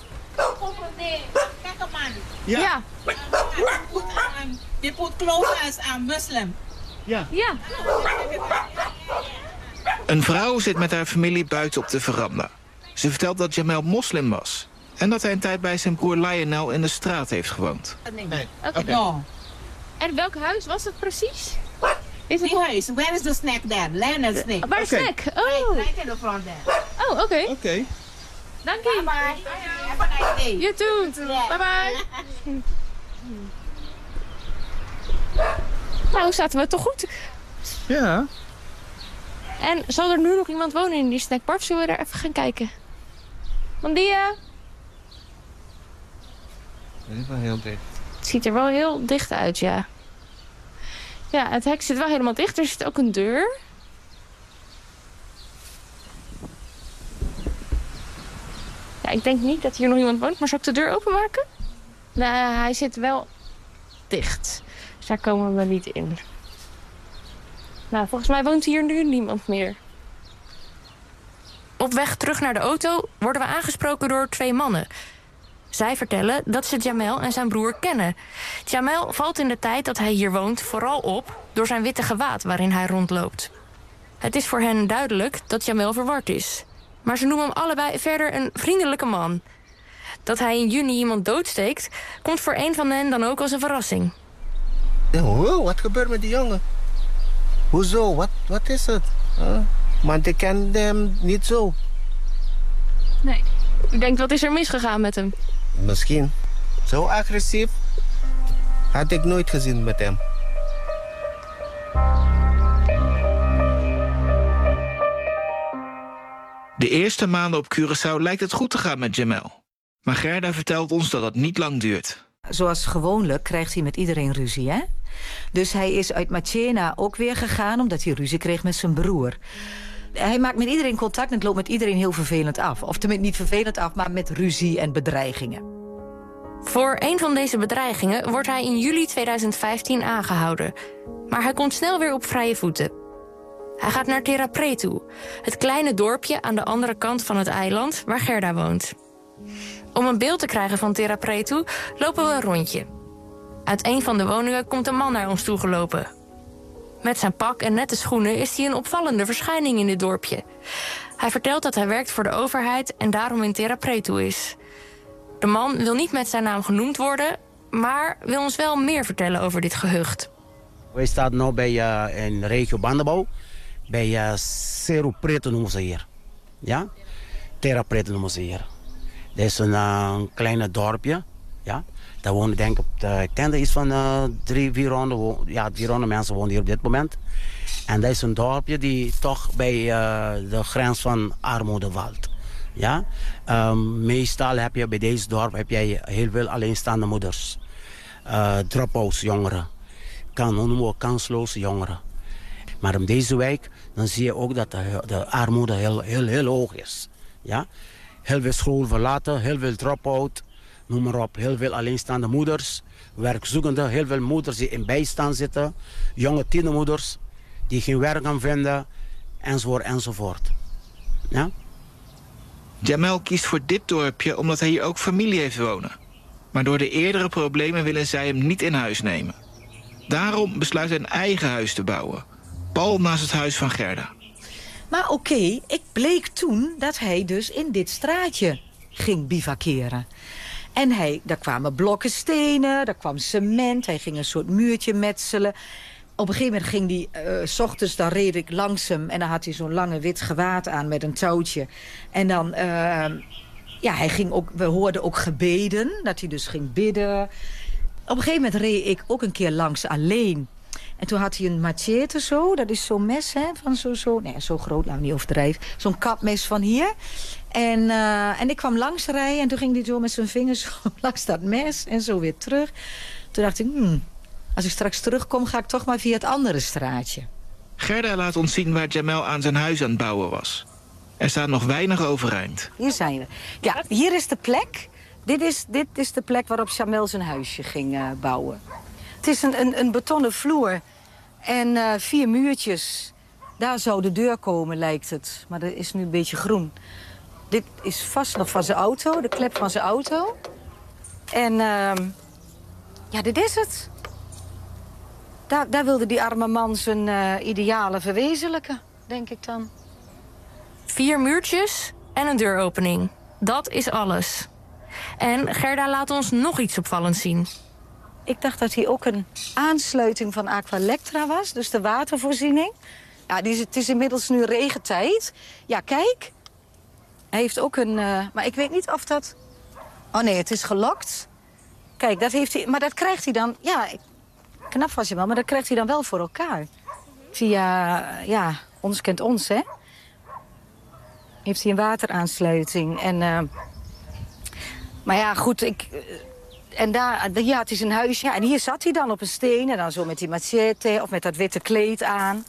Ja. Ja. Je put clothes aan moslim. Ja. Ja. Een vrouw zit met haar familie buiten op de veranda. Ze vertelt dat Jamel moslim was. En dat hij een tijd bij zijn broer Lionel in de straat heeft gewoond. Nee. Oké. Okay. No. En welk huis was het precies? Is het die huis. Where is the snack then? Lionel's snack. Waar is okay. snack? Oh. Right, right in the front there. Oh, oké. Okay. Oké. Okay. Dank je. Bye bye. Have a nice day. You too. Yeah. Bye bye. Nou, zaten we toch goed? Ja. En zal er nu nog iemand wonen in die snackbar? Of zullen we daar even gaan kijken? Bom dia. Het is wel heel dicht. Het ziet er wel heel dicht uit, ja. Ja, het hek zit wel helemaal dicht. Er zit ook een deur. Ja, ik denk niet dat hier nog iemand woont. Maar zal ik de deur openmaken? Nou, hij zit wel dicht. Dus daar komen we niet in. Nou, volgens mij woont hier nu niemand meer. Op weg terug naar de auto worden we aangesproken door twee mannen. Zij vertellen dat ze Jamel en zijn broer kennen. Jamel valt in de tijd dat hij hier woont vooral op door zijn witte gewaad waarin hij rondloopt. Het is voor hen duidelijk dat Jamel verward is. Maar ze noemen hem allebei verder een vriendelijke man. Dat hij in juni iemand doodsteekt, komt voor een van hen dan ook als een verrassing. Wow, wat gebeurt met die jongen? Hoezo? Wat, wat is het? Huh? Want ik ken hem niet zo. Nee. U denkt, wat is er misgegaan met hem? Misschien. Zo agressief had ik nooit gezien met hem. De eerste maanden op Curaçao lijkt het goed te gaan met Jamel. Maar Gerda vertelt ons dat het niet lang duurt. Zoals gewoonlijk krijgt hij met iedereen ruzie, hè? Dus hij is uit Marchena ook weer gegaan omdat hij ruzie kreeg met zijn broer. Hij maakt met iedereen contact en het loopt met iedereen heel vervelend af. Of tenminste niet vervelend af, maar met ruzie en bedreigingen. Voor een van deze bedreigingen wordt hij in juli tweeduizend vijftien aangehouden. Maar hij komt snel weer op vrije voeten. Hij gaat naar Terra Pretu, het kleine dorpje aan de andere kant van het eiland waar Gerda woont. Om een beeld te krijgen van Terra Pretu lopen we een rondje. Uit een van de woningen komt een man naar ons toegelopen. Met zijn pak en nette schoenen is hij een opvallende verschijning in dit dorpje. Hij vertelt dat hij werkt voor de overheid en daarom in Terra Pretu is. De man wil niet met zijn naam genoemd worden, maar wil ons wel meer vertellen over dit gehucht. Wij staan nu bij uh, in regio Bandebouw, bij uh, Terra Pretu noemen ze hier. Ja? Terra Pretu noemen ze hier. Dit is een uh, kleine dorpje, ja. Daar wonen denk ik, uh, ik denk dat iets van uh, drie, vierhonderd, ja, vierhonderd mensen wonen hier op dit moment. En dat is een dorpje die toch bij uh, de grens van armoede valt. Ja? Um, meestal heb je bij deze dorp heb je heel veel alleenstaande moeders. Uh, drop-outs jongeren. Kan, hoe noemen we, kansloze jongeren. Maar in deze wijk dan zie je ook dat de, de armoede heel, heel, heel hoog is. Ja? Heel veel school verlaten, heel veel drop-out. Noem maar op, heel veel alleenstaande moeders, werkzoekenden, heel veel moeders die in bijstand zitten, jonge tienermoeders die geen werk gaan vinden, enzovoort, enzovoort. Ja? Jamel kiest voor dit dorpje omdat hij hier ook familie heeft wonen. Maar door de eerdere problemen willen zij hem niet in huis nemen. Daarom besluit hij een eigen huis te bouwen, pal naast het huis van Gerda. Maar oké, okay, ik bleek toen dat hij dus in dit straatje ging bivakeren. En hij, daar kwamen blokken stenen, daar kwam cement, hij ging een soort muurtje metselen. Op een gegeven moment ging hij, uh, 's ochtends, dan reed ik langs hem en dan had hij zo'n lange wit gewaad aan met een touwtje. En dan, uh, ja, hij ging ook, we hoorden ook gebeden, dat hij dus ging bidden. Op een gegeven moment reed ik ook een keer langs alleen. En toen had hij een machete zo, dat is zo'n mes, hè, van zo, zo, nee, zo groot, laat me niet overdrijven. Zo'n kapmes van hier. En, uh, en ik kwam langs rijden en toen ging hij zo met zijn vingers zo langs dat mes en zo weer terug. Toen dacht ik, hmm, als ik straks terugkom ga ik toch maar via het andere straatje. Gerda laat ons zien waar Jamel aan zijn huis aan het bouwen was. Er staat nog weinig overeind. Hier zijn we. Ja, hier is de plek Dit is, dit is de plek waarop Jamel zijn huisje ging uh, bouwen. Het is een, een, een betonnen vloer en uh, vier muurtjes. Daar zou de deur komen, lijkt het. Maar dat is nu een beetje groen. Dit is vast nog van zijn auto, de klep van zijn auto. En uh, ja, dit is het. Daar, daar wilde die arme man zijn uh, idealen verwezenlijken, denk ik dan. Vier muurtjes en een deuropening. Dat is alles. En Gerda laat ons nog iets opvallends zien. Ik dacht dat hier ook een aansluiting van Aqualectra was, dus de watervoorziening. Ja, die is, het is inmiddels nu regentijd. Ja, kijk. Hij heeft ook een... Uh, maar ik weet niet of dat... Oh nee, het is gelokt. Kijk, dat heeft hij... Maar dat krijgt hij dan... Ja, knap was je wel, maar dat krijgt hij dan wel voor elkaar. Via... Ja, ons kent ons, hè. Heeft hij een wateraansluiting. En... Uh, maar ja, goed, ik... Uh, en daar... Ja, het is een huisje. Ja, en hier zat hij dan op een steen. En dan zo met die machete of met dat witte kleed aan.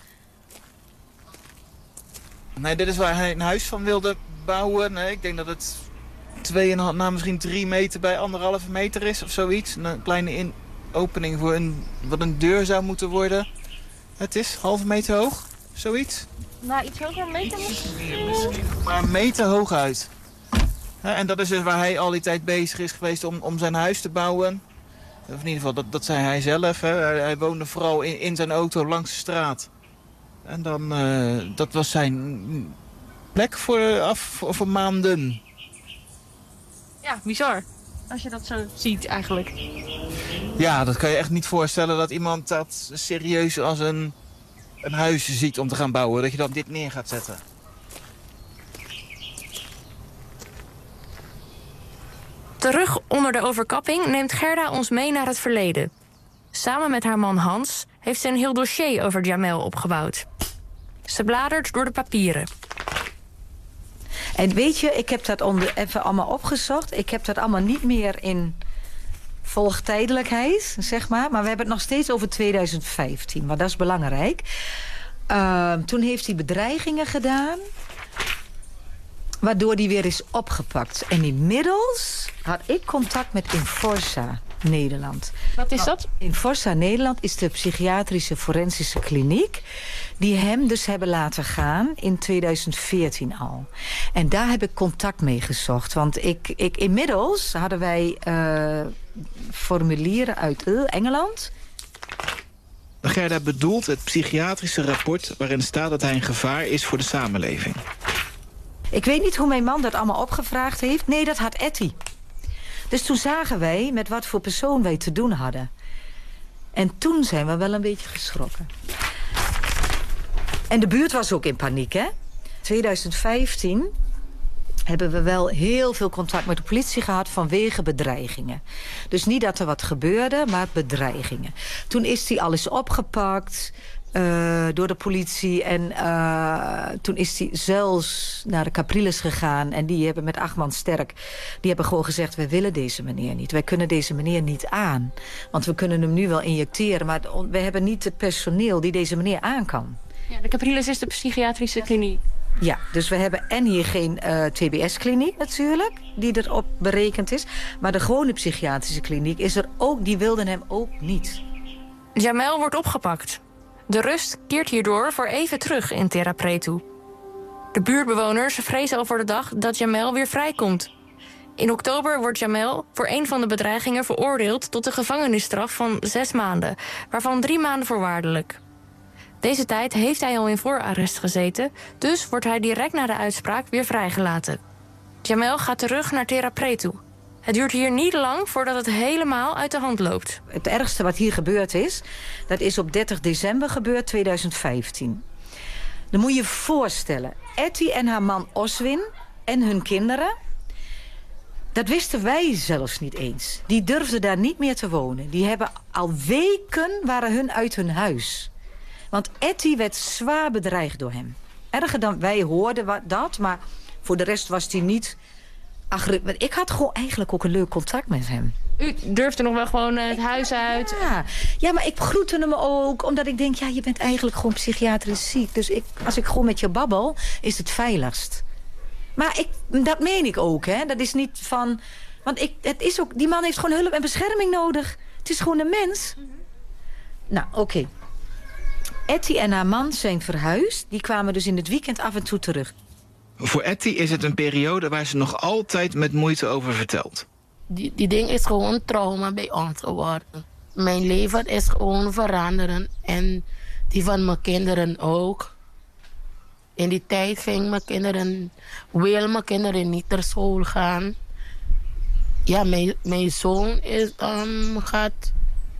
Nee, dit is waar hij een huis van wilde bouwen. Nee, ik denk dat het tweeënhalf, nou misschien drie meter bij anderhalve meter is of zoiets. Een kleine in opening voor een, wat een deur zou moeten worden. Het is halve meter hoog, zoiets. Nou, iets hoger, een meter misschien? Maar een meter hoog uit. Ja, en dat is dus waar hij al die tijd bezig is geweest om, om zijn huis te bouwen. Of in ieder geval, dat, dat zei hij zelf. Hè. Hij, hij woonde vooral in, in zijn auto langs de straat. En dan, uh, dat was zijn plek voor, af, voor, voor maanden. Ja, bizar. Als je dat zo ziet eigenlijk. Ja, dat kan je echt niet voorstellen dat iemand dat serieus als een, een huis ziet om te gaan bouwen. Dat je dan dit neer gaat zetten. Terug onder de overkapping neemt Gerda ons mee naar het verleden. Samen met haar man Hans heeft ze een heel dossier over Jamel opgebouwd. Ze bladert door de papieren. En weet je, ik heb dat onder, even allemaal opgezocht. Ik heb dat allemaal niet meer in volgtijdelijkheid, zeg maar. Maar we hebben het nog steeds over tweeduizend vijftien, want dat is belangrijk. Uh, toen heeft hij bedreigingen gedaan, waardoor hij weer is opgepakt. En inmiddels had ik contact met Inforsa Nederland. Wat is dat? Inforsa Nederland is de psychiatrische forensische kliniek die hem dus hebben laten gaan in tweeduizend veertien al. En daar heb ik contact mee gezocht. Want ik, ik, inmiddels hadden wij uh, formulieren uit uh, Engeland. Gerda bedoelt het psychiatrische rapport waarin staat dat hij een gevaar is voor de samenleving. Ik weet niet hoe mijn man dat allemaal opgevraagd heeft. Nee, dat had Etty. Dus toen zagen wij met wat voor persoon wij te doen hadden. En toen zijn we wel een beetje geschrokken. En de buurt was ook in paniek, hè? tweeduizend vijftien hebben we wel heel veel contact met de politie gehad vanwege bedreigingen. Dus niet dat er wat gebeurde, maar bedreigingen. Toen is hij alles opgepakt uh, door de politie. En uh, toen is hij zelfs naar de Capriles gegaan. En die hebben met acht man sterk, die hebben gewoon gezegd, wij willen deze meneer niet. Wij kunnen deze meneer niet aan. Want we kunnen hem nu wel injecteren, maar we hebben niet het personeel die deze meneer aan kan. Ja, de Capriles is de psychiatrische kliniek. Ja, dus we hebben en hier geen uh, T B S-kliniek natuurlijk, die erop berekend is. Maar de gewone psychiatrische kliniek is er ook, die wilden hem ook niet. Jamel wordt opgepakt. De rust keert hierdoor voor even terug in Terra Preto. De buurtbewoners vrezen al voor de dag dat Jamel weer vrijkomt. In oktober wordt Jamel voor een van de bedreigingen veroordeeld tot een gevangenisstraf van zes maanden, waarvan drie maanden voorwaardelijk. Deze tijd heeft hij al in voorarrest gezeten, dus wordt hij direct na de uitspraak weer vrijgelaten. Jamel gaat terug naar Terra Preto. Het duurt hier niet lang voordat het helemaal uit de hand loopt. Het ergste wat hier gebeurd is, dat is op dertig december gebeurd tweeduizend vijftien. Dan moet je je voorstellen, Etty en haar man Oswin en hun kinderen, dat wisten wij zelfs niet eens. Die durfden daar niet meer te wonen. Die hebben al weken waren hun uit hun huis. Want Etty werd zwaar bedreigd door hem. Erger dan wij hoorden dat, maar voor de rest was hij niet. Ach, ik had gewoon eigenlijk ook een leuk contact met hem. U durfde nog wel gewoon het huis uit? Ja. ja, maar ik groette hem ook, omdat ik denk, ja, je bent eigenlijk gewoon psychiatrisch ziek. Dus ik, als ik gewoon met je babbel, is het veiligst. Maar ik, dat meen ik ook, hè. Dat is niet van, Want ik, het is ook, die man heeft gewoon hulp en bescherming nodig. Het is gewoon een mens. Mm-hmm. Nou, oké. Okay. Etty en haar man zijn verhuisd. Die kwamen dus in het weekend af en toe terug. Voor Etty is het een periode waar ze nog altijd met moeite over vertelt. Die, die ding is gewoon trauma bij ons geworden. Mijn leven is gewoon veranderen. En die van mijn kinderen ook. In die tijd ging mijn kinderen... wil mijn kinderen niet naar school gaan. Ja, mijn, mijn zoon is, um, gaat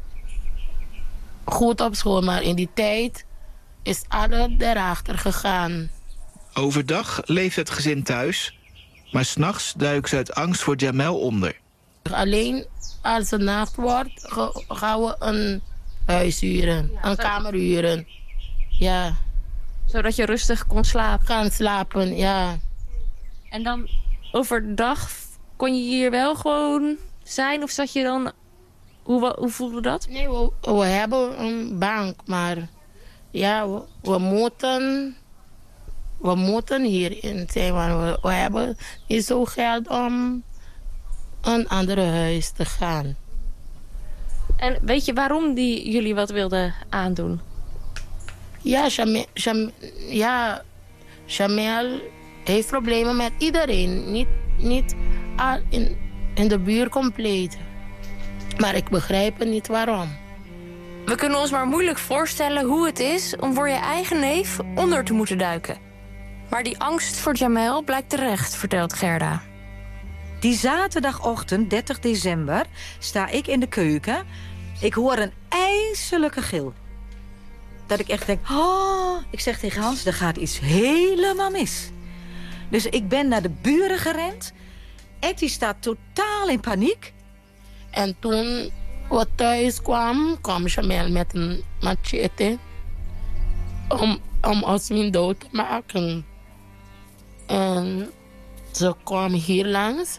goed op school. Maar in die tijd is alles erachter gegaan. Overdag leeft het gezin thuis. Maar 's nachts duikt ze uit angst voor Jamel onder. Alleen als het nacht wordt, gaan we een huis huren. Ja, een kamer huren. Ja. Zodat je rustig kon slapen? Kan slapen, ja. En dan overdag kon je hier wel gewoon zijn? Of zat je dan... Hoe, hoe voelde dat? Nee, we, we hebben een bank, maar... Ja, we, we moeten... We moeten hierin zijn, maar we, we hebben niet zo geld om een ander huis te gaan. En weet je waarom die jullie wat wilden aandoen? Ja, Jamel, Jamel, ja, Jamel heeft problemen met iedereen. Niet, niet in, in de buurt compleet. Maar ik begrijp het niet waarom. We kunnen ons maar moeilijk voorstellen hoe het is om voor je eigen neef onder te moeten duiken. Maar die angst voor Jamel blijkt terecht, vertelt Gerda. Die zaterdagochtend, dertig december, sta ik in de keuken. Ik hoor een ijselijke gil. Dat ik echt denk, oh, ik zeg tegen Hans, er gaat iets helemaal mis. Dus ik ben naar de buren gerend. Etty staat totaal in paniek. En toen we thuis kwamen, kwam Jamel met een machete om, om Oswin dood te maken. En ze kwam hier langs.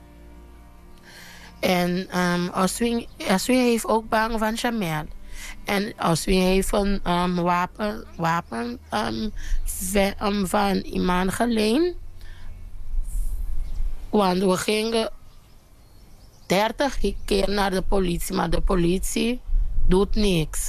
En um, Oswin, Oswin heeft ook bang van Jamel. En Oswin heeft een um, wapen, wapen um, um, van iemand geleend. Want we gingen dertig keer naar de politie, maar de politie doet niks.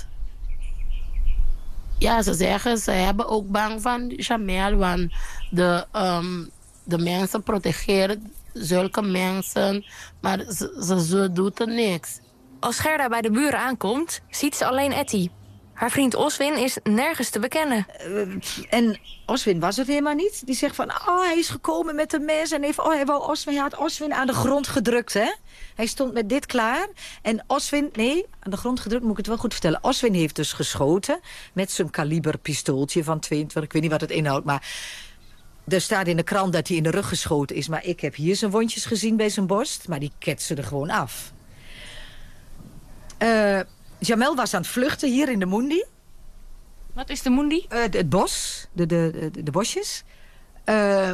Ja, ze zeggen, ze hebben ook bang van Jamel, want de, um, de mensen protegeren zulke mensen, maar ze, ze, ze doet er niks. Als Gerda bij de buren aankomt, ziet ze alleen Etty. Haar vriend Oswin is nergens te bekennen. Uh, en Oswin was het helemaal niet. Die zegt van, oh, hij is gekomen met een mes en heeft, oh, hij, wou Oswin, hij had Oswin aan de grond gedrukt, hè? Hij stond met dit klaar. En Oswin, nee, aan de grond gedrukt moet ik het wel goed vertellen. Oswin heeft dus geschoten met zijn kaliber pistooltje van tweeëntwintig. Ik weet niet wat het inhoudt, maar er staat in de krant dat hij in de rug geschoten is. Maar ik heb hier zijn wondjes gezien bij zijn borst. Maar die ketsen er gewoon af. Uh, Jamel was aan het vluchten hier in de Mundi. Wat is de Mundi? Uh, het, het bos, de, de, de, de bosjes. Uh,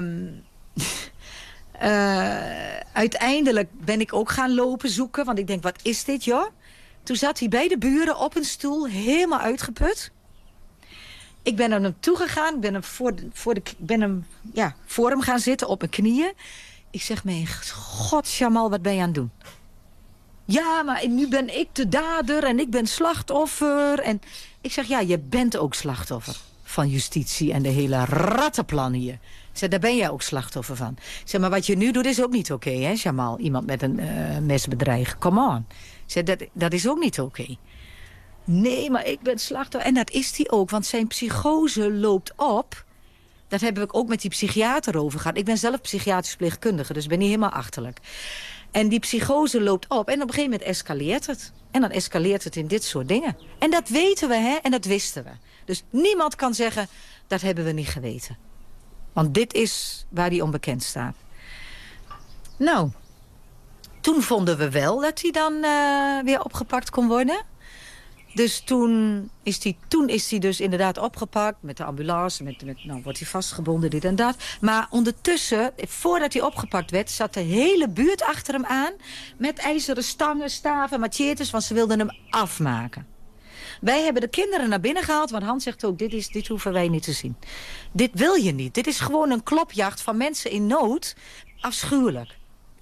uh, uiteindelijk ben ik ook gaan lopen zoeken. Want ik denk, wat is dit, joh? Toen zat hij bij de buren op een stoel, helemaal uitgeput. Ik ben naar hem toegegaan. Ik ben hem voor, de, voor, de, ben hem, ja, voor hem gaan zitten op mijn knieën. Ik zeg, mijn god, Jamal, wat ben je aan het doen? Ja, maar nu ben ik de dader en ik ben slachtoffer. En ik zeg, ja, je bent ook slachtoffer van justitie en de hele rattenplan hier. Ik zeg, daar ben jij ook slachtoffer van. Ik zeg, maar wat je nu doet is ook niet oké, okay, hè, Jamal? Iemand met een uh, mes bedreigen. Come on. Ik zeg, dat, dat is ook niet oké. Okay. Nee, maar ik ben slachtoffer. En dat is hij ook, want zijn psychose loopt op. Dat hebben we ook met die psychiater over gehad. Ik ben zelf psychiatrisch verpleegkundige, dus ben niet helemaal achterlijk. En die psychose loopt op en op een gegeven moment escaleert het. En dan escaleert het in dit soort dingen. En dat weten we, hè? En dat wisten we. Dus niemand kan zeggen, dat hebben we niet geweten. Want dit is waar hij onbekend staat. Nou, toen vonden we wel dat hij dan uh, weer opgepakt kon worden. Dus toen is hij, toen is hij dus inderdaad opgepakt met de ambulance. Met, met, nou, wordt hij vastgebonden, dit en dat. Maar ondertussen, voordat hij opgepakt werd, zat de hele buurt achter hem aan. Met ijzeren stangen, staven, machetes, want ze wilden hem afmaken. Wij hebben de kinderen naar binnen gehaald, want Hans zegt ook, dit, is, dit hoeven wij niet te zien. Dit wil je niet. Dit is gewoon een klopjacht van mensen in nood. Afschuwelijk.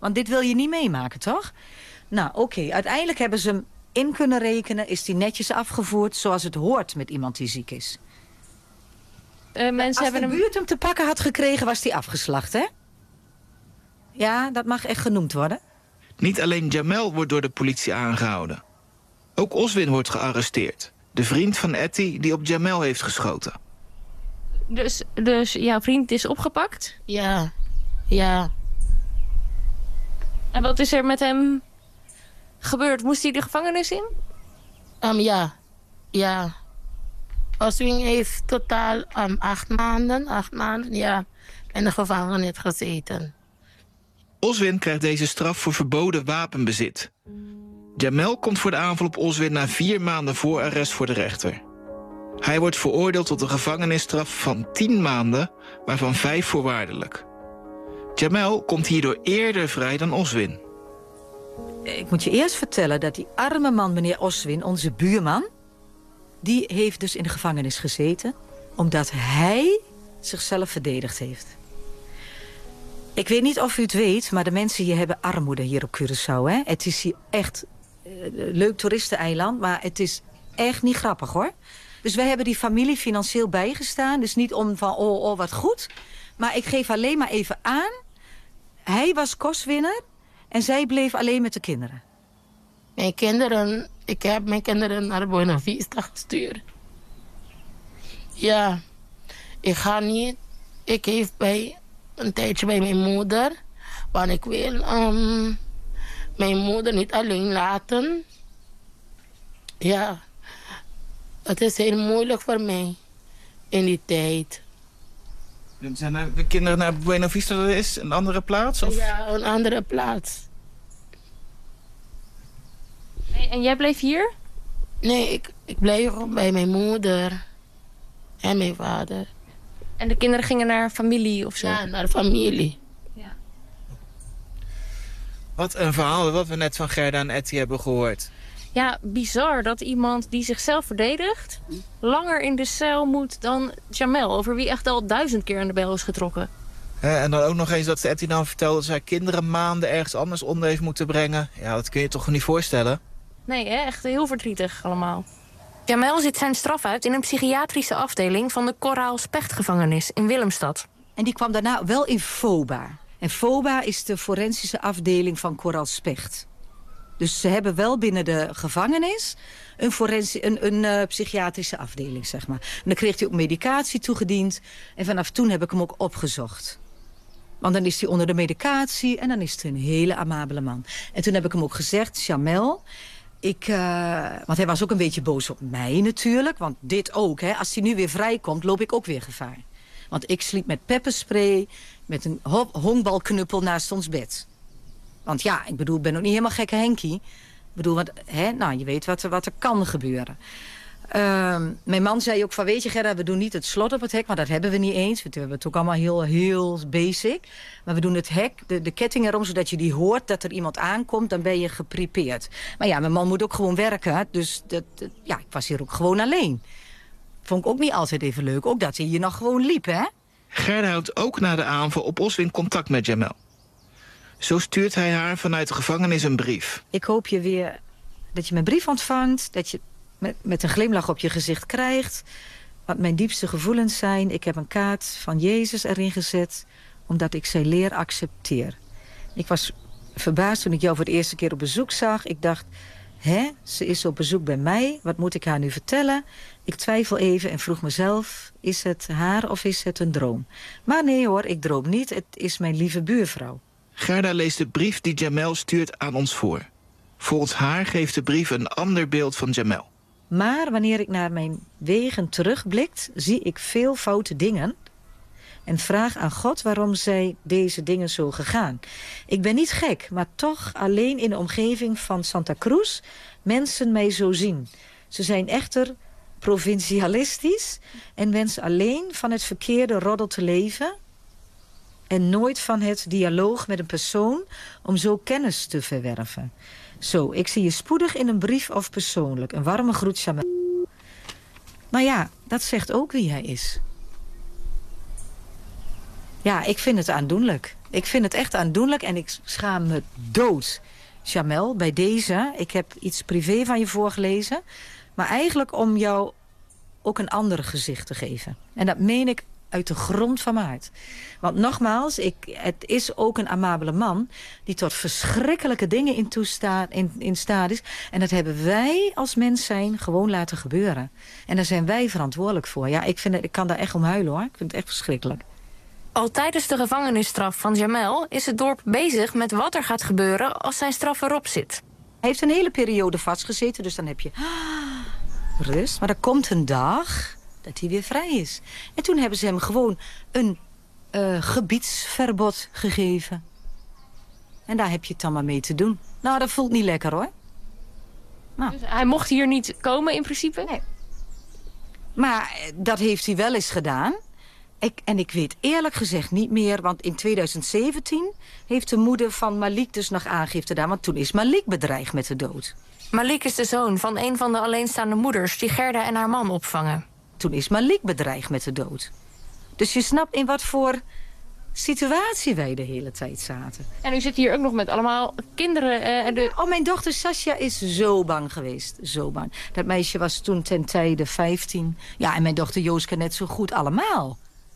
Want dit wil je niet meemaken, toch? Nou, oké. Okay. Uiteindelijk hebben ze hem in kunnen rekenen. Is die netjes afgevoerd zoals het hoort met iemand die ziek is. Uh, mensen Als hebben de buurt hem te pakken had gekregen, was hij afgeslacht, hè? Ja, dat mag echt genoemd worden. Niet alleen Jamel wordt door de politie aangehouden. Ook Oswin wordt gearresteerd. De vriend van Etty die op Jamel heeft geschoten. Dus, dus jouw vriend is opgepakt? Ja, ja. En wat is er met hem gebeurd? Moest hij de gevangenis in? Um, ja, ja. Oswin heeft totaal um, acht maanden, acht maanden, ja, in de gevangenis gezeten. Oswin krijgt deze straf voor verboden wapenbezit. Jamel komt voor de aanval op Oswin na vier maanden voor arrest voor de rechter. Hij wordt veroordeeld tot een gevangenisstraf van tien maanden, waarvan vijf voorwaardelijk. Jamel komt hierdoor eerder vrij dan Oswin. Ik moet je eerst vertellen dat die arme man, meneer Oswin, onze buurman, die heeft dus in de gevangenis gezeten omdat hij zichzelf verdedigd heeft. Ik weet niet of u het weet, maar de mensen hier hebben armoede hier op Curaçao. Hè? Het is hier echt een uh, leuk toeristeneiland, maar het is echt niet grappig, hoor. Dus wij hebben die familie financieel bijgestaan. Dus niet om van, oh, oh, wat goed. Maar ik geef alleen maar even aan. Hij was kostwinner en zij bleef alleen met de kinderen. Mijn kinderen, ik heb mijn kinderen naar Buena Vista gestuurd. Ja, ik ga niet. Ik geef bij een tijdje bij mijn moeder. Want ik wil um, mijn moeder niet alleen laten. Ja, het is heel moeilijk voor mij in die tijd. Zijn de kinderen naar Buena Vista, dat is een andere plaats? Of? Ja, een andere plaats. En jij bleef hier? Nee, ik, ik bleef bij mijn moeder en mijn vader. En de kinderen gingen naar familie of zo? Ja, naar familie. Ja. Wat een verhaal wat we net van Gerda en Etty hebben gehoord. Ja, bizar dat iemand die zichzelf verdedigt langer in de cel moet dan Jamel, over wie echt al duizend keer aan de bel is getrokken. He, en dan ook nog eens dat Etty dan vertelde dat zij kinderen maanden ergens anders onder heeft moeten brengen. Ja, dat kun je toch niet voorstellen? Nee, hè? Echt heel verdrietig allemaal. Jamel zit zijn straf uit in een psychiatrische afdeling van de Coraal Spechtgevangenis in Willemstad. En die kwam daarna wel in FOBA. En FOBA is de forensische afdeling van Coraal Specht. Dus ze hebben wel binnen de gevangenis een, forensi- een, een uh, psychiatrische afdeling, zeg maar. En dan kreeg hij ook medicatie toegediend. En vanaf toen heb ik hem ook opgezocht. Want dan is hij onder de medicatie en dan is het een hele amabele man. En toen heb ik hem ook gezegd, Jamel, ik, uh, want hij was ook een beetje boos op mij natuurlijk. Want dit ook, hè, als hij nu weer vrijkomt, loop ik ook weer gevaar. Want ik sliep met pepperspray, met een ho- honkbalknuppel naast ons bed. Want ja, ik bedoel, ik ben ook niet helemaal gekke Henkie. Ik bedoel, wat, hè, nou, je weet wat er, wat er kan gebeuren. Uh, mijn man zei ook van, weet je Gerda, we doen niet het slot op het hek, maar dat hebben we niet eens. We hebben het ook allemaal heel, heel basic. Maar we doen het hek, de, de ketting erom, zodat je die hoort dat er iemand aankomt, dan ben je geprepared. Maar ja, mijn man moet ook gewoon werken, dus dat, dat, ja, ik was hier ook gewoon alleen. Vond ik ook niet altijd even leuk, ook dat hij hier nog gewoon liep, hè? Gerda houdt ook na de aanval op Oswin contact met Jamel. Zo stuurt hij haar vanuit de gevangenis een brief. Ik hoop je weer dat je mijn brief ontvangt, dat je met, met een glimlach op je gezicht krijgt. Wat mijn diepste gevoelens zijn. Ik heb een kaart van Jezus erin gezet, omdat ik zijn leer accepteer. Ik was verbaasd toen ik jou voor de eerste keer op bezoek zag. Ik dacht, hè, ze is op bezoek bij mij. Wat moet ik haar nu vertellen? Ik twijfel even en vroeg mezelf, is het haar of is het een droom? Maar nee hoor, ik droom niet. Het is mijn lieve buurvrouw. Gerda leest de brief die Jamel stuurt aan ons voor. Volgens haar geeft de brief een ander beeld van Jamel. Maar wanneer ik naar mijn wegen terugblikt, zie ik veel foute dingen en vraag aan God waarom zij deze dingen zo gegaan. Ik ben niet gek, maar toch alleen in de omgeving van Santa Cruz mensen mij zo zien. Ze zijn echter provincialistisch en wensen alleen van het verkeerde roddel te leven en nooit van het dialoog met een persoon om zo kennis te verwerven. Zo, ik zie je spoedig in een brief of persoonlijk. Een warme groet, Jamel. Nou ja, dat zegt ook wie hij is. Ja, ik vind het aandoenlijk. Ik vind het echt aandoenlijk en ik schaam me dood. Jamel, bij deze, ik heb iets privé van je voorgelezen. Maar eigenlijk om jou ook een ander gezicht te geven. En dat meen ik uit de grond van mijn hart. Want nogmaals, ik, het is ook een amabele man die tot verschrikkelijke dingen in, toestaat, in, in staat is. En dat hebben wij als mens zijn gewoon laten gebeuren. En daar zijn wij verantwoordelijk voor. Ja, ik, vind het, ik kan daar echt om huilen, hoor. Ik vind het echt verschrikkelijk. Al tijdens de gevangenisstraf van Jamel is het dorp bezig met wat er gaat gebeuren als zijn straf erop zit. Hij heeft een hele periode vastgezeten, dus dan heb je rust. Maar er komt een dag dat hij weer vrij is. En toen hebben ze hem gewoon een uh, gebiedsverbod gegeven. En daar heb je het dan maar mee te doen. Nou, dat voelt niet lekker, hoor. Nou. Dus hij mocht hier niet komen in principe? Nee. Maar dat heeft hij wel eens gedaan. Ik, en ik weet eerlijk gezegd niet meer, want in tweeduizend zeventien heeft de moeder van Malik dus nog aangifte gedaan, want toen is Malik bedreigd met de dood. Malik is de zoon van een van de alleenstaande moeders die Gerda en haar man opvangen. Toen is Malik bedreigd met de dood. Dus je snapt in wat voor situatie wij de hele tijd zaten. En u zit hier ook nog met allemaal kinderen. Uh, de... Oh, mijn dochter Sascha is zo bang geweest. Zo bang. Dat meisje was toen ten tijde vijftien. Ja, en mijn dochter Jooska net zo goed. Allemaal.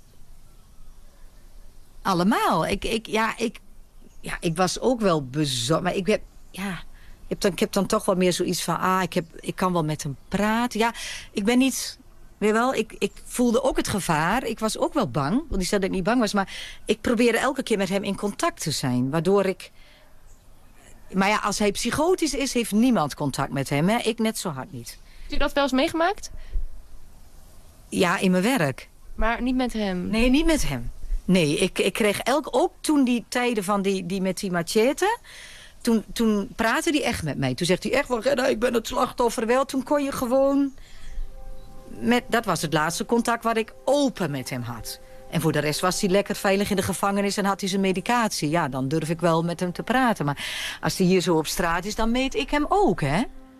Allemaal. Ik, ik, ja, ik, ja, ik was ook wel bezorgd. Maar ik heb, ja, ik heb, dan, ik heb dan toch wel meer zoiets van, ah, ik, heb, ik kan wel met hem praten. Ja, ik ben niet, weet je wel, ik, ik voelde ook het gevaar. Ik was ook wel bang, want ik zei dat ik niet bang was. Maar ik probeerde elke keer met hem in contact te zijn. Waardoor ik, maar ja, als hij psychotisch is, heeft niemand contact met hem. Hè? Ik net zo hard niet. Heeft u dat wel eens meegemaakt? Ja, in mijn werk. Maar niet met hem? Nee, niet met hem. Nee, ik, ik kreeg elk, ook toen die tijden van die, die met die machete, toen, toen praatte hij echt met mij. Toen zegt hij echt van, Gerda, ik ben het slachtoffer wel. Toen kon je gewoon, met, dat was het laatste contact wat ik open met hem had. En voor de rest was hij lekker veilig in de gevangenis en had hij zijn medicatie. Ja, dan durf ik wel met hem te praten. Maar als hij hier zo op straat is, dan meet ik hem ook, hè?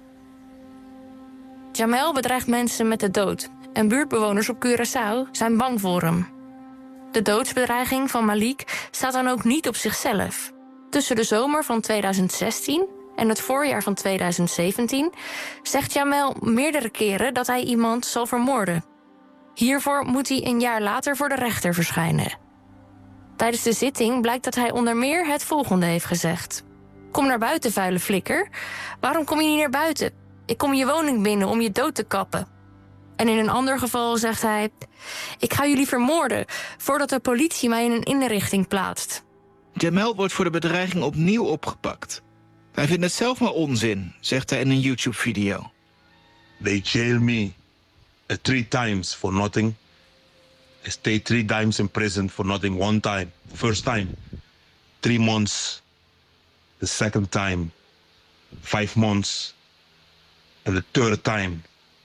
Jamel bedreigt mensen met de dood. En buurtbewoners op Curaçao zijn bang voor hem. De doodsbedreiging van Malik staat dan ook niet op zichzelf. Tussen de zomer van tweeduizend zestien en het voorjaar van tweeduizend zeventien... zegt Jamel meerdere keren dat hij iemand zal vermoorden. Hiervoor moet hij een jaar later voor de rechter verschijnen. Tijdens de zitting blijkt dat hij onder meer het volgende heeft gezegd. Kom naar buiten, vuile flikker. Waarom kom je niet naar buiten? Ik kom je woning binnen om je dood te kappen. En in een ander geval zegt hij, ik ga jullie vermoorden voordat de politie mij in een inrichting plaatst. Jamel wordt voor de bedreiging opnieuw opgepakt. Hij vindt het zelf maar onzin, zegt hij in een YouTube-video. They jailed me uh, three times for nothing. I stayed three times in prison for nothing. One time, first time, three months. The second time, five months. And the third time,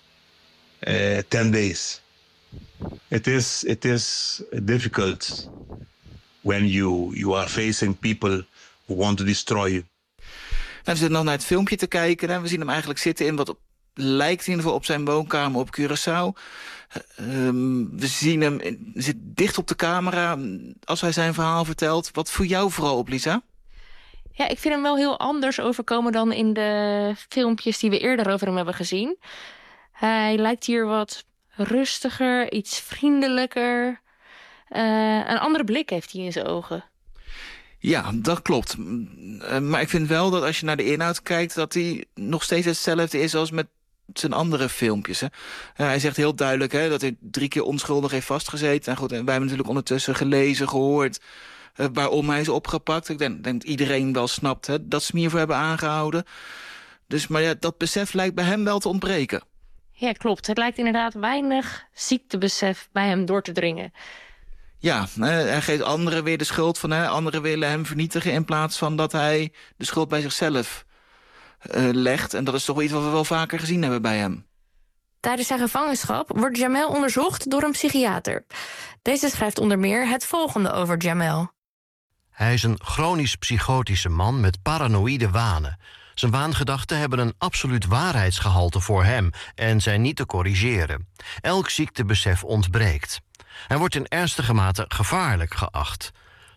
uh, ten days. It is, it is difficult when you, you are facing people who want to destroy you. En we zitten nog naar het filmpje te kijken. En we zien hem eigenlijk zitten in wat op, lijkt in ieder geval op zijn woonkamer op Curaçao. Um, we zien hem zit dicht op de camera als hij zijn verhaal vertelt. Wat voor jou vooral op, Lisa? Ja, ik vind hem wel heel anders overkomen dan in de filmpjes die we eerder over hem hebben gezien. Hij lijkt hier wat rustiger, iets vriendelijker. Uh, een andere blik heeft hij in zijn ogen. Ja, dat klopt. Maar ik vind wel dat als je naar de inhoud kijkt, dat hij nog steeds hetzelfde is als met zijn andere filmpjes. Hè. Uh, hij zegt heel duidelijk, hè, dat hij drie keer onschuldig heeft vastgezeten. En goed, en wij hebben natuurlijk ondertussen gelezen, gehoord uh, waarom hij is opgepakt. Ik denk, denk dat iedereen wel snapt, hè, dat ze hem hiervoor hebben aangehouden. Dus, maar ja, dat besef lijkt bij hem wel te ontbreken. Ja, klopt. Het lijkt inderdaad weinig ziektebesef bij hem door te dringen. Ja, hij geeft anderen weer de schuld van, hè, anderen willen hem vernietigen in plaats van dat hij de schuld bij zichzelf uh, legt. En dat is toch wel iets wat we wel vaker gezien hebben bij hem. Tijdens zijn gevangenschap wordt Jamel onderzocht door een psychiater. Deze schrijft onder meer het volgende over Jamel. Hij is een chronisch psychotische man met paranoïde wanen. Zijn waangedachten hebben een absoluut waarheidsgehalte voor hem en zijn niet te corrigeren. Elk ziektebesef ontbreekt. Hij wordt in ernstige mate gevaarlijk geacht.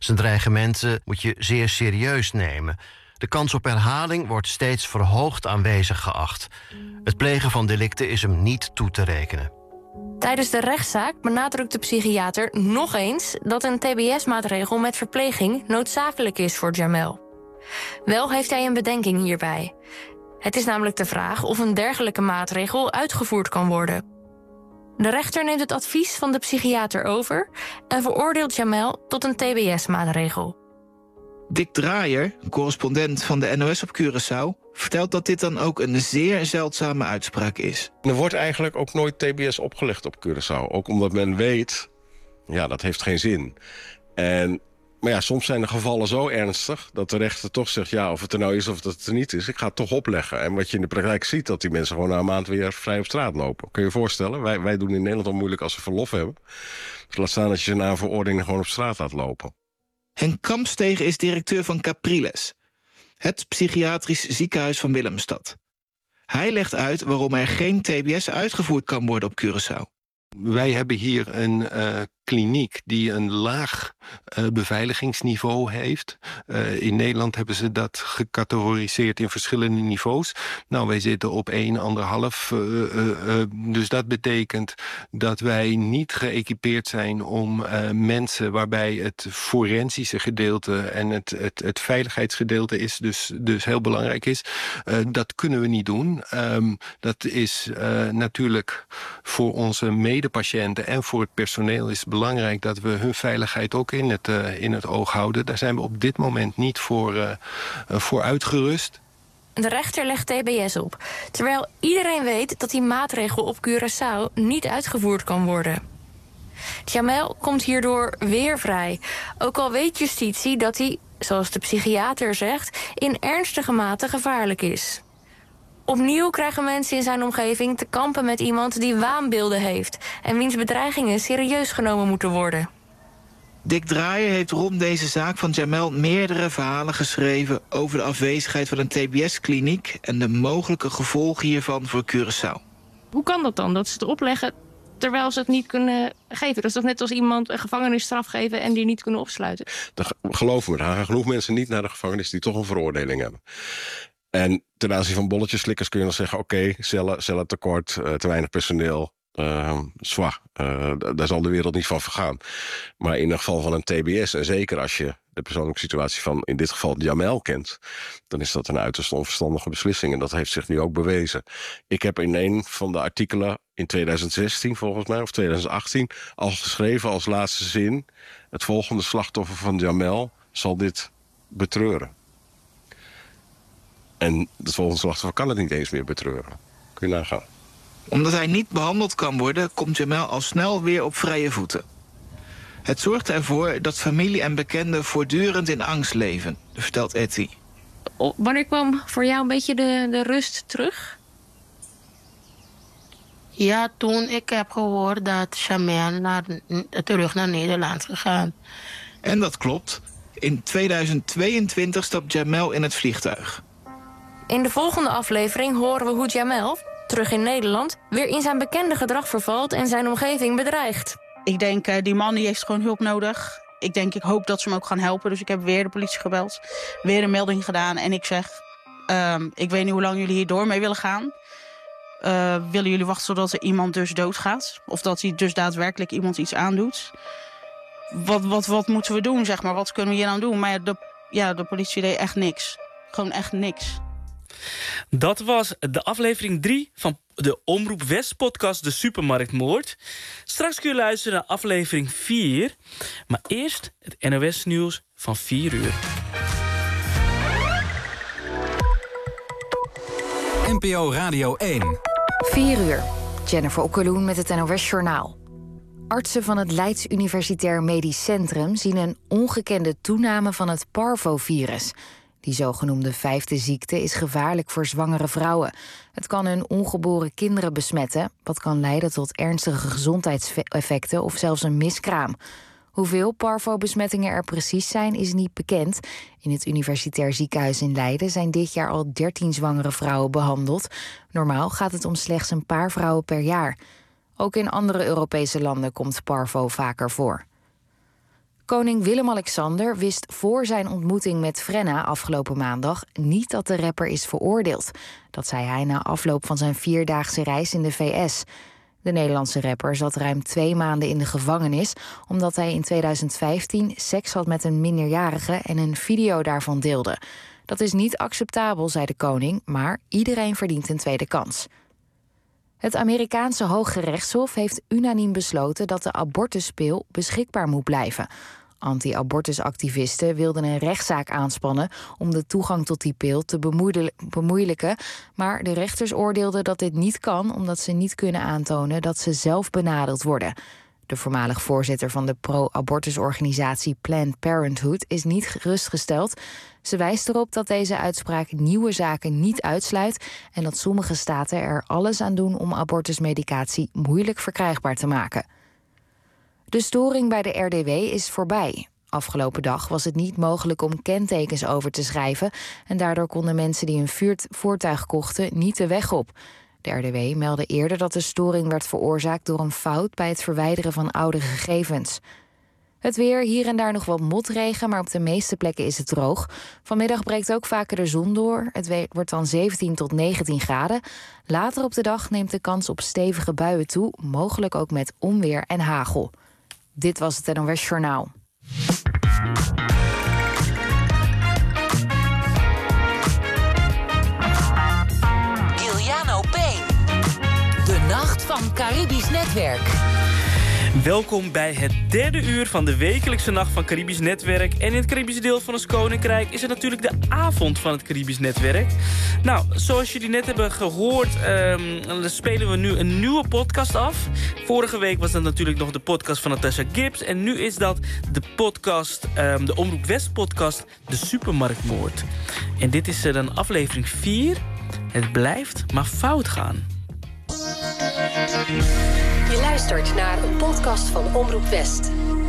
Zijn dreigementen moet je zeer serieus nemen. De kans op herhaling wordt steeds verhoogd aanwezig geacht. Het plegen van delicten is hem niet toe te rekenen. Tijdens de rechtszaak benadrukt de psychiater nog eens dat een T B S-maatregel met verpleging noodzakelijk is voor Jamel. Wel heeft hij een bedenking hierbij. Het is namelijk de vraag of een dergelijke maatregel uitgevoerd kan worden. De rechter neemt het advies van de psychiater over en veroordeelt Jamel tot een T B S-maatregel. Dick Draaier, correspondent van de N O S op Curaçao, vertelt dat dit dan ook een zeer zeldzame uitspraak is. Er wordt eigenlijk ook nooit T B S opgelegd op Curaçao. Ook omdat men weet, ja, dat heeft geen zin. En, maar ja, soms zijn de gevallen zo ernstig dat de rechter toch zegt, ja, of het er nou is of dat het er niet is, ik ga het toch opleggen. En wat je in de praktijk ziet, dat die mensen gewoon na een maand weer vrij op straat lopen. Kun je je voorstellen? Wij, wij doen in Nederland al moeilijk als ze verlof hebben. Dus laat staan dat je ze na een verordening gewoon op straat laat lopen. Henk Kampstegen is directeur van Capriles, het psychiatrisch ziekenhuis van Willemstad. Hij legt uit waarom er geen T B S uitgevoerd kan worden op Curaçao. Wij hebben hier een uh, kliniek die een laag uh, beveiligingsniveau heeft. Uh, in Nederland hebben ze dat gecategoriseerd in verschillende niveaus. Nou, wij zitten op één, anderhalf. Uh, uh, uh, dus dat betekent dat wij niet geëquipeerd zijn om uh, mensen waarbij het forensische gedeelte en het, het, het veiligheidsgedeelte is dus, dus heel belangrijk is. Uh, dat kunnen we niet doen. Um, dat is uh, natuurlijk voor onze medepatiënten en voor het personeel is het belangrijk dat we hun veiligheid ook in het, uh, in het oog houden. Daar zijn we op dit moment niet voor, uh, uh, voor uitgerust. De rechter legt T B S op, terwijl iedereen weet dat die maatregel op Curaçao niet uitgevoerd kan worden. Jamel komt hierdoor weer vrij, ook al weet justitie dat hij, zoals de psychiater zegt, in ernstige mate gevaarlijk is. Opnieuw krijgen mensen in zijn omgeving te kampen met iemand die waanbeelden heeft en wiens bedreigingen serieus genomen moeten worden. Dick Draaier heeft rond deze zaak van Jamel meerdere verhalen geschreven over de afwezigheid van een T B S-kliniek en de mogelijke gevolgen hiervan voor Curaçao. Hoe kan dat dan, dat ze het opleggen terwijl ze het niet kunnen geven? Dat is toch net als iemand een gevangenisstraf geven en die niet kunnen opsluiten? Dan, geloof me, er gaan genoeg mensen niet naar de gevangenis die toch een veroordeling hebben. En ten aanzien van bolletjeslikkers kun je dan zeggen, oké, okay, cellen, cellen tekort, uh, te weinig personeel. Uh, zwaar, uh, daar zal de wereld niet van vergaan. Maar in het geval van een T B S, en zeker als je de persoonlijke situatie van in dit geval Jamel kent, dan is dat een uiterst onverstandige beslissing. En dat heeft zich nu ook bewezen. Ik heb in een van de artikelen in tweeduizend zestien volgens mij, of tweeduizend achttien, al geschreven als laatste zin, het volgende slachtoffer van Jamel zal dit betreuren. En het volgende slachtoffer kan het niet eens meer betreuren. Kun je nagaan. Omdat hij niet behandeld kan worden, komt Jamel al snel weer op vrije voeten. Het zorgt ervoor dat familie en bekenden voortdurend in angst leven, vertelt Etty. Wanneer kwam voor jou een beetje de, de rust terug? Ja, toen ik heb gehoord dat Jamel naar, terug naar Nederland is gegaan. En dat klopt. In tweeduizend tweeëntwintig stapt Jamel in het vliegtuig. In de volgende aflevering horen we hoe Jamel, terug in Nederland, weer in zijn bekende gedrag vervalt en zijn omgeving bedreigt. Ik denk, uh, die man die heeft gewoon hulp nodig. Ik denk, ik hoop dat ze hem ook gaan helpen. Dus ik heb weer de politie gebeld, weer een melding gedaan. En ik zeg, uh, ik weet niet hoe lang jullie hier door mee willen gaan. Uh, willen jullie wachten totdat er iemand dus doodgaat? Of dat hij dus daadwerkelijk iemand iets aandoet? Wat, wat, wat moeten we doen, zeg maar? Wat kunnen we hier aan doen? Maar de, ja, de politie deed echt niks. Gewoon echt niks. Dat was de aflevering drie van de Omroep West podcast De Supermarktmoord. Straks kun je luisteren naar aflevering vier. Maar eerst het N O S nieuws van vier uur. N P O Radio één. vier uur. Jennifer Okkeloen met het N O S Journaal. Artsen van het Leids Universitair Medisch Centrum zien een ongekende toename van het parvovirus. Die zogenoemde vijfde ziekte is gevaarlijk voor zwangere vrouwen. Het kan hun ongeboren kinderen besmetten, wat kan leiden tot ernstige gezondheidseffecten of zelfs een miskraam. Hoeveel parvo-besmettingen er precies zijn, is niet bekend. In het Universitair Ziekenhuis in Leiden zijn dit jaar al dertien zwangere vrouwen behandeld. Normaal gaat het om slechts een paar vrouwen per jaar. Ook in andere Europese landen komt parvo vaker voor. Koning Willem-Alexander wist voor zijn ontmoeting met Frenna afgelopen maandag niet dat de rapper is veroordeeld. Dat zei hij na afloop van zijn vierdaagse reis in de V S. De Nederlandse rapper zat ruim twee maanden in de gevangenis omdat hij in tweeduizend vijftien seks had met een minderjarige en een video daarvan deelde. Dat is niet acceptabel, zei de koning, maar iedereen verdient een tweede kans. Het Amerikaanse Hoge Rechtshof heeft unaniem besloten dat de abortuspil beschikbaar moet blijven. Anti-abortusactivisten wilden een rechtszaak aanspannen om de toegang tot die pil te bemoeilijken, maar de rechters oordeelden dat dit niet kan omdat ze niet kunnen aantonen dat ze zelf benadeeld worden. De voormalig voorzitter van de pro-abortusorganisatie Planned Parenthood is niet gerustgesteld. Ze wijst erop dat deze uitspraak nieuwe zaken niet uitsluit en dat sommige staten er alles aan doen om abortusmedicatie moeilijk verkrijgbaar te maken. De storing bij de R D W is voorbij. Afgelopen dag was het niet mogelijk om kentekens over te schrijven en daardoor konden mensen die een voertuig kochten niet de weg op. De R D W meldde eerder dat de storing werd veroorzaakt door een fout bij het verwijderen van oude gegevens. Het weer, hier en daar nog wat motregen, maar op de meeste plekken is het droog. Vanmiddag breekt ook vaker de zon door. Het wordt dan zeventien tot negentien graden. Later op de dag neemt de kans op stevige buien toe, mogelijk ook met onweer en hagel. Dit was het N O S Journaal. Giuliano Payne. De Nacht van Caribisch Netwerk. Welkom bij het derde uur van de wekelijkse Nacht van Caribisch Netwerk. En in het Caribische deel van ons koninkrijk is het natuurlijk de avond van het Caribisch Netwerk. Nou, zoals jullie net hebben gehoord, um, spelen we nu een nieuwe podcast af. Vorige week was dat natuurlijk nog de podcast van Natasha Gibbs. En nu is dat de podcast, um, de Omroep West podcast, De Supermarktmoord. En dit is uh, dan aflevering vier. Het blijft maar fout gaan. Je luistert naar een podcast van Omroep West.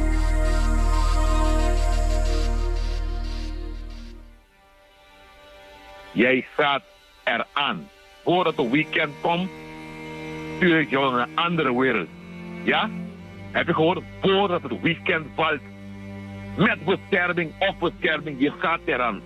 Jij staat eraan. Voordat het weekend komt, stuur ik jou naar een andere wereld. Ja? Heb je gehoord? Voordat het weekend valt. Met bescherming of bescherming, je gaat eraan.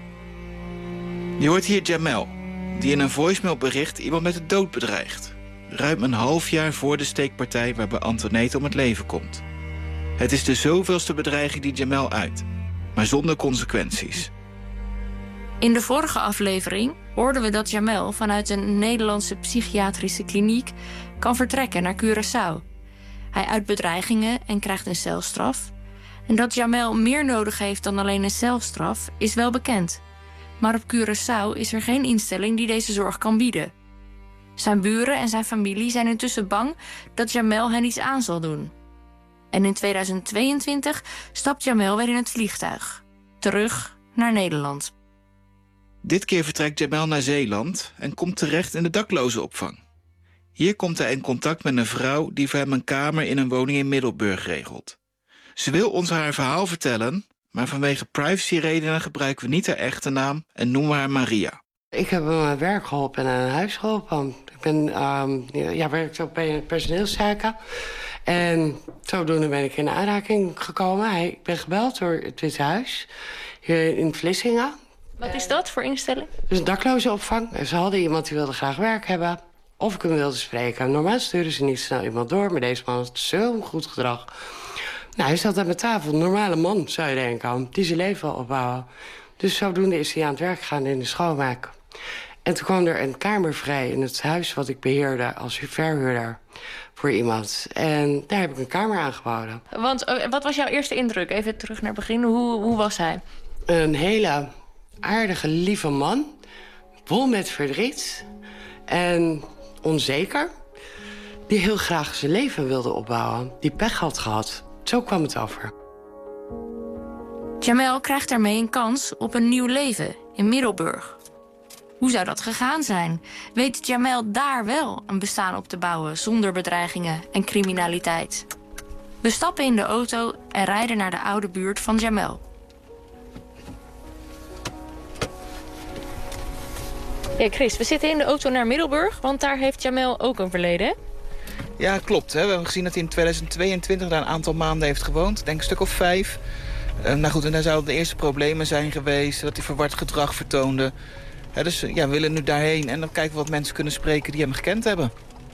Je hoort hier Jamel, die in een voicemailbericht iemand met de dood bedreigt. Ruim een half jaar voor de steekpartij waarbij Antoinette om het leven komt. Het is de zoveelste bedreiging die Jamel uit, maar zonder consequenties. In de vorige aflevering hoorden we dat Jamel vanuit een Nederlandse psychiatrische kliniek kan vertrekken naar Curaçao. Hij uit bedreigingen en krijgt een celstraf. En dat Jamel meer nodig heeft dan alleen een celstraf is wel bekend. Maar op Curaçao is er geen instelling die deze zorg kan bieden. Zijn buren en zijn familie zijn intussen bang dat Jamel hen iets aan zal doen. En in tweeduizend tweeëntwintig stapt Jamel weer in het vliegtuig. Terug naar Nederland. Dit keer vertrekt Jamel naar Zeeland en komt terecht in de daklozenopvang. Hier komt hij in contact met een vrouw die voor hem een kamer in een woning in Middelburg regelt. Ze wil ons haar verhaal vertellen, maar vanwege privacyredenen gebruiken we niet haar echte naam en noemen haar Maria. Ik heb hem aan werk geholpen en aan huis geholpen. Ik ben, um, ja, werkte ook bij personeelszaken. En zodoende ben ik in aanraking gekomen. Hij, ik ben gebeld door het Witte Huis hier in Vlissingen. Wat is dat voor instelling? Dus een daklozenopvang. Ze hadden iemand die wilde graag werk hebben. Of ik hem wilde spreken. Normaal sturen ze niet snel iemand door, maar deze man had zo'n goed gedrag. Nou, hij zat aan mijn tafel. Een normale man, zou je denken, die zijn leven wil opbouwen. Dus zodoende is hij aan het werk gegaan in de schoonmaak. En toen kwam er een kamer vrij in het huis wat ik beheerde als verhuurder voor iemand. En daar heb ik een kamer aangeboden. Want uh, wat was jouw eerste indruk? Even terug naar het begin. Hoe, hoe was hij? Een hele aardige, lieve man. Vol met verdriet. En onzeker. Die heel graag zijn leven wilde opbouwen. Die pech had gehad. Zo kwam het over. Jamel krijgt daarmee een kans op een nieuw leven in Middelburg. Hoe zou dat gegaan zijn? Weet Jamel daar wel een bestaan op te bouwen zonder bedreigingen en criminaliteit? We stappen in de auto en rijden naar de oude buurt van Jamel. Ja, Chris, we zitten in de auto naar Middelburg, want daar heeft Jamel ook een verleden. Ja, klopt. Hè. We hebben gezien dat hij in tweeduizend tweeëntwintig daar een aantal maanden heeft gewoond. Ik denk een stuk of vijf. Uh, nou goed, en daar zouden de eerste problemen zijn geweest. Dat hij verward gedrag vertoonde. Ja, dus ja, we willen nu daarheen en dan kijken we wat mensen kunnen spreken die hem gekend hebben.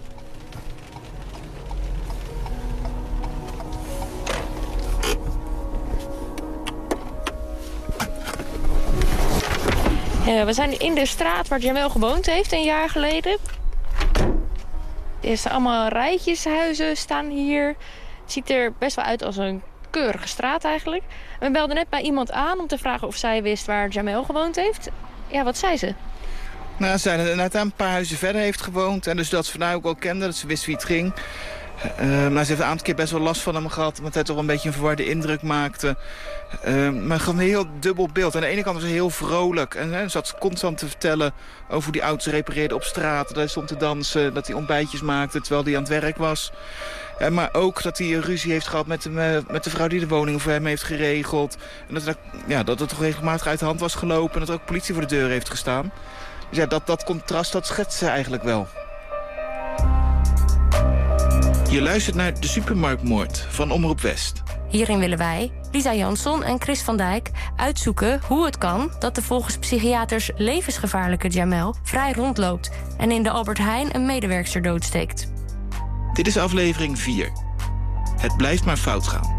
Ja, we zijn in de straat waar Jamel gewoond heeft een jaar geleden. Er staan allemaal rijtjeshuizen staan hier. Het ziet er best wel uit als een keurige straat eigenlijk. En we belden net bij iemand aan om te vragen of zij wist waar Jamel gewoond heeft. Ja, wat zei ze? Nou, ze zei dat hij een paar huizen verder heeft gewoond. En dus dat ze van haar ook wel kende, dat ze wist wie het ging. Uh, maar ze heeft een aantal keer best wel last van hem gehad, omdat hij toch een beetje een verwarde indruk maakte. Uh, maar gewoon een heel dubbel beeld. Aan de ene kant was hij heel vrolijk. En hè, zat constant te vertellen over hoe die auto's repareerde op straat. Dat hij stond te dansen, dat hij ontbijtjes maakte terwijl hij aan het werk was. Uh, maar ook dat hij ruzie heeft gehad met de, uh, met de vrouw die de woning voor hem heeft geregeld. En dat, dat, ja, dat het toch regelmatig uit de hand was gelopen. En dat er ook politie voor de deur heeft gestaan. Dus ja, dat, dat contrast, dat schetst ze eigenlijk wel. Je luistert naar De Supermarktmoord van Omroep West. Hierin willen wij, Lisa Jansson en Chris van Dijk, uitzoeken hoe het kan dat de volgens psychiaters levensgevaarlijke Jamel vrij rondloopt en in de Albert Heijn een medewerkster doodsteekt. Dit is aflevering vier. Het blijft maar fout gaan.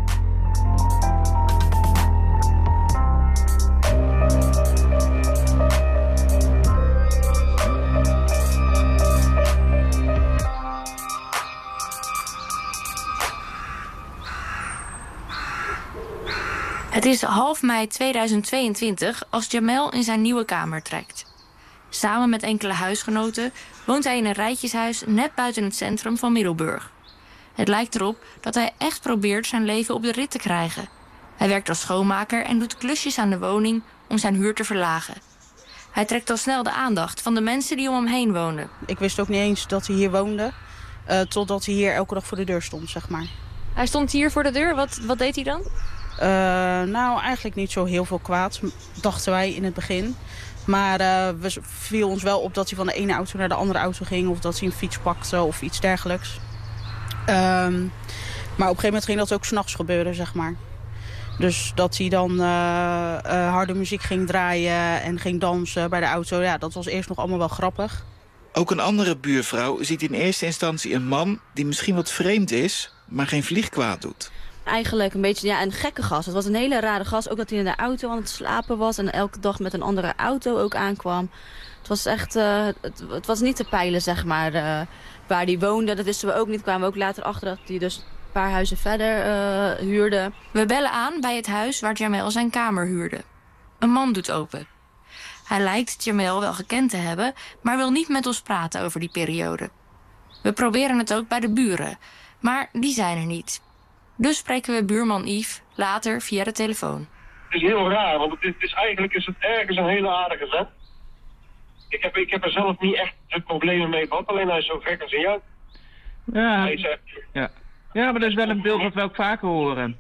Het is half mei tweeduizend tweeëntwintig als Jamel in zijn nieuwe kamer trekt. Samen met enkele huisgenoten woont hij in een rijtjeshuis net buiten het centrum van Middelburg. Het lijkt erop dat hij echt probeert zijn leven op de rit te krijgen. Hij werkt als schoonmaker en doet klusjes aan de woning om zijn huur te verlagen. Hij trekt al snel de aandacht van de mensen die om hem heen wonen. Ik wist ook niet eens dat hij hier woonde, uh, totdat hij hier elke dag voor de deur stond, zeg maar. Hij stond hier voor de deur, wat, wat deed hij dan? Uh, nou, eigenlijk niet zo heel veel kwaad, dachten wij in het begin. Maar uh, we viel ons wel op dat hij van de ene auto naar de andere auto ging, of dat hij een fiets pakte of iets dergelijks. Um, maar op een gegeven moment ging dat ook 's nachts gebeuren, zeg maar. Dus dat hij dan uh, uh, harde muziek ging draaien en ging dansen bij de auto. Ja, dat was eerst nog allemaal wel grappig. Ook een andere buurvrouw ziet in eerste instantie een man die misschien wat vreemd is, maar geen vlieg kwaad doet. Eigenlijk een beetje ja, een gekke gast. Het was een hele rare gast. Ook dat hij in de auto aan het slapen was en elke dag met een andere auto ook aankwam. Het was echt, uh, het, het was niet te peilen, zeg maar, uh, waar hij woonde. Dat wisten we ook niet. Kwamen we ook later achter dat hij dus een paar huizen verder uh, huurde. We bellen aan bij het huis waar Jamel zijn kamer huurde. Een man doet open. Hij lijkt Jamel wel gekend te hebben, maar wil niet met ons praten over die periode. We proberen het ook bij de buren, maar die zijn er niet. Dus spreken we buurman Yves later via de telefoon. Het is heel raar, want het is, het is eigenlijk is het ergens een hele aardige vent. Ik heb, ik heb er zelf niet echt de problemen mee gehad, alleen hij is zo gek als in jou. Ja, hij is echt, ja. ja, maar dat is wel een beeld dat we ook vaker horen.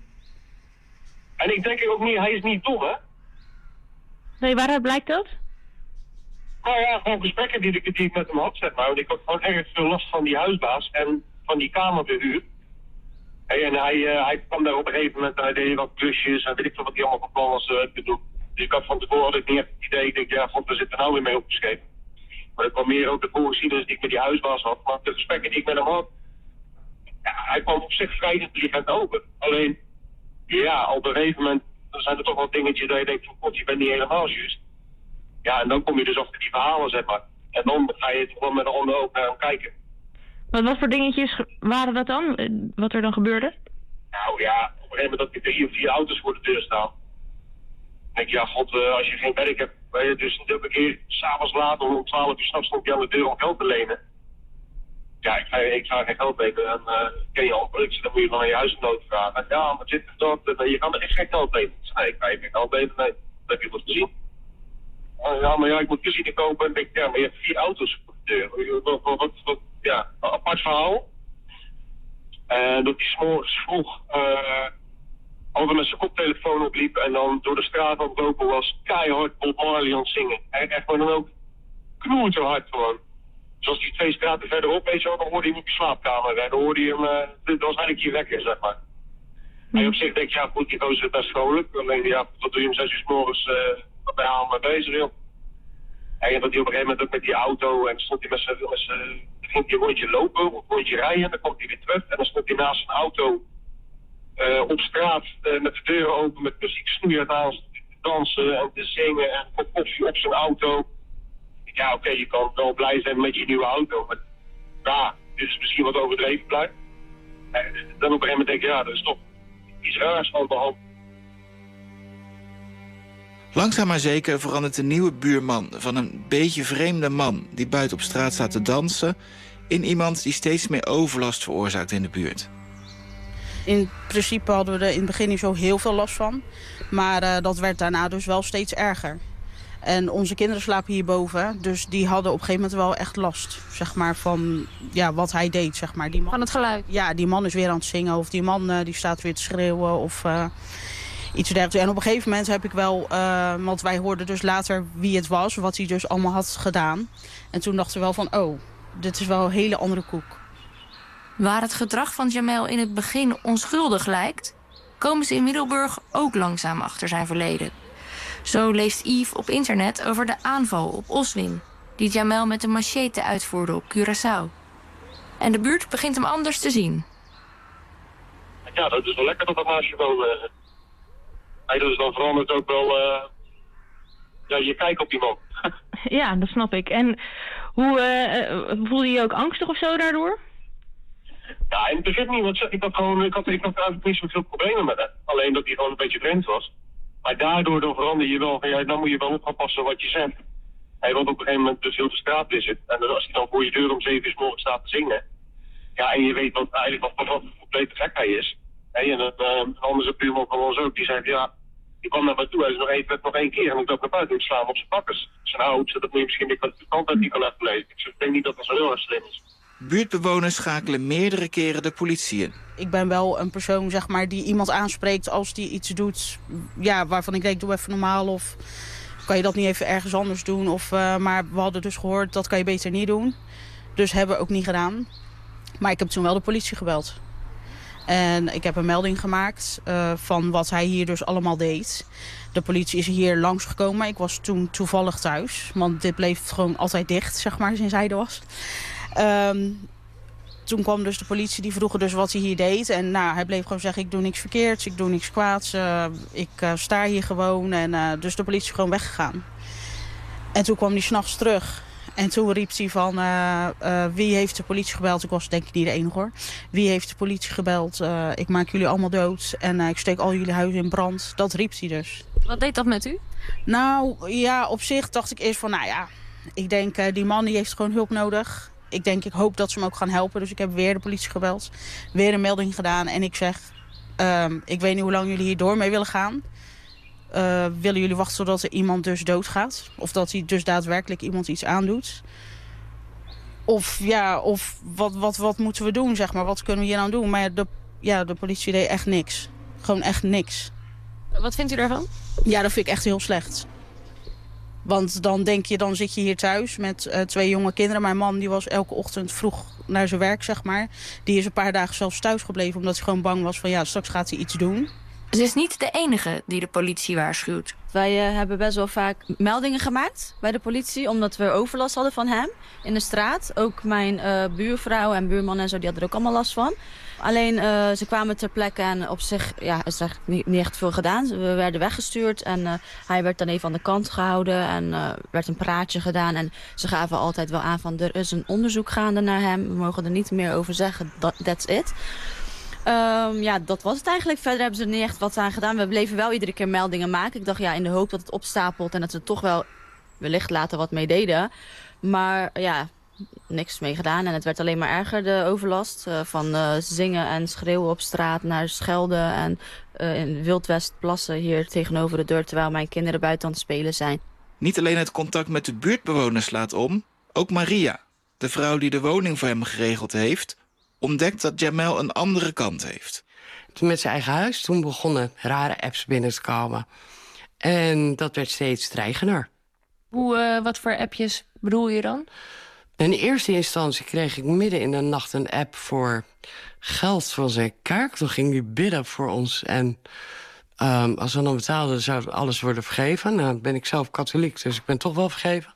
En ik denk ook niet, hij is niet dom, hè? Nee, waaruit blijkt dat? Nou ja, gewoon gesprekken die ik, die ik met hem had, zeg maar. Want ik had gewoon erg veel last van die huisbaas en van die kamerbehuur. Hey, en hij, uh, hij kwam daar op een gegeven moment en hij deed wat klusjes en weet ik veel wat hij allemaal van plan was uh, te doen. Dus ik had van tevoren had ik niet echt het idee, ik denk, ja, god, we zitten nou weer mee opgeschreven. Maar dat kwam meer ook de voorgeschiedenis die ik met die huisbaas had. Maar de gesprekken die ik met hem had, ja, hij kwam op zich vrij intelligent open. Alleen, ja, op een gegeven moment dan zijn er toch wel dingetjes dat je denkt van, god, je bent niet helemaal juist. Ja, en dan kom je dus achter die verhalen, zeg maar. En dan ga je toch wel met een ander oog naar hem kijken. Wat, wat voor dingetjes waren dat dan? Wat er dan gebeurde? Nou ja, op een gegeven moment dat er drie of vier auto's voor de deur staan. Dan denk je, ja god, als je geen werk hebt, ben je dus een keer s'avonds laat om twaalf uur s'nachts stond je aan de deur om geld te lenen. Ja, ik ga, ik ga geen geld lenen en uh, ken je al, ik zit dan moet je van naar je huisgenoot vragen. En ja, maar dit en dat, en je kan er echt geen geld lenen. Nee, ik ga je geen geld lenen, nee. Dat heb je goed gezien. Uh, ja, maar ja, ik moet cuisine kopen en denk ja, maar je hebt vier auto's voor de deur. Wat, wat, wat, wat ja, een apart verhaal. En dat hij 's morgens vroeg uh, altijd met zijn koptelefoon opliep en dan door de straat aan het lopen was, keihard Bob Marley aan het zingen. Echt, echt maar dan ook knoeien hard gewoon. zoals die twee straten verderop, weet je wel, dan hoorde je hem op je slaapkamer. En dan hoorde je hem, uh, dat was eigenlijk je wekker, zeg maar. En je op zich denk je, ja goed, die gozer is best vrolijk. Alleen ja, wat doe je om zes uur 's morgens, uh, wat ben je aan mee bezig, joh. En dat hij op een gegeven moment ook met die auto, en stond hij met zijn, met zijn, dan ging hij een rondje lopen, of een rondje rijden, en dan kwam hij weer terug. En dan stond hij naast zijn auto uh, op straat, uh, met de deuren open, met muziek snoeien aan, te dansen en te zingen en kop koffie op zijn auto. Ja, oké, okay, je kan wel blij zijn met je nieuwe auto, maar ja, dit is misschien wat overdreven blijft. En dan op een gegeven moment denk je, ja, er is toch iets raars aan de hand. Langzaam maar zeker verandert de nieuwe buurman van een beetje vreemde man die buiten op straat staat te dansen in iemand die steeds meer overlast veroorzaakt in de buurt. In principe hadden we er in het begin niet zo heel veel last van, maar uh, dat werd daarna dus wel steeds erger. En onze kinderen slapen hierboven, dus die hadden op een gegeven moment wel echt last, zeg maar, van ja, wat hij deed, zeg maar. Die man, van het geluid? Ja, die man is weer aan het zingen of die man uh, die staat weer te schreeuwen of uh, iets dergelijks. En op een gegeven moment heb ik wel, uh, want wij hoorden dus later wie het was, wat hij dus allemaal had gedaan. En toen dachten we wel van, oh, dit is wel een hele andere koek. Waar het gedrag van Jamel in het begin onschuldig lijkt, komen ze in Middelburg ook langzaam achter zijn verleden. Zo leest Yves op internet over de aanval op Oswin, die Jamel met een machete uitvoerde op Curaçao. En de buurt begint hem anders te zien. Ja, dat is wel lekker dat dat naast je woont. Uh, hey, dus dan verandert ook wel uh, ja, je kijk op die man. Ja, dat snap ik. En hoe uh, voelde je je ook angstig of zo daardoor? Ja, in het begin niet, want ik had gewoon, ik had, ik had eigenlijk niet zoveel problemen met hem. Alleen dat hij gewoon een beetje vreemd was. Maar daardoor dan verander je wel, ja, dan moet je wel op gaan passen wat je zegt. Hij wil op een gegeven moment dus heel de straat vissen. En als hij dan voor je deur om zeven uur 's morgens staat te zingen. Ja, en je weet wat eigenlijk wat, wat een complete gek hij is. Hey, en een uh, andere buurman van ons ook, die zei, ja, die kwam naar me toe. Hij zei nog één, nog één keer en ik dacht naar buiten, ik sla hem op zijn pakkers. Zijn oud, dat moet je misschien de kant uit die kan laten lezen. Ik denk niet dat dat zo heel erg slim is. Buurtbewoners schakelen meerdere keren de politie in. Ik ben wel een persoon, zeg maar, die iemand aanspreekt als die iets doet, ja, waarvan ik denk, doe even normaal of kan je dat niet even ergens anders doen. Of, uh, maar we hadden dus gehoord, dat kan je beter niet doen. Dus hebben we ook niet gedaan. Maar ik heb toen wel de politie gebeld. En ik heb een melding gemaakt uh, van wat hij hier dus allemaal deed. De politie is hier langsgekomen. Ik was toen toevallig thuis, want dit bleef gewoon altijd dicht, zeg maar, sinds hij er was. Um, toen kwam dus de politie, die vroegen dus wat hij hier deed. En nou, hij bleef gewoon zeggen, ik doe niks verkeerds, ik doe niks kwaads. Uh, ik uh, sta hier gewoon. En uh, dus de politie is gewoon weggegaan. En toen kwam hij 's nachts terug. En toen riep hij van, uh, uh, wie heeft de politie gebeld? Ik was denk ik niet de enige hoor. Wie heeft de politie gebeld? Uh, ik maak jullie allemaal dood. En uh, ik steek al jullie huizen in brand. Dat riep hij dus. Wat deed dat met u? Nou, ja, op zich dacht ik eerst van, nou ja, ik denk, uh, die man die heeft gewoon hulp nodig. Ik denk, ik hoop dat ze hem ook gaan helpen. Dus ik heb weer de politie gebeld. Weer een melding gedaan. En ik zeg, um, ik weet niet hoe lang jullie hier door mee willen gaan. Uh, willen jullie wachten totdat er iemand dus doodgaat? Of dat hij dus daadwerkelijk iemand iets aandoet? Of ja, of wat, wat, wat moeten we doen, zeg maar? Wat kunnen we hier nou doen? Maar de, ja, de politie deed echt niks. Gewoon echt niks. Wat vindt u daarvan? Ja, dat vind ik echt heel slecht. Want dan denk je, dan zit je hier thuis met uh, twee jonge kinderen. Mijn man die was elke ochtend vroeg naar zijn werk, zeg maar. Die is een paar dagen zelfs thuis gebleven, omdat hij gewoon bang was van, ja, straks gaat hij iets doen. Ze is niet de enige die de politie waarschuwt. Wij uh, hebben best wel vaak meldingen gemaakt bij de politie, omdat we overlast hadden van hem in de straat. Ook mijn uh, buurvrouw en buurman en zo, die hadden er ook allemaal last van. Alleen, uh, ze kwamen ter plekke en op zich ja, is er niet, niet echt veel gedaan. We werden weggestuurd en uh, hij werd dan even aan de kant gehouden en uh, werd een praatje gedaan. En ze gaven altijd wel aan van, er is een onderzoek gaande naar hem. We mogen er niet meer over zeggen, that, that's it. Um, ja, dat was het eigenlijk. Verder hebben ze er niet echt wat aan gedaan. We bleven wel iedere keer meldingen maken. Ik dacht, ja, in de hoop dat het opstapelt en dat ze er toch wel wellicht later wat mee deden. Maar ja, niks mee gedaan. En het werd alleen maar erger, de overlast. Uh, van uh, zingen en schreeuwen op straat naar schelden en uh, in Wildwest plassen hier tegenover de deur, terwijl mijn kinderen buiten aan het spelen zijn. Niet alleen het contact met de buurtbewoners slaat om, ook Maria, de vrouw die de woning voor hem geregeld heeft, ontdekt dat Jamel een andere kant heeft. Met zijn eigen huis, toen begonnen rare apps binnen te komen. En dat werd steeds dreigender. Hoe, uh, wat voor appjes bedoel je dan? In eerste instantie kreeg ik midden in de nacht een app voor geld van zijn kerk. Toen ging hij bidden voor ons. En um, als we dan betaalden, zou alles worden vergeven. Nou, dan ben ik zelf katholiek, dus ik ben toch wel vergeven.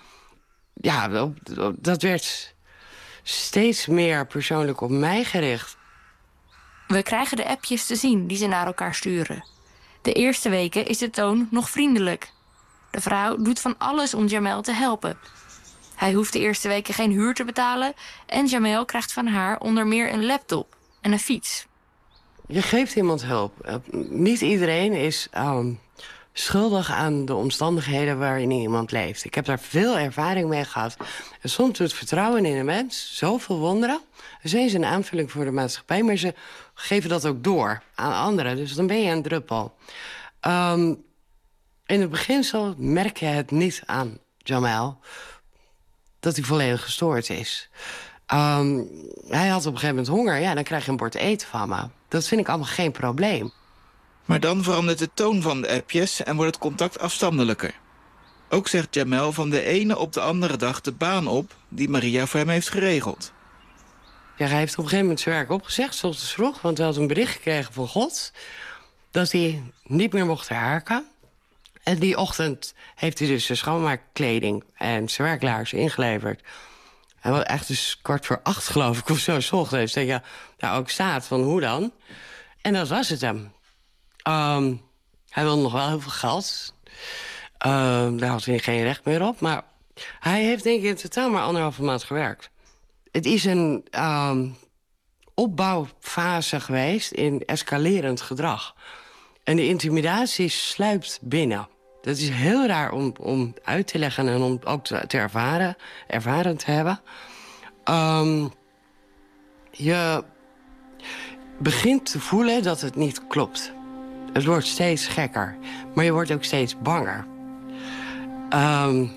Ja, dat werd steeds meer persoonlijk op mij gericht. We krijgen de appjes te zien die ze naar elkaar sturen. De eerste weken is de toon nog vriendelijk. De vrouw doet van alles om Jamel te helpen. Hij hoeft de eerste weken geen huur te betalen en Jamel krijgt van haar onder meer een laptop en een fiets. Je geeft iemand hulp. Niet iedereen is um, schuldig aan de omstandigheden waarin iemand leeft. Ik heb daar veel ervaring mee gehad. En soms doet vertrouwen in een mens zoveel wonderen. Ze is een aanvulling voor de maatschappij, maar ze geven dat ook door aan anderen. Dus dan ben je een druppel. Um, in het beginsel merk je het niet aan Jamel dat hij volledig gestoord is. Um, hij had op een gegeven moment honger. Ja, dan krijg je een bord eten van me. Dat vind ik allemaal geen probleem. Maar dan verandert de toon van de appjes en wordt het contact afstandelijker. Ook zegt Jamel van de ene op de andere dag de baan op die Maria voor hem heeft geregeld. Ja, hij heeft op een gegeven moment zijn werk opgezegd, 's ochtends vroeg. Want hij had een bericht gekregen van God dat hij niet meer mocht werken. En die ochtend heeft hij dus zijn schoonmaakkleding en zijn werklaarzen ingeleverd. Hij was echt dus kwart voor acht, geloof ik, of zo, 's ochtends. Dat je daar ook staat van hoe dan. En dat was het hem. Um, hij wilde nog wel heel veel geld. Um, daar had hij geen recht meer op. Maar hij heeft denk ik in totaal maar anderhalve maand gewerkt. Het is een um, opbouwfase geweest in escalerend gedrag. En de intimidatie sluipt binnen. Dat is heel raar om, om uit te leggen en om ook te, te ervaren, ervaren te hebben. Um, je begint te voelen dat het niet klopt. Het wordt steeds gekker, maar je wordt ook steeds banger. Um,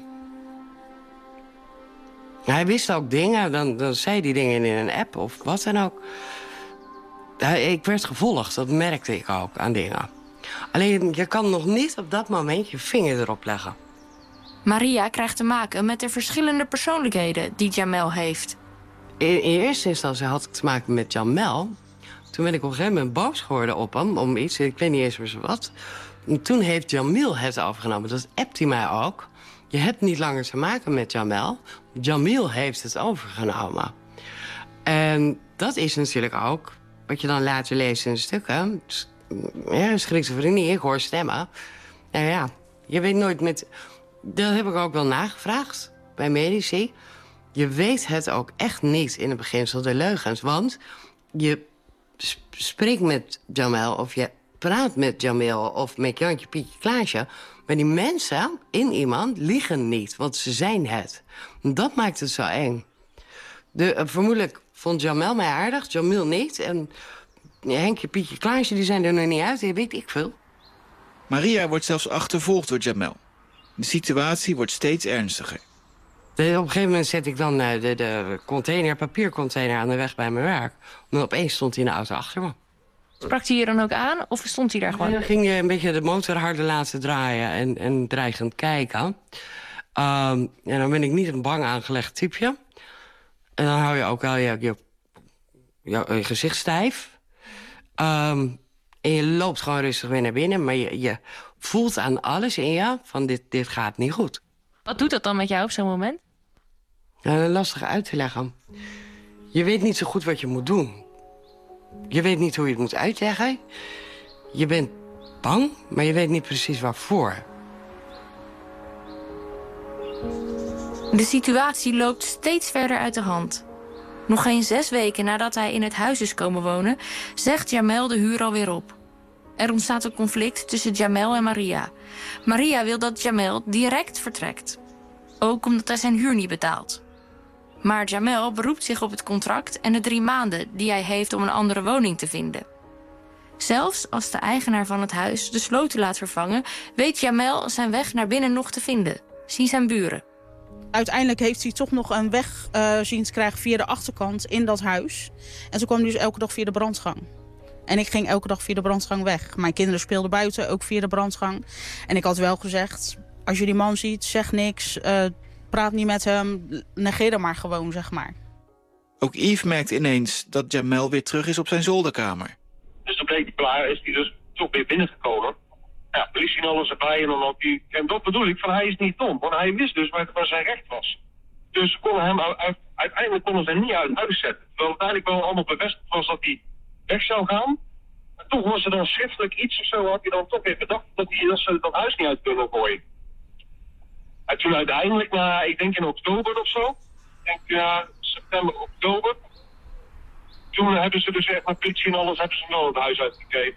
hij wist ook dingen, dan, dan zei hij dingen in een app of wat dan ook. Ik werd gevolgd, dat merkte ik ook aan dingen. Alleen, je kan nog niet op dat moment je vinger erop leggen. Maria krijgt te maken met de verschillende persoonlijkheden die Jamel heeft. In, in eerste instantie had ik te maken met Jamel. Toen ben ik op een gegeven moment boos geworden op hem, om iets, ik weet niet eens meer zo wat. En toen heeft Jamil het overgenomen, dat appt hij mij ook. Je hebt niet langer te maken met Jamel. Jamil heeft het overgenomen. En dat is natuurlijk ook wat je dan later leest in stukken. Ja, schizofrenie, ik hoor stemmen. Nou ja, je weet nooit met... Dat heb ik ook wel nagevraagd bij medici. Je weet het ook echt niet in het beginsel, de leugens. Want je spreekt met Jamel of je praat met Jamil of met Jantje, Pietje, Klaasje. Maar die mensen in iemand liegen niet, want ze zijn het. Dat maakt het zo eng. De, uh, vermoedelijk vond Jamel mij aardig, Jamil niet. En Henkje, Pietje, Klaasje, die zijn er nog niet uit, dat weet ik veel. Maria wordt zelfs achtervolgd door Jamel. De situatie wordt steeds ernstiger. De, op een gegeven moment zet ik dan uh, de, de container, papiercontainer aan de weg bij mijn werk. En opeens stond hij in de auto achter me. Sprak hij je dan ook aan of stond hij daar gewoon? Dan ging je een beetje de motor harder laten draaien en, en dreigend kijken. Um, en dan ben ik niet een bang aangelegd typeje. En dan hou je ook wel je, je, je, je gezicht stijf. Um, en je loopt gewoon rustig weer naar binnen. Maar je, je voelt aan alles in je van dit, dit gaat niet goed. Wat doet dat dan met jou op zo'n moment? Ja, lastig uit te leggen. Je weet niet zo goed wat je moet doen. Je weet niet hoe je het moet uitleggen. Je bent bang, maar je weet niet precies waarvoor. De situatie loopt steeds verder uit de hand. Nog geen zes weken nadat hij in het huis is komen wonen, zegt Jamel de huur alweer op. Er ontstaat een conflict tussen Jamel en Maria. Maria wil dat Jamel direct vertrekt. Ook omdat hij zijn huur niet betaalt. Maar Jamel beroept zich op het contract en de drie maanden die hij heeft om een andere woning te vinden. Zelfs als de eigenaar van het huis de sloten laat vervangen, weet Jamel zijn weg naar binnen nog te vinden. Zien zijn buren. Uiteindelijk heeft hij toch nog een weg uh, zien te krijgen via de achterkant in dat huis. En zo kwam hij dus elke dag via de brandgang. En ik ging elke dag via de brandgang weg. Mijn kinderen speelden buiten, ook via de brandgang. En ik had wel gezegd, als je die man ziet, zeg niks. Uh, praat niet met hem, negeer hem maar gewoon, zeg maar. Ook Yves merkt ineens dat Jamel weer terug is op zijn zolderkamer. Dus toen bleek hij klaar, is hij dus toch weer binnengekomen. Ja, politie en alles erbij en dan ook die... En dat bedoel ik, van hij is niet dom, want hij wist dus waar, waar zijn recht was. Dus ze konden hem uit, uiteindelijk konden ze hem niet uit huis zetten. Terwijl het eigenlijk wel allemaal bevestigd was dat hij weg zou gaan. Maar toch was er dan schriftelijk iets of zo, had hij dan toch weer bedacht dat, hij, dat ze dat huis niet uit kunnen gooien. En toen uiteindelijk, na, ik denk in oktober of zo, ik denk ja, september, oktober, toen hebben ze dus echt met politie en alles, hebben ze wel het huis uitgegeven.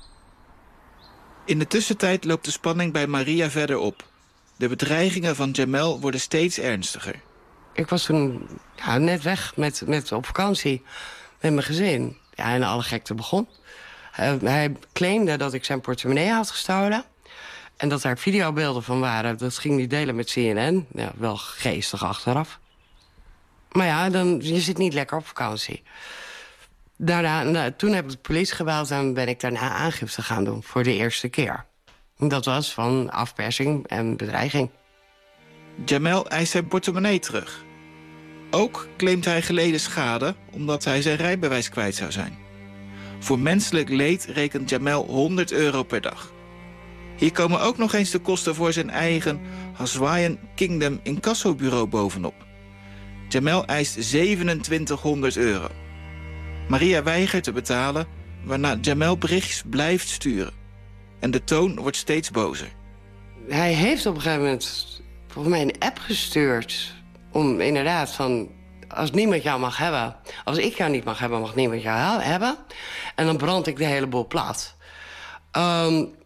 In de tussentijd loopt de spanning bij Maria verder op. De bedreigingen van Jamel worden steeds ernstiger. Ik was toen ja, net weg met, met op vakantie met mijn gezin. Ja, en alle gekte begon. Uh, hij claimde dat ik zijn portemonnee had gestolen. En dat daar videobeelden van waren. Dat ging hij delen met C N N. Ja, wel geestig achteraf. Maar ja, dan, je zit niet lekker op vakantie. Daarna, nou, toen heb ik de politie gebeld en ben ik daarna aangifte gaan doen. Voor de eerste keer. Dat was van afpersing en bedreiging. Jamel eist zijn portemonnee terug. Ook claimt hij geleden schade omdat hij zijn rijbewijs kwijt zou zijn. Voor menselijk leed rekent Jamel honderd euro per dag. Hier komen ook nog eens de kosten voor zijn eigen Haswayan Kingdom incassobureau bovenop. Jamel eist zevenentwintighonderd euro. Maria weigert te betalen, waarna Jamel berichtjes blijft sturen. En de toon wordt steeds bozer. Hij heeft op een gegeven moment volgens mij een app gestuurd. Om inderdaad van, als niemand jou mag hebben... als ik jou niet mag hebben, mag niemand jou hebben. En dan brand ik de hele boel plat. Um,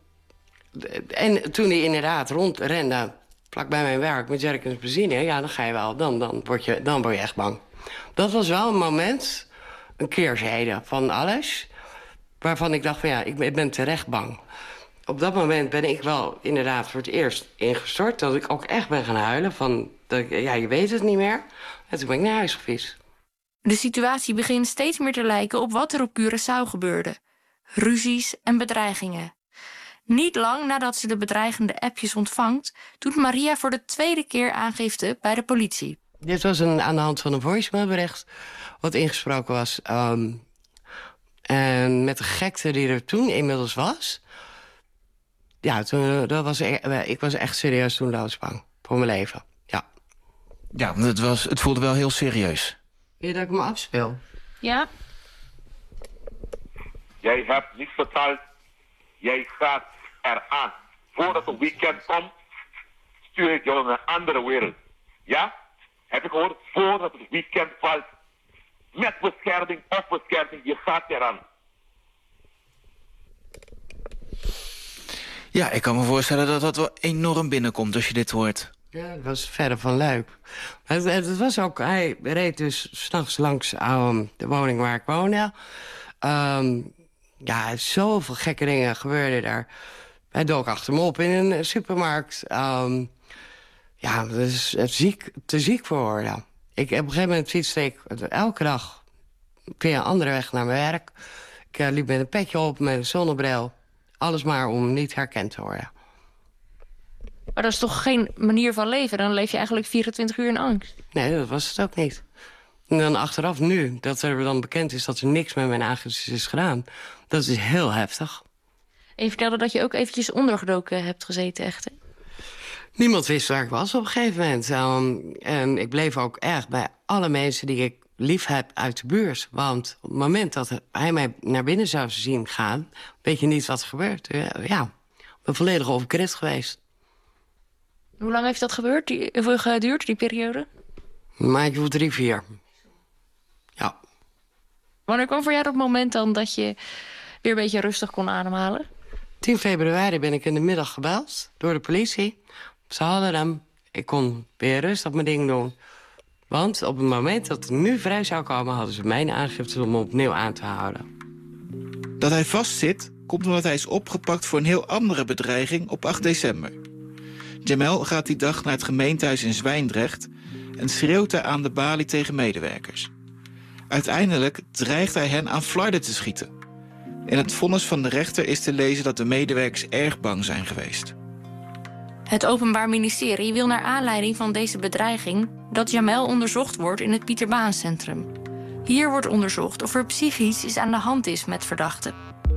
en toen hij inderdaad rondrende, vlak bij mijn werk... met jerrycans benzine, ja, dan ga je wel, dan, dan, word je, dan word je echt bang. Dat was wel een moment, een keerzijde van alles... waarvan ik dacht van ja, ik ben terecht bang. Op dat moment ben ik wel inderdaad voor het eerst ingestort... dat ik ook echt ben gaan huilen van, dat ik, ja, je weet het niet meer. En toen ben ik naar huis gefietst. De situatie begint steeds meer te lijken op wat er op Curaçao gebeurde. Ruzies en bedreigingen. Niet lang nadat ze de bedreigende appjes ontvangt... doet Maria voor de tweede keer aangifte bij de politie. Dit was een, aan de hand van een voicemailbericht wat ingesproken was. Um, en met de gekte die er toen inmiddels was... Ja, toen, dat was, ik was echt serieus toen doodsbang. Voor mijn leven, ja. Ja, het, was, het voelde wel heel serieus. Wil je dat ik me afspeel? Ja. Jij hebt niet verteld. Jij gaat eraan. Voordat het weekend komt, stuur ik jou naar een andere wereld. Ja? Heb ik gehoord? Voordat het weekend valt. Met bescherming of bescherming, je gaat eraan. Ja, ik kan me voorstellen dat dat wel enorm binnenkomt als je dit hoort. Ja, dat was verder van leuk. Het, het was ook, hij reed dus 's nachts langs um, de woning waar ik woonde. Um, ja, zoveel gekke dingen gebeurden daar. Hij dook achter me op in een supermarkt. Um, ja, dat is het ziek, te ziek voor worden. Ik, op een gegeven moment fietste ik elke dag via een andere weg naar mijn werk. Ik uh, liep met een petje op, met een zonnebril. Alles maar om niet herkend te worden. Maar dat is toch geen manier van leven? Dan leef je eigenlijk vierentwintig uur in angst. Nee, dat was het ook niet. En dan achteraf nu, dat er dan bekend is dat er niks met mijn aangifte is gedaan. Dat is heel heftig. En je vertelde dat je ook eventjes ondergedoken hebt gezeten, echt, hè? Niemand wist waar ik was op een gegeven moment. Um, en ik bleef ook echt bij alle mensen die ik lief heb uit de buurt. Want op het moment dat hij mij naar binnen zou zien gaan... weet je niet wat er gebeurt. Ja, ik ben volledig overkrit geweest. Hoe lang heeft dat gebeurd, die, geduurd, die periode? Een maandje of drie, vier. Ja. Wanneer kwam voor jou dat moment dan dat je weer een beetje rustig kon ademhalen? tien februari ben ik in de middag gebeld door de politie. Ze hadden hem. Ik kon weer rustig mijn ding doen. Want op het moment dat het nu vrij zou komen... hadden ze mijn aangifte om opnieuw aan te houden. Dat hij vastzit, komt omdat hij is opgepakt voor een heel andere bedreiging op acht december. Jamel gaat die dag naar het gemeentehuis in Zwijndrecht... en schreeuwt daar aan de balie tegen medewerkers. Uiteindelijk dreigt hij hen aan flarden te schieten. In het vonnis van de rechter is te lezen dat de medewerkers erg bang zijn geweest. Het Openbaar Ministerie wil naar aanleiding van deze bedreiging dat Jamel onderzocht wordt in het Pieter Baan Centrum. Hier wordt onderzocht of er psychisch iets aan de hand is met verdachten.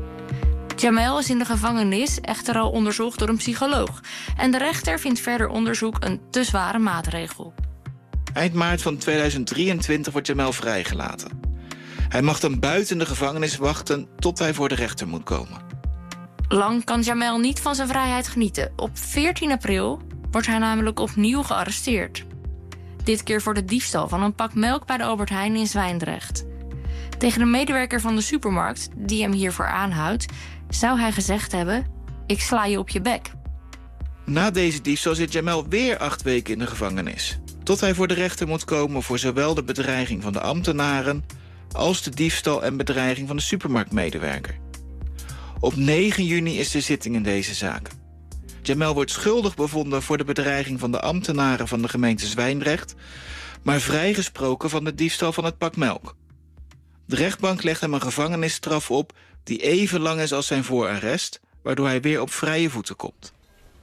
Jamel is in de gevangenis echter al onderzocht door een psycholoog. En de rechter vindt verder onderzoek een te zware maatregel. Eind maart van tweeduizend drieëntwintig wordt Jamel vrijgelaten. Hij mag dan buiten de gevangenis wachten tot hij voor de rechter moet komen. Lang kan Jamel niet van zijn vrijheid genieten. Op veertien april wordt hij namelijk opnieuw gearresteerd. Dit keer voor de diefstal van een pak melk bij de Albert Heijn in Zwijndrecht. Tegen de medewerker van de supermarkt, die hem hiervoor aanhoudt, zou hij gezegd hebben: ik sla je op je bek. Na deze diefstal zit Jamel weer acht weken in de gevangenis. Tot hij voor de rechter moet komen voor zowel de bedreiging van de ambtenaren als de diefstal en bedreiging van de supermarktmedewerker. Op negen juni is de zitting in deze zaak. Jamel wordt schuldig bevonden voor de bedreiging van de ambtenaren van de gemeente Zwijndrecht, maar vrijgesproken van de diefstal van het pak melk. De rechtbank legt hem een gevangenisstraf op die even lang is als zijn voorarrest, waardoor hij weer op vrije voeten komt.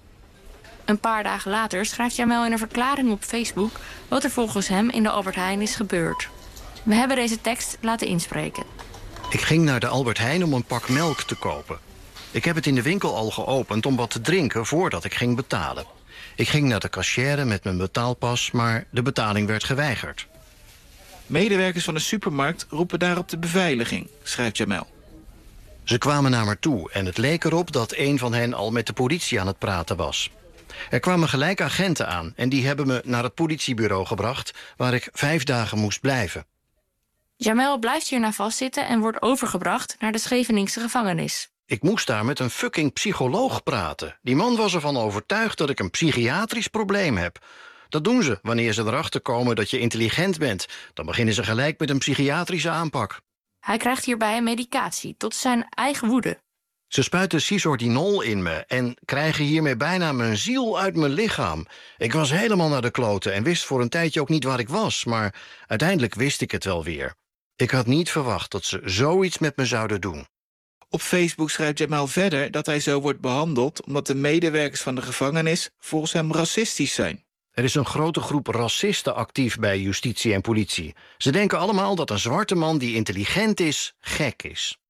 Een paar dagen later schrijft Jamel in een verklaring op Facebook wat er volgens hem in de Albert Heijn is gebeurd. We hebben deze tekst laten inspreken. Ik ging naar de Albert Heijn om een pak melk te kopen. Ik heb het in de winkel al geopend om wat te drinken voordat ik ging betalen. Ik ging naar de cashier met mijn betaalpas, maar de betaling werd geweigerd. Medewerkers van de supermarkt roepen daarop de beveiliging, schrijft Jamel. Ze kwamen naar me toe en het leek erop dat een van hen al met de politie aan het praten was. Er kwamen gelijk agenten aan en die hebben me naar het politiebureau gebracht, waar ik vijf dagen moest blijven. Jamel blijft hierna vastzitten en wordt overgebracht naar de Scheveningse gevangenis. Ik moest daar met een fucking psycholoog praten. Die man was ervan overtuigd dat ik een psychiatrisch probleem heb. Dat doen ze wanneer ze erachter komen dat je intelligent bent. Dan beginnen ze gelijk met een psychiatrische aanpak. Hij krijgt hierbij medicatie, tot zijn eigen woede. Ze spuiten cisordinol in me en krijgen hiermee bijna mijn ziel uit mijn lichaam. Ik was helemaal naar de kloten en wist voor een tijdje ook niet waar ik was, maar uiteindelijk wist ik het wel weer. Ik had niet verwacht dat ze zoiets met me zouden doen. Op Facebook schrijft Jamel verder dat hij zo wordt behandeld omdat de medewerkers van de gevangenis volgens hem racistisch zijn. Er is een grote groep racisten actief bij justitie en politie. Ze denken allemaal dat een zwarte man die intelligent is, gek is.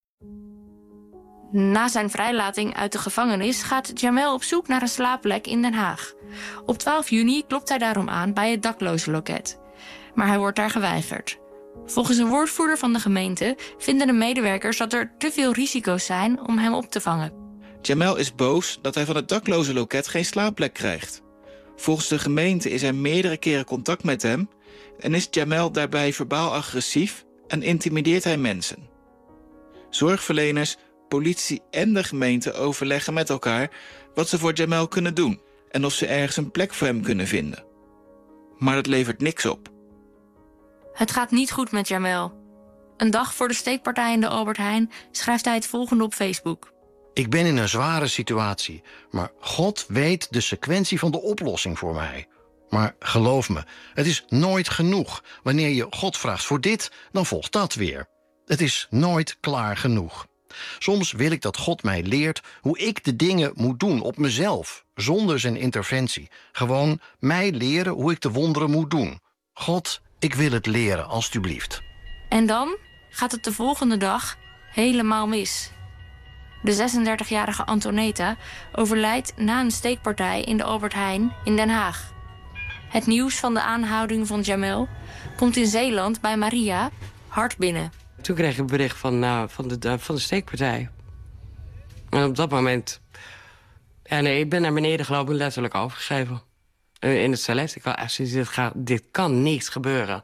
Na zijn vrijlating uit de gevangenis gaat Jamel op zoek naar een slaapplek in Den Haag. Op twaalf juni klopt hij daarom aan bij het daklozenloket. Maar hij wordt daar geweigerd. Volgens een woordvoerder van de gemeente vinden de medewerkers dat er te veel risico's zijn om hem op te vangen. Jamel is boos dat hij van het daklozenloket geen slaapplek krijgt. Volgens de gemeente is er meerdere keren contact met hem en is Jamel daarbij verbaal agressief en intimideert hij mensen. Zorgverleners, politie en de gemeente overleggen met elkaar wat ze voor Jamel kunnen doen en of ze ergens een plek voor hem kunnen vinden. Maar dat levert niks op. Het gaat niet goed met Jamel. Een dag voor de steekpartij in de Albert Heijn schrijft hij het volgende op Facebook. Ik ben in een zware situatie, maar God weet de sequentie van de oplossing voor mij. Maar geloof me, het is nooit genoeg. Wanneer je God vraagt voor dit, dan volgt dat weer. Het is nooit klaar genoeg. Soms wil ik dat God mij leert hoe ik de dingen moet doen op mezelf, zonder zijn interventie. Gewoon mij leren hoe ik de wonderen moet doen. God, ik wil het leren, alstublieft. En dan gaat het de volgende dag helemaal mis. De zesendertigjarige Antoneta overlijdt na een steekpartij in de Albert Heijn in Den Haag. Het nieuws van de aanhouding van Jamel komt in Zeeland bij Maria hard binnen. Toen kreeg ik een bericht van, uh, van, de, uh, van de steekpartij. En op dat moment... Ja, nee, ik ben naar beneden gelopen en letterlijk overgegeven. Uh, in het toilet. Ik had dit, gaat, dit kan niet gebeuren.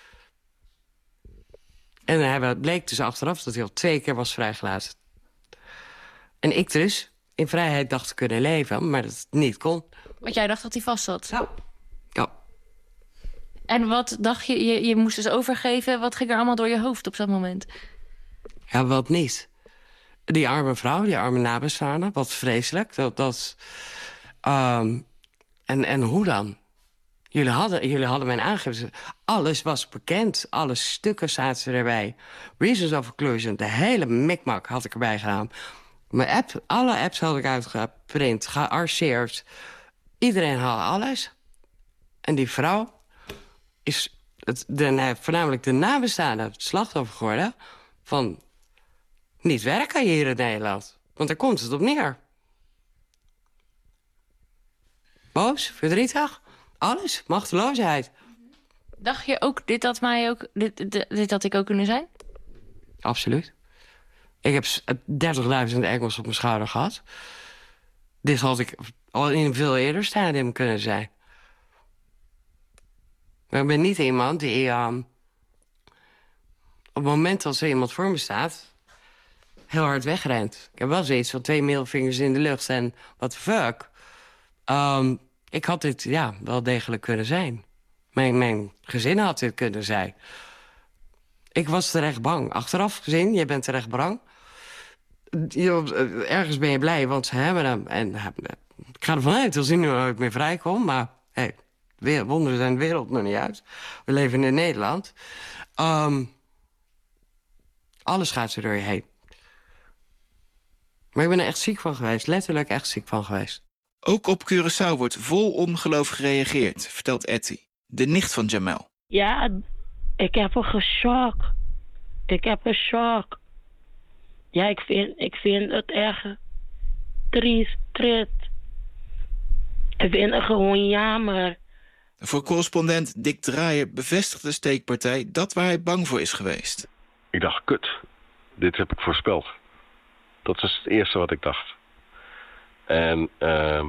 En hij bleek dus achteraf dat hij al twee keer was vrijgelaten. En ik dus in vrijheid dacht te kunnen leven, maar dat het niet kon. Want jij dacht dat hij vast zat? Ja. Ja. En wat dacht je, je, je moest dus overgeven, wat ging er allemaal door je hoofd op zo'n moment? Ja, wat niet. Die arme vrouw, die arme nabestaanden, wat vreselijk. Dat, dat, um, en, en hoe dan? Jullie hadden, jullie hadden mijn aangifte. Alles was bekend. Alle stukken zaten erbij. Reasons of Exclusion, de hele mikmak had ik erbij gedaan. Mijn app, alle apps had ik uitgeprint, gearcheerd. Iedereen haalt alles. En die vrouw is het, de, voornamelijk de nabestaande het slachtoffer geworden... van niet werken hier in Nederland. Want daar komt het op neer. Boos, verdrietig, alles, machteloosheid. Dacht je ook, dit had, mij ook, dit, dit, dit had ik ook kunnen zijn? Absoluut. Ik heb dertigduizend Engels op mijn schouder gehad. Dit had ik al in een veel eerder stadium kunnen zijn. Maar ik ben niet iemand die... Uh, op het moment dat er iemand voor me staat... heel hard wegrent. Ik heb wel zoiets van twee middelvingers in de lucht en what the fuck. Um, ik had dit ja, wel degelijk kunnen zijn. Mijn, mijn gezin had dit kunnen zijn. Ik was terecht bang. Achteraf gezien, je bent terecht bang. Je, ergens ben je blij, want ze hebben hem. En ik ga ervan uit dat hij nu nooit meer vrijkomt. Maar hey, wonderen zijn de wereld nog niet uit. We leven in Nederland. Um, alles gaat er door je heen. Maar ik ben er echt ziek van geweest. Letterlijk echt ziek van geweest. Ook op Curaçao wordt vol ongeloof gereageerd, vertelt Etty, de nicht van Jamel. Ja, ik heb een geschok. Ik heb een shock. Ja, ik vind, ik vind het echt triest, triest. Ik vind het gewoon jammer. Voor correspondent Dick Draaier bevestigt de steekpartij dat waar hij bang voor is geweest. Ik dacht, kut, dit heb ik voorspeld. Dat is het eerste wat ik dacht. En uh,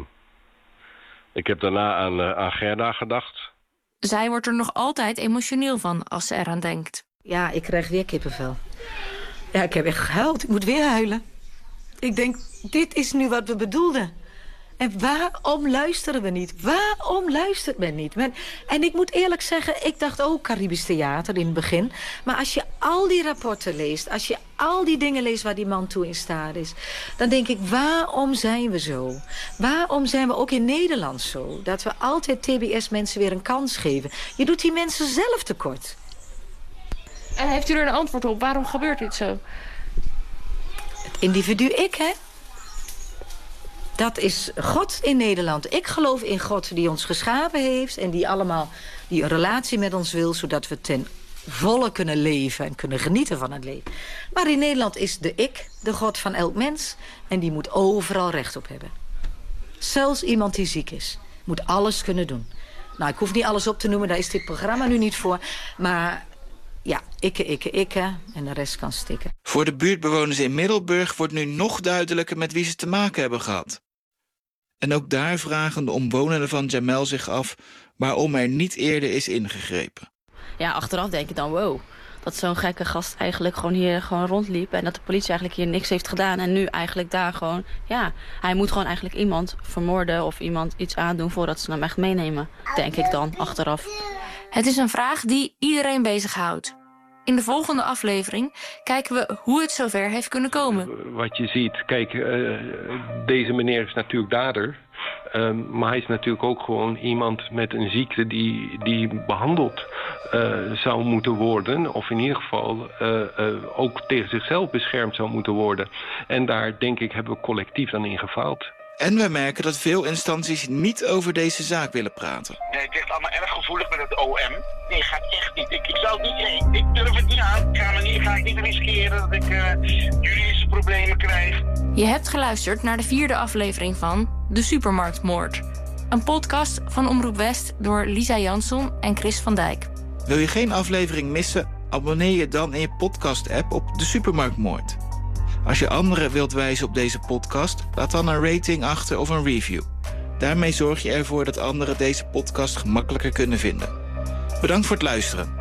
ik heb daarna aan, uh, aan Gerda gedacht. Zij wordt er nog altijd emotioneel van als ze eraan denkt. Ja, ik krijg weer kippenvel. Ja, ik heb echt gehuild. Ik moet weer huilen. Ik denk, dit is nu wat we bedoelden. En waarom luisteren we niet? Waarom luistert men niet? Men, en ik moet eerlijk zeggen, ik dacht ook Caribisch Theater in het begin. Maar als je al die rapporten leest, als je al die dingen leest waar die man toe in staat is, dan denk ik, waarom zijn we zo? Waarom zijn we ook in Nederland zo? Dat we altijd T B S-mensen weer een kans geven. Je doet die mensen zelf tekort. En heeft u er een antwoord op? Waarom gebeurt dit zo? Het individu ik, hè? Dat is God in Nederland. Ik geloof in God die ons geschapen heeft en die allemaal die een relatie met ons wil, zodat we ten volle kunnen leven en kunnen genieten van het leven. Maar in Nederland is de ik de God van elk mens en die moet overal recht op hebben. Zelfs iemand die ziek is, moet alles kunnen doen. Nou, ik hoef niet alles op te noemen, daar is dit programma nu niet voor. Maar ja, ikke, ikke, ikke en de rest kan stikken. Voor de buurtbewoners in Middelburg wordt nu nog duidelijker met wie ze te maken hebben gehad. En ook daar vragen de omwonenden van Jamel zich af waarom er niet eerder is ingegrepen. Ja, achteraf denk je dan, wow, dat zo'n gekke gast eigenlijk gewoon hier gewoon rondliep en dat de politie eigenlijk hier niks heeft gedaan en nu eigenlijk daar gewoon, ja, hij moet gewoon eigenlijk iemand vermoorden of iemand iets aandoen voordat ze hem echt meenemen, denk ik dan, achteraf. Het is een vraag die iedereen bezighoudt. In de volgende aflevering kijken we hoe het zover heeft kunnen komen. Wat je ziet, kijk, uh, deze meneer is natuurlijk dader. Uh, maar hij is natuurlijk ook gewoon iemand met een ziekte die, die behandeld uh, zou moeten worden. Of in ieder geval uh, uh, ook tegen zichzelf beschermd zou moeten worden. En daar, denk ik, hebben we collectief dan in gefaald. En we merken dat veel instanties niet over deze zaak willen praten. Nee, het ligt allemaal erg gevoelig met het O M. Nee, gaat echt niet. Ik, ik zou het niet... Ik, ik durf het niet aan. Ik ga, me niet, ga ik niet riskeren dat ik uh, juridische problemen krijg. Je hebt geluisterd naar de vierde aflevering van De Supermarktmoord. Een podcast van Omroep West door Lisa Jansson en Chris van Dijk. Wil je geen aflevering missen? Abonneer je dan in je podcast-app op De Supermarktmoord. Als je anderen wilt wijzen op deze podcast, laat dan een rating achter of een review. Daarmee zorg je ervoor dat anderen deze podcast gemakkelijker kunnen vinden. Bedankt voor het luisteren.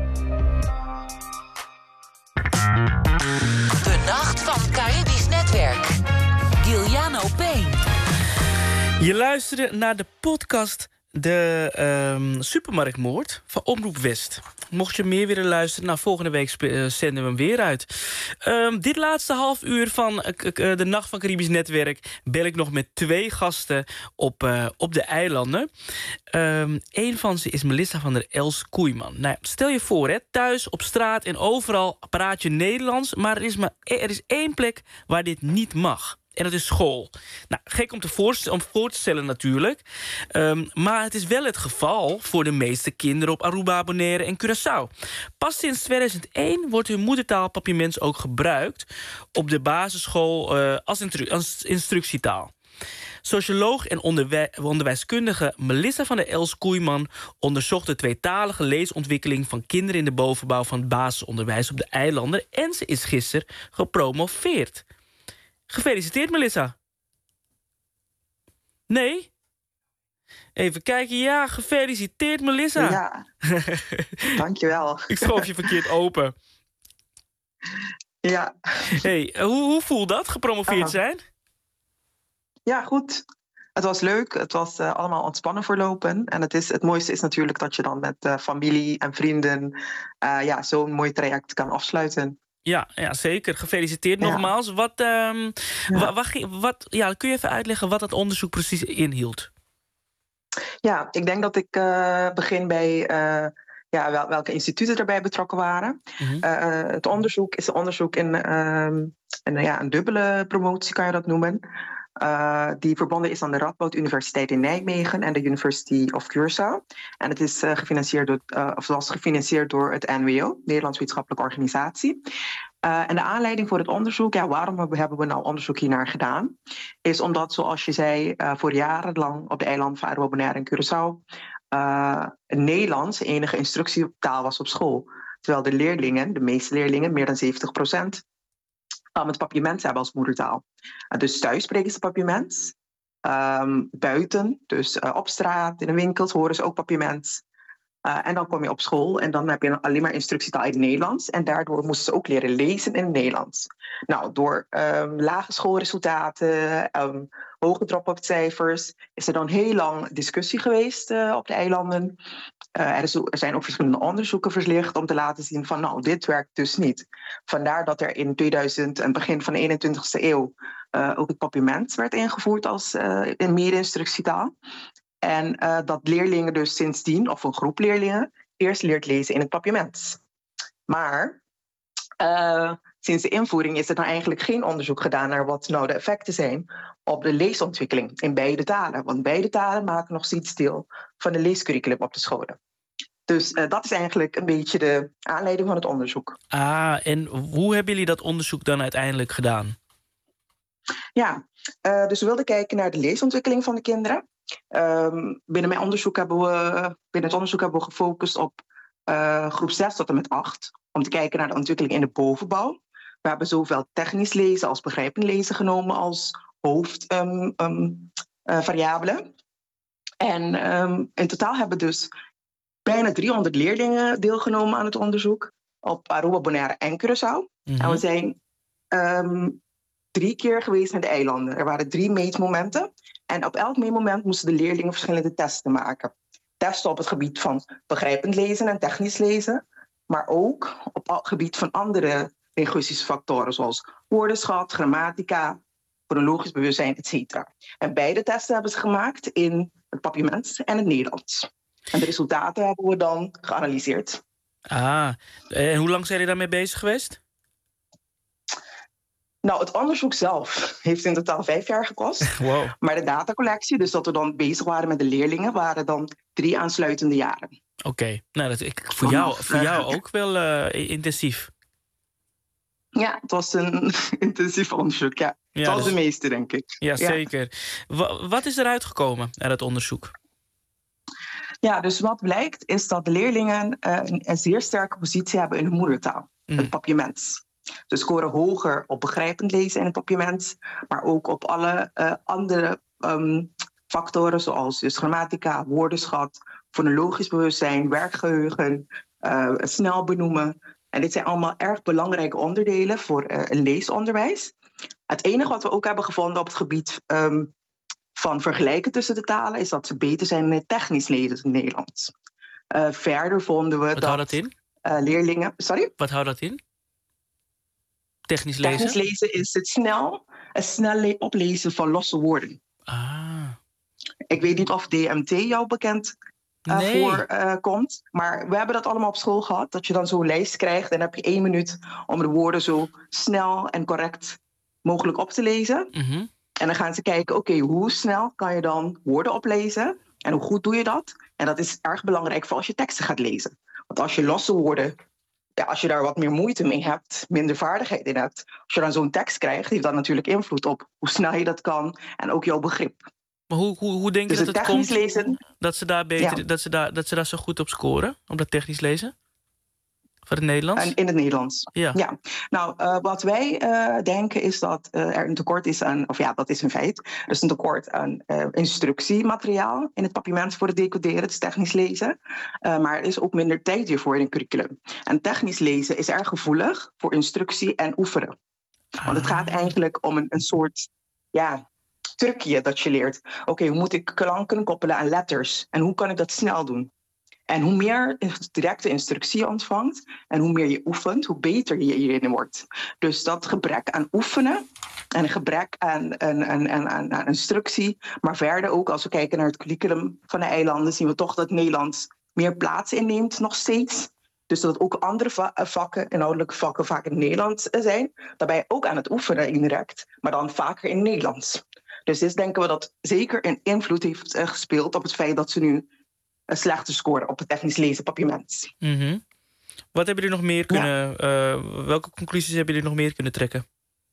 De Nacht van Caribisch Netwerk. Giuliano Payne. Je luisterde naar de podcast De um, Supermarktmoord van Omroep West. Mocht je meer willen luisteren, nou, volgende week uh, zenden we hem weer uit. Um, dit laatste half uur van uh, uh, de Nacht van Caribisch Netwerk bel ik nog met twee gasten op, uh, op de eilanden. Um, een van ze is Melissa van der Els Koeiman. Nou, stel je voor, hè, thuis, op straat en overal praat je Nederlands, maar er is, maar er is één plek waar dit niet mag. En dat is school. Nou, gek om, te voorst- om voor te stellen natuurlijk. Um, maar het is wel het geval voor de meeste kinderen op Aruba, Bonaire en Curaçao. Pas sinds tweeduizend één wordt hun moedertaal Papiaments ook gebruikt op de basisschool uh, als, instru- als instructietaal. Socioloog en onderwij- onderwijskundige Melissa van der Els-Koeiman onderzocht de tweetalige leesontwikkeling van kinderen in de bovenbouw van het basisonderwijs op de eilanden en ze is gisteren gepromoveerd. Gefeliciteerd, Melissa. Nee? Even kijken. Ja, gefeliciteerd, Melissa. Ja, dankjewel. Ik schoof je verkeerd open. Ja. Hey, hoe, hoe voelt dat, gepromoveerd zijn? Ja, goed. Het was leuk. Het was uh, allemaal ontspannen verlopen. En het, is, het mooiste is natuurlijk dat je dan met uh, familie en vrienden uh, ja, zo'n mooi traject kan afsluiten. Ja, ja, zeker. Gefeliciteerd ja. nogmaals. Wat, um, ja. Wat, wat, wat, ja, kun je even uitleggen wat dat onderzoek precies inhield? Ja, ik denk dat ik uh, begin bij uh, ja, wel, welke instituten erbij betrokken waren. Mm-hmm. Uh, het onderzoek is een onderzoek in uh, een, ja, een dubbele promotie, kan je dat noemen. Uh, die verbonden is aan de Radboud Universiteit in Nijmegen en de University of Curaçao. En het is uh, gefinancierd door, uh, of was gefinancierd door het N W O, Nederlands Wetenschappelijke Organisatie. Uh, en de aanleiding voor het onderzoek, ja, waarom hebben we nou onderzoek hiernaar gedaan, is omdat, zoals je zei, uh, voor jarenlang op de eilanden van Aruba, Bonaire en Curaçao uh, Nederlands de enige instructietaal was op school. Terwijl de leerlingen, de meeste leerlingen, meer dan zeventig procent, Um, het Papiaments hebben als moedertaal. Uh, dus thuis spreken ze Papiaments. Um, buiten, dus uh, op straat, in de winkels, horen ze ook Papiaments. Uh, en dan kom je op school en dan heb je alleen maar instructietaal in het Nederlands. En daardoor moesten ze ook leren lezen in het Nederlands. Nou, door um, lage schoolresultaten, um, hoge drop-out cijfers, is er dan heel lang discussie geweest uh, op de eilanden. Uh, er, is, er zijn ook verschillende onderzoeken verlicht om te laten zien van, nou, dit werkt dus niet. Vandaar dat er in tweeduizend en begin van de eenentwintigste eeuw uh, ook het Papiaments werd ingevoerd als uh, een mede-instructietaal. En uh, dat leerlingen dus sindsdien, of een groep leerlingen, eerst leert lezen in het Papiaments. Maar uh, sinds de invoering is er dan eigenlijk geen onderzoek gedaan naar wat nou de effecten zijn op de leesontwikkeling in beide talen. Want beide talen maken nog steeds deel van de leescurriculum op de scholen. Dus uh, dat is eigenlijk een beetje de aanleiding van het onderzoek. Ah, en hoe hebben jullie dat onderzoek dan uiteindelijk gedaan? Ja, uh, dus we wilden kijken naar de leesontwikkeling van de kinderen. Um, binnen mijn onderzoek hebben we, binnen het onderzoek hebben we gefocust op uh, groep zes tot en met acht. Om te kijken naar de ontwikkeling in de bovenbouw. We hebben zowel technisch lezen als begrijpend lezen genomen als hoofdvariabelen. Um, um, uh, en um, in totaal hebben dus bijna driehonderd leerlingen deelgenomen aan het onderzoek. Op Aruba, Bonaire en Curaçao. Mm-hmm. En we zijn um, drie keer geweest naar de eilanden. Er waren drie meetmomenten. En op elk meetmoment moesten de leerlingen verschillende testen maken. Testen op het gebied van begrijpend lezen en technisch lezen. Maar ook op het gebied van andere linguïstische factoren. Zoals woordenschat, grammatica, fonologisch bewustzijn, et cetera. En beide testen hebben ze gemaakt in het Papiaments en het Nederlands. En de resultaten hebben we dan geanalyseerd. Ah, en hoe lang zijn jullie daarmee bezig geweest? Nou, het onderzoek zelf heeft in totaal vijf jaar gekost. Wow. Maar de datacollectie, dus dat we dan bezig waren met de leerlingen, waren dan drie aansluitende jaren. Oké, okay. Nou, dat ik voor jou, voor jou ook wel uh, intensief. Ja, het was een intensief onderzoek, ja. ja het was dus de meeste, denk ik. Ja, zeker. Ja. Wat is eruit gekomen uit het onderzoek? Ja, dus wat blijkt is dat de leerlingen uh, een, een zeer sterke positie hebben in hun moedertaal, mm. het Papiaments. Ze scoren hoger op begrijpend lezen in het Papiaments, maar ook op alle uh, andere um, factoren zoals dus grammatica, woordenschat, fonologisch bewustzijn, werkgeheugen, uh, snel benoemen. En dit zijn allemaal erg belangrijke onderdelen voor uh, een leesonderwijs. Het enige wat we ook hebben gevonden op het gebied um, van vergelijken tussen de talen is dat ze beter zijn in het technisch lezen in het Nederlands. Uh, verder vonden we wat dat, houdt dat in? Uh, leerlingen... Sorry? Wat houdt dat in? Technisch lezen? Technisch lezen is het snel, het snel oplezen van losse woorden. Ah. Ik weet niet of D M T jou bekend uh, nee. voor uh, komt. Maar we hebben dat allemaal op school gehad. Dat je dan zo'n lijst krijgt en dan heb je één minuut om de woorden zo snel en correct mogelijk op te lezen. Mm-hmm. En dan gaan ze kijken, oké, okay, hoe snel kan je dan woorden oplezen? En hoe goed doe je dat? En dat is erg belangrijk voor als je teksten gaat lezen. Want als je losse woorden, ja, als je daar wat meer moeite mee hebt, minder vaardigheid in hebt, als je dan zo'n tekst krijgt, heeft dat natuurlijk invloed op hoe snel je dat kan en ook jouw begrip. Maar hoe, hoe, hoe denk je dus dat het komt lezen, dat ze daar beter, ja. dat, ze daar, dat ze daar zo goed op scoren, op dat technisch lezen? Van het Nederlands? En in het Nederlands. Ja. ja. Nou, uh, wat wij uh, denken is dat uh, er een tekort is aan, of ja, dat is een feit. Er is een tekort aan uh, instructiemateriaal in het papiermens voor het decoderen, het technisch lezen. Uh, maar er is ook minder tijd hiervoor in het curriculum. En technisch lezen is erg gevoelig voor instructie en oefenen. Ah. Want het gaat eigenlijk om een, een soort, ja, trucje dat je leert. Oké, okay, hoe moet ik klanken koppelen aan letters? En hoe kan ik dat snel doen? En hoe meer directe instructie je ontvangt en hoe meer je oefent, hoe beter je hierin wordt. Dus dat gebrek aan oefenen en een gebrek aan, aan, aan, aan, aan instructie. Maar verder ook, als we kijken naar het curriculum van de eilanden, zien we toch dat Nederlands meer plaats inneemt nog steeds. Dus dat ook andere va- vakken, inhoudelijke vakken, vaak in het Nederlands zijn. Daarbij ook aan het oefenen indirect, maar dan vaker in Nederlands. Dus dit denken we dat zeker een invloed heeft uh, gespeeld op het feit dat ze nu een slechte score op het technisch lezen papiermens. Mm-hmm. Wat hebben jullie nog meer kunnen? Ja. Uh, welke conclusies hebben jullie nog meer kunnen trekken?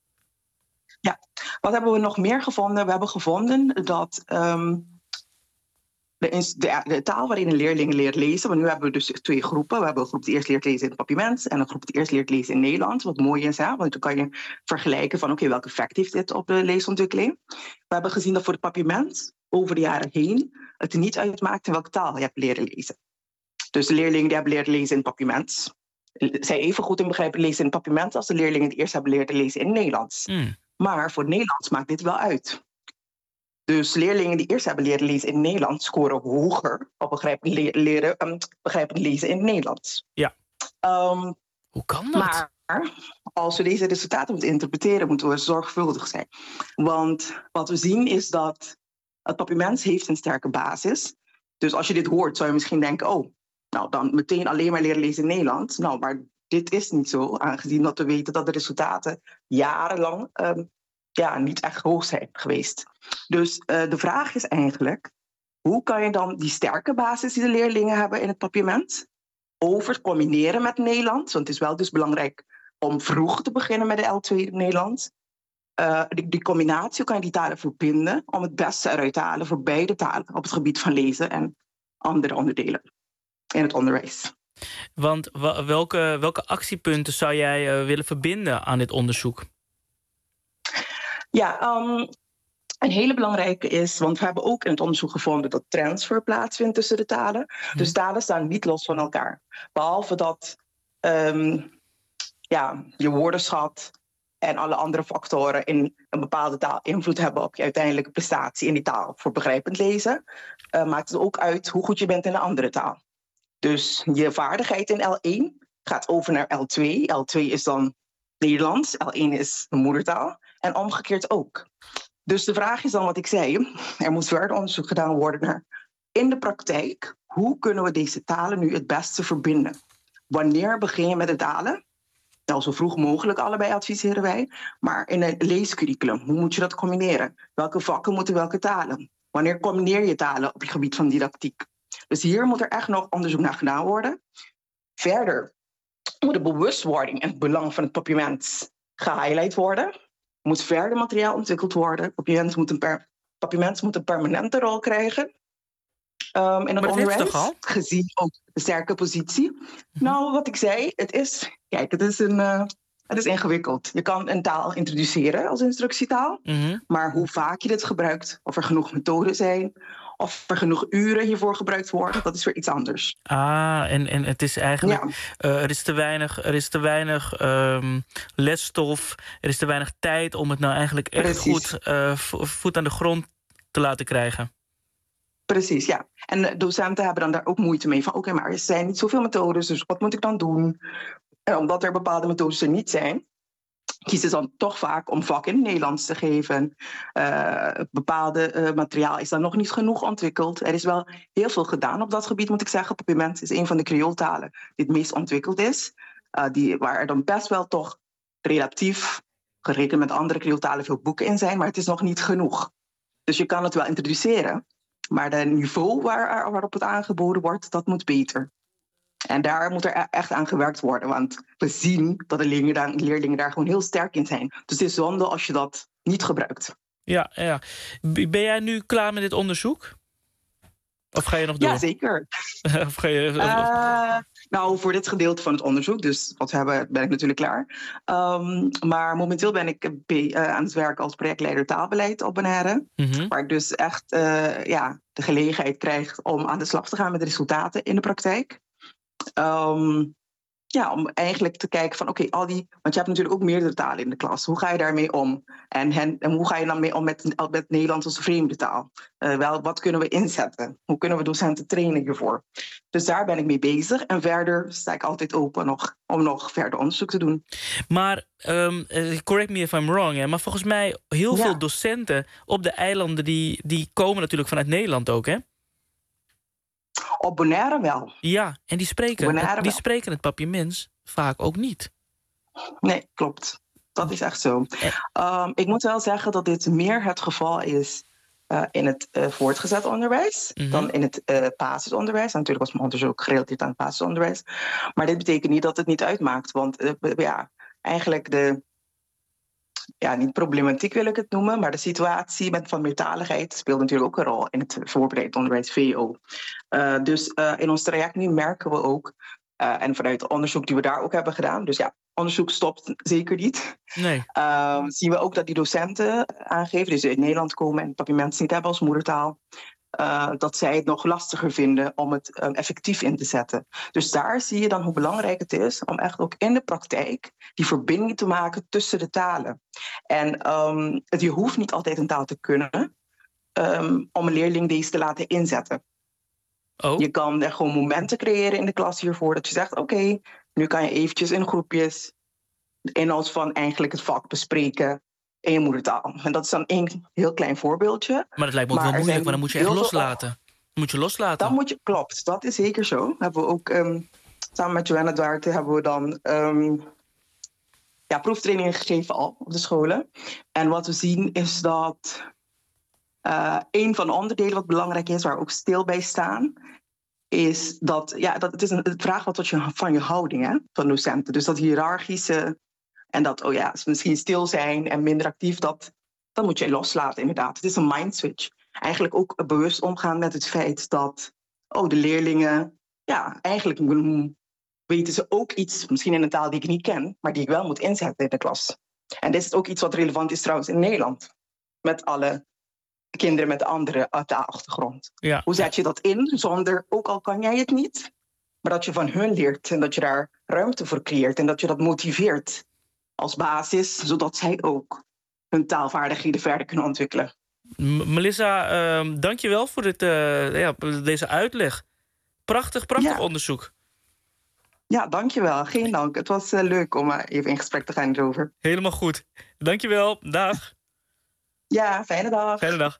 Ja, wat hebben we nog meer gevonden? We hebben gevonden dat um, de, de, de taal waarin een leerling leert lezen. Want nu hebben we dus twee groepen. We hebben een groep die eerst leert lezen in het papiermens en een groep die eerst leert lezen in Nederlands. Wat mooi is, hè? Want dan kan je vergelijken van oké, okay, welk effect heeft dit op de leesontwikkeling? We hebben gezien dat voor het papiermens over de jaren heen het er niet uitmaakt in welke taal je hebt leren lezen. Dus de leerlingen die hebben leren lezen in het papiermens zijn even goed in begrijpen lezen in het papiermens als de leerlingen die eerst hebben leren lezen in het Nederlands. Mm. Maar voor het Nederlands maakt dit wel uit. Dus leerlingen die eerst hebben leren lezen in het Nederlands scoren hoger op begrijpend, le- leren, um, begrijpend lezen in het Nederlands. Ja. Um, Hoe kan dat? Maar als we deze resultaten moeten interpreteren, moeten we zorgvuldig zijn. Want wat we zien is dat het papiermens heeft een sterke basis. Dus als je dit hoort, zou je misschien denken, oh, nou dan meteen alleen maar leren lezen in Nederland. Nou, maar dit is niet zo, aangezien dat we weten dat de resultaten jarenlang um, ja, niet echt hoog zijn geweest. Dus uh, de vraag is eigenlijk, hoe kan je dan die sterke basis die de leerlingen hebben in het papiermens over combineren met Nederlands? Want het is wel dus belangrijk om vroeg te beginnen met de L twee Nederlands. Uh, die, die combinatie, hoe kan je die talen verbinden om het beste eruit te halen voor beide talen op het gebied van lezen en andere onderdelen in het onderwijs. Want welke, welke actiepunten zou jij uh, willen verbinden aan dit onderzoek? Ja, um, een hele belangrijke is, want we hebben ook in het onderzoek gevonden dat transfer plaatsvindt tussen de talen. Hm. Dus talen staan niet los van elkaar. Behalve dat um, ja, je woordenschat en alle andere factoren in een bepaalde taal invloed hebben op je uiteindelijke prestatie in die taal voor begrijpend lezen, uh, maakt het ook uit hoe goed je bent in de andere taal. Dus je vaardigheid in L één gaat over naar L twee. L twee is dan Nederlands, L één is de moedertaal en omgekeerd ook. Dus de vraag is dan wat ik zei, er moet verder onderzoek gedaan worden naar in de praktijk, hoe kunnen we deze talen nu het beste verbinden? Wanneer begin je met de talen? Nou, zo vroeg mogelijk allebei adviseren wij. Maar in een leescurriculum, hoe moet je dat combineren? Welke vakken moeten welke talen? Wanneer combineer je talen op het gebied van didactiek? Dus hier moet er echt nog onderzoek naar gedaan worden. Verder moet de bewustwording en het belang van het papiermens gehighlight worden. Er moet verder materiaal ontwikkeld worden. Papiermens moet een, per, papiermens moet een permanente rol krijgen. Um, in het maar onderwijs, toch al? gezien ook de sterke positie. Mm-hmm. Nou, wat ik zei, het is, kijk, het is, een, uh, het is ingewikkeld. Je kan een taal introduceren als instructietaal, mm-hmm. maar hoe vaak je dit gebruikt, of er genoeg methoden zijn, of er genoeg uren hiervoor gebruikt worden, dat is weer iets anders. Ah, en, en het is eigenlijk, ja. uh, er is te weinig, er is te weinig um, lesstof, er is te weinig tijd om het nou eigenlijk echt Precies. goed uh, voet aan de grond te laten krijgen. Precies, ja. En docenten hebben dan daar ook moeite mee. Van oké, okay, maar er zijn niet zoveel methodes, dus wat moet ik dan doen? En omdat er bepaalde methodes er niet zijn, kiezen ze dan toch vaak om vak in het Nederlands te geven. Uh, bepaalde uh, materiaal is dan nog niet genoeg ontwikkeld. Er is wel heel veel gedaan op dat gebied, moet ik zeggen. Papiermens is een van de Creooltalen die het meest ontwikkeld is. Uh, die, waar er dan best wel toch relatief gerekend met andere Creooltalen veel boeken in zijn, maar het is nog niet genoeg. Dus je kan het wel introduceren, maar het niveau waar, waarop het aangeboden wordt, dat moet beter. En daar moet er echt aan gewerkt worden, want we zien dat de leerlingen daar, leerlingen daar gewoon heel sterk in zijn. Dus het is zonde als je dat niet gebruikt. Ja, ja. Ben jij nu klaar met dit onderzoek? Of ga je nog door? Ja, zeker. of ga je... Uh, nou, voor dit gedeelte van het onderzoek, dus wat we hebben, ben ik natuurlijk klaar. Um, maar momenteel ben ik uh, aan het werken als projectleider taalbeleid op Bonaire. Mm-hmm. Waar ik dus echt uh, ja, de gelegenheid krijg om aan de slag te gaan met de resultaten in de praktijk. Um, ja, om eigenlijk te kijken van oké, okay, al die... Want je hebt natuurlijk ook meerdere talen in de klas. Hoe ga je daarmee om? En, hen, en hoe ga je dan mee om met, met Nederlands als vreemde taal? Uh, wel, wat kunnen we inzetten? Hoe kunnen we docenten trainen hiervoor? Dus daar ben ik mee bezig. En verder sta ik altijd open nog, om nog verder onderzoek te doen. Maar, um, correct me if I'm wrong, hè, maar volgens mij heel ja. veel docenten op de eilanden... Die, die komen natuurlijk vanuit Nederland ook, hè? Op Bonaire wel. Ja, en die spreken, die wel. spreken het Papiaments vaak ook niet. Nee, klopt. Dat is echt zo. Um, ik moet wel zeggen dat dit meer het geval is uh, in het uh, voortgezet onderwijs mm-hmm. dan in het uh, basisonderwijs. Natuurlijk was mijn onderzoek gerelateerd aan het basisonderwijs. Maar dit betekent niet dat het niet uitmaakt. Want uh, ja, eigenlijk de... Ja, niet problematiek wil ik het noemen, maar de situatie met van meertaligheid speelt natuurlijk ook een rol in het voorbereid onderwijs V O. Uh, dus uh, in ons traject nu merken we ook, uh, en vanuit het onderzoek die we daar ook hebben gedaan, dus ja, onderzoek stopt zeker niet. Nee. Uh, zien we ook dat die docenten aangeven, dus die uit Nederland komen en het Papiaments niet hebben als moedertaal, Uh, dat zij het nog lastiger vinden om het um, effectief in te zetten. Dus daar zie je dan hoe belangrijk het is om echt ook in de praktijk die verbinding te maken tussen de talen. En um, het, je hoeft niet altijd een taal te kunnen um, om een leerling deze te laten inzetten. Oh. Je kan er gewoon momenten creëren in de klas hiervoor dat je zegt, oké, okay, nu kan je eventjes in groepjes de inhoud van eigenlijk het vak bespreken in je moedertaal. En dat is dan één heel klein voorbeeldje. Maar dat lijkt me ook maar wel moeilijk, maar dan moet je echt loslaten. Dan moet je loslaten. Dan moet je, klopt, dat is zeker zo. Hebben we ook um, samen met Joanna Duarte hebben we dan um, ja, proeftrainingen gegeven al op de scholen. En wat we zien is dat uh, een van de onderdelen wat belangrijk is, waar we ook stil bij staan, is dat, ja, dat het is een, het vraagt wat tot je, van je houding hè, van docenten. Dus dat hiërarchische en dat, oh ja, misschien stil zijn en minder actief, dat, dat moet je loslaten inderdaad. Het is een mindswitch. Eigenlijk ook bewust omgaan met het feit dat, oh, de leerlingen, ja, eigenlijk weten ze ook iets, misschien in een taal die ik niet ken, maar die ik wel moet inzetten in de klas. En dit is ook iets wat relevant is trouwens in Nederland. Met alle kinderen met een andere taalachtergrond. Ja. Hoe zet je dat in, zonder, ook al kan jij het niet, maar dat je van hun leert en dat je daar ruimte voor creëert en dat je dat motiveert als basis, zodat zij ook hun taalvaardigheden verder kunnen ontwikkelen. M- Melissa, uh, dank je wel voor dit, uh, ja, deze uitleg. Prachtig, prachtig ja. onderzoek. Ja, dank je wel. Geen dank. Het was uh, leuk om uh, even in gesprek te gaan hierover. Helemaal goed. Dank je wel. Dag. Ja, fijne dag. Fijne dag.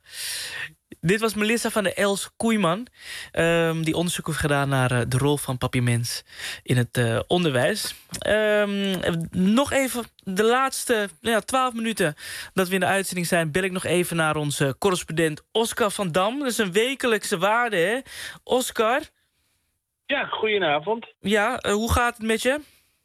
Dit was Melissa van der Els Koeiman, um, die onderzoek heeft gedaan naar uh, de rol van Papiaments in het uh, onderwijs. Um, nog even de laatste ja, twaalf minuten dat we in de uitzending zijn, bel ik nog even naar onze correspondent Oscar van Dam. Dat is een wekelijkse waarde, hè? Oscar? Ja, goedenavond. Ja, uh, hoe gaat het met je?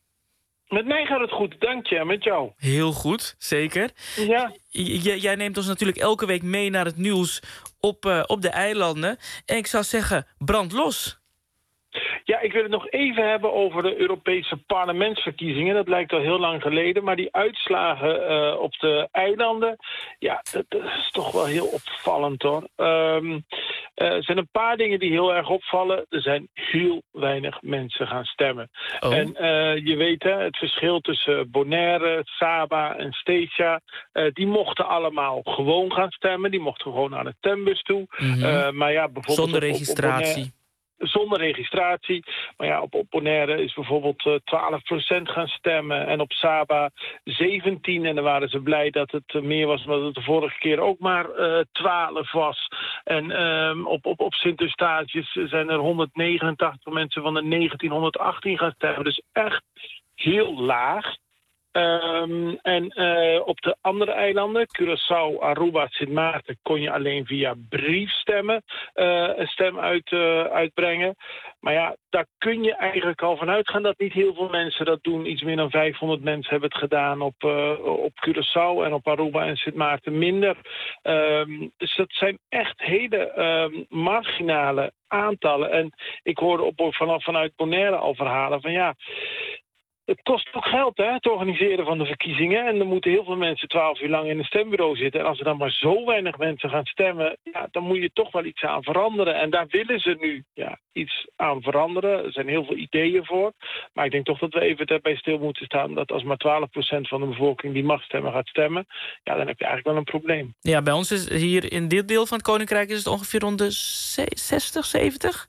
Met mij gaat het goed, dank je. Met jou? Heel goed, zeker. Ja. J- jij neemt ons natuurlijk elke week mee naar het nieuws op, uh, op de eilanden. En ik zou zeggen, brand los. Ja, ik wil het nog even hebben over de Europese parlementsverkiezingen. Dat lijkt al heel lang geleden. Maar die uitslagen uh, op de eilanden, ja, dat, dat is toch wel heel opvallend, hoor. Um, uh, er zijn een paar dingen die heel erg opvallen. Er zijn heel weinig mensen gaan stemmen. Oh. En uh, je weet, hè, het verschil tussen Bonaire, Saba en Stesia, uh, die mochten allemaal gewoon gaan stemmen. Die mochten gewoon naar de stembus toe. Mm-hmm. Uh, maar ja, bijvoorbeeld zonder op, registratie. Op Bonaire, Zonder registratie. Maar ja, op, op Bonaire is bijvoorbeeld uh, twaalf procent gaan stemmen. En op Saba zeventien. En dan waren ze blij dat het uh, meer was, omdat het de vorige keer ook maar uh, twaalf was. En um, op, op, op Sint-Eustatius zijn er honderdnegenentachtig mensen van de negentienhonderdachttien gaan stemmen. Dus echt heel laag. Um, en uh, op de andere eilanden, Curaçao, Aruba, Sint Maarten, kon je alleen via briefstemmen uh, een stem uit, uh, uitbrengen. Maar ja, daar kun je eigenlijk al van uitgaan dat niet heel veel mensen dat doen. Iets meer dan vijfhonderd mensen hebben het gedaan op, uh, op Curaçao en op Aruba en Sint Maarten minder. Um, dus dat zijn echt hele um, marginale aantallen. En ik hoorde op, vanaf, vanuit Bonaire al verhalen van ja... Het kost ook geld, hè, het organiseren van de verkiezingen. En er moeten heel veel mensen twaalf uur lang in een stembureau zitten. En als er dan maar zo weinig mensen gaan stemmen... Ja, dan moet je toch wel iets aan veranderen. En daar willen ze nu ja, iets aan veranderen. Er zijn heel veel ideeën voor. Maar ik denk toch dat we even daarbij stil moeten staan... dat als maar twaalf procent van de bevolking die mag stemmen gaat stemmen... ja, dan heb je eigenlijk wel een probleem. Ja, bij ons is hier in dit deel van het Koninkrijk... is het ongeveer rond de zestig, zeventig?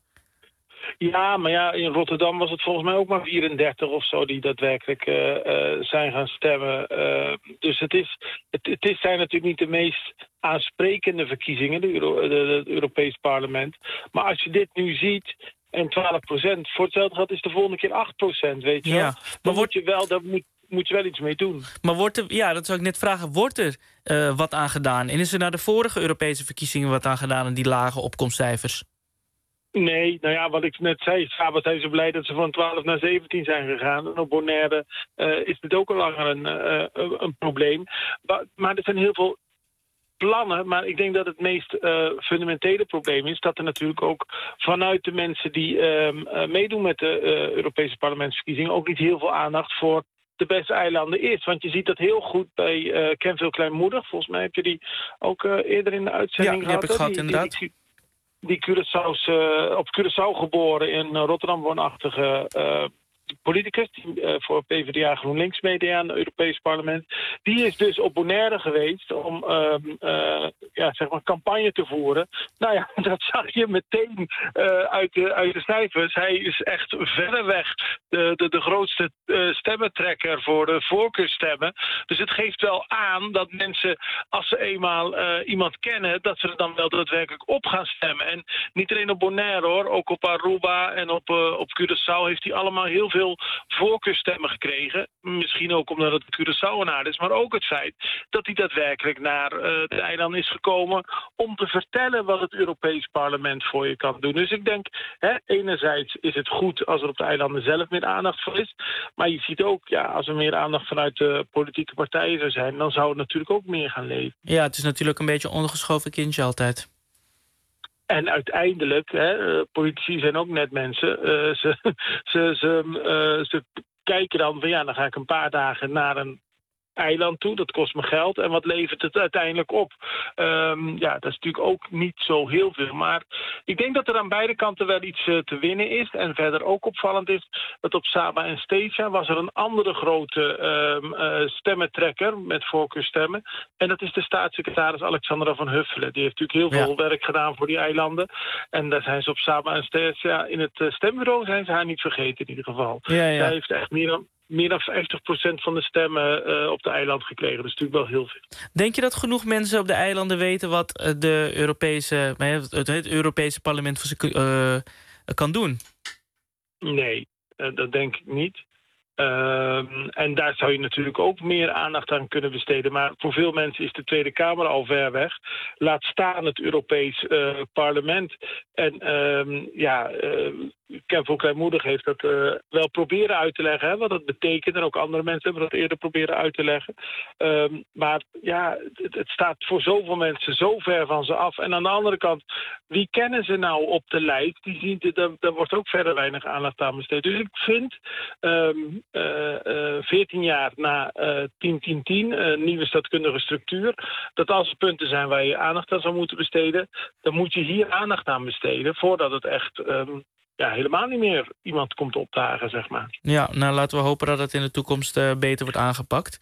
Ja, maar ja, in Rotterdam was het volgens mij ook maar vierendertig of zo... die daadwerkelijk uh, uh, zijn gaan stemmen. Uh, dus het, is, het, het is, zijn natuurlijk niet de meest aansprekende verkiezingen... de Euro, de, de, het Europees Parlement. Maar als je dit nu ziet... en twaalf procent, voor hetzelfde geld is de volgende keer acht procent, weet je wel. Ja, maar dan wordt je wel... Dan moet, moet je wel iets mee doen. Maar wordt er, ja, dat zou ik net vragen, wordt er uh, wat aan gedaan? En is er na de vorige Europese verkiezingen wat aan gedaan... aan die lage opkomstcijfers? Nee, nou ja, wat ik net zei, Saba zijn ze blij dat ze van twaalf naar zeventien zijn gegaan. En op Bonaire uh, is dit ook al langer een, uh, een probleem. Maar, maar er zijn heel veel plannen, maar ik denk dat het meest uh, fundamentele probleem is... dat er natuurlijk ook vanuit de mensen die uh, uh, meedoen met de uh, Europese parlementsverkiezingen... ook niet heel veel aandacht voor de beste eilanden is. Want je ziet dat heel goed bij uh, Kenville Kleinmoedig. Volgens mij heb je die ook uh, eerder in de uitzending ja, gehad. Ja, die heb ik gehad, die, inderdaad. Die, die, Die Curaçao's, uh, op Curaçao geboren, in uh, Rotterdam woonachtige uh, politicus... die uh, voor P v d A GroenLinks meedeed aan het Europees Parlement... die is dus op Bonaire geweest om uh, uh, ja, zeg maar campagne te voeren. Nou ja, dat zag je meteen uh, uit, de, uit de cijfers. Hij is echt verreweg de, de, de grootste uh, stemmentrekker voor de voorkeurstemmen. Dus het geeft wel aan dat mensen, als ze eenmaal uh, iemand kennen... dat ze er dan wel daadwerkelijk op gaan stemmen. En niet alleen op Bonaire, hoor. Ook op Aruba en op, uh, op Curaçao heeft hij allemaal heel veel... veel voorkeurstemmen gekregen. Misschien ook omdat het een Curaçaoenaar is, maar ook het feit dat hij daadwerkelijk naar uh, de eilanden is gekomen om te vertellen wat het Europees Parlement voor je kan doen. Dus ik denk, hè, enerzijds is het goed als er op de eilanden zelf meer aandacht voor is, maar je ziet ook, ja, als er meer aandacht vanuit de politieke partijen zou zijn, dan zou het natuurlijk ook meer gaan leven. Ja, het is natuurlijk een beetje ondergeschoven kindje altijd. En uiteindelijk, hè, politici zijn ook net mensen, uh, ze, ze, ze, uh, ze kijken dan van ja, dan ga ik een paar dagen naar een eiland toe, dat kost me geld. En wat levert het uiteindelijk op? Um, ja, dat is natuurlijk ook niet zo heel veel. Maar ik denk dat er aan beide kanten wel iets uh, te winnen is. En verder ook opvallend is dat op Saba en Stetia was er een andere grote um, uh, stemmentrekker met voorkeurstemmen. En dat is de staatssecretaris Alexandra van Huffelen. Die heeft natuurlijk heel veel ja. werk gedaan voor die eilanden. En daar zijn ze op Saba en Stetia in het uh, stembureau zijn ze haar niet vergeten in ieder geval. Ja, ja. Zij heeft echt meer dan meer dan vijftig procent van de stemmen uh, op de eiland gekregen. Dat is natuurlijk wel heel veel. Denk je dat genoeg mensen op de eilanden weten wat de Europese, het, het Europese parlement voor ze uh, kan doen? Nee, uh, dat denk ik niet. Uh, en daar zou je natuurlijk ook meer aandacht aan kunnen besteden. Maar voor veel mensen is de Tweede Kamer al ver weg. Laat staan het Europees uh, parlement. En uh, ja, uh, Kenville Kleinmoedig heeft dat uh, wel proberen uit te leggen. Hè, wat dat betekent. En ook andere mensen hebben dat eerder proberen uit te leggen. Uh, maar ja, het, het staat voor zoveel mensen zo ver van ze af. En aan de andere kant, wie kennen ze nou op de lijst? Die zien, daar, daar wordt ook verder weinig aandacht aan besteed. Dus ik vind... Um, Uh, uh, veertien jaar na uh, tien tien tien, uh, nieuwe staatkundige structuur, dat als er punten zijn waar je aandacht aan zou moeten besteden, dan moet je hier aandacht aan besteden voordat het echt um, ja, helemaal niet meer iemand komt opdagen, zeg maar. Ja, nou laten we hopen dat het in de toekomst uh, beter wordt aangepakt.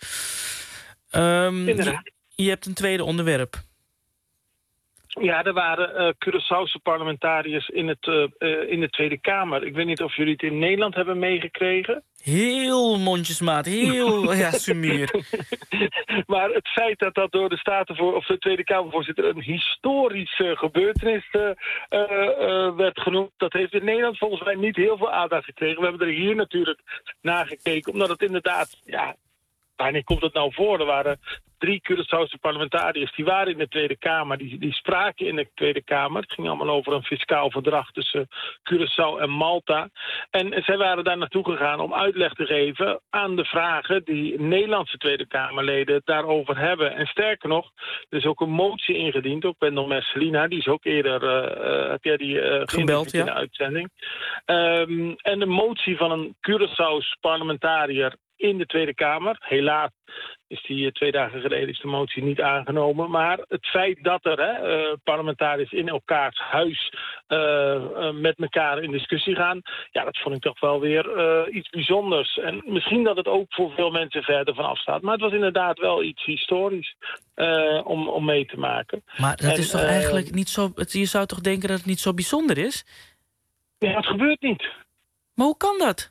Um, je, je hebt een tweede onderwerp. Ja, er waren uh, Curaçaose parlementariërs in, het, uh, uh, in de Tweede Kamer. Ik weet niet of jullie het in Nederland hebben meegekregen. Heel mondjesmaat, heel ja, sumier. Maar het feit dat dat door de Staten voor, of de Tweede Kamervoorzitter een historische gebeurtenis uh, uh, werd genoemd, dat heeft in Nederland volgens mij niet heel veel aandacht gekregen. We hebben er hier natuurlijk naar gekeken, omdat het inderdaad, ja, wanneer komt het nou voor? Er waren drie Curaçaose parlementariërs, die waren in de Tweede Kamer. Die, die spraken in de Tweede Kamer. Het ging allemaal over een fiscaal verdrag tussen Curaçao en Malta. En zij waren daar naartoe gegaan om uitleg te geven aan de vragen die Nederlandse Tweede Kamerleden daarover hebben. En sterker nog, er is ook een motie ingediend, ook Wendel Messelina, die is ook eerder uh, heb jij die uh, gebeld ja. in de uitzending. Um, en de motie van een Curaçaos parlementariër in de Tweede Kamer. Helaas is die twee dagen geleden is de motie niet aangenomen. Maar het feit dat er hè, uh, parlementariërs in elkaars huis uh, uh, met elkaar in discussie gaan, ja, dat vond ik toch wel weer uh, iets bijzonders. En misschien dat het ook voor veel mensen verder van afstaat. Maar het was inderdaad wel iets historisch uh, om, om mee te maken. Maar dat en, is toch uh, eigenlijk niet zo... Je zou toch denken dat het niet zo bijzonder is? Ja, het gebeurt niet. Maar hoe kan dat?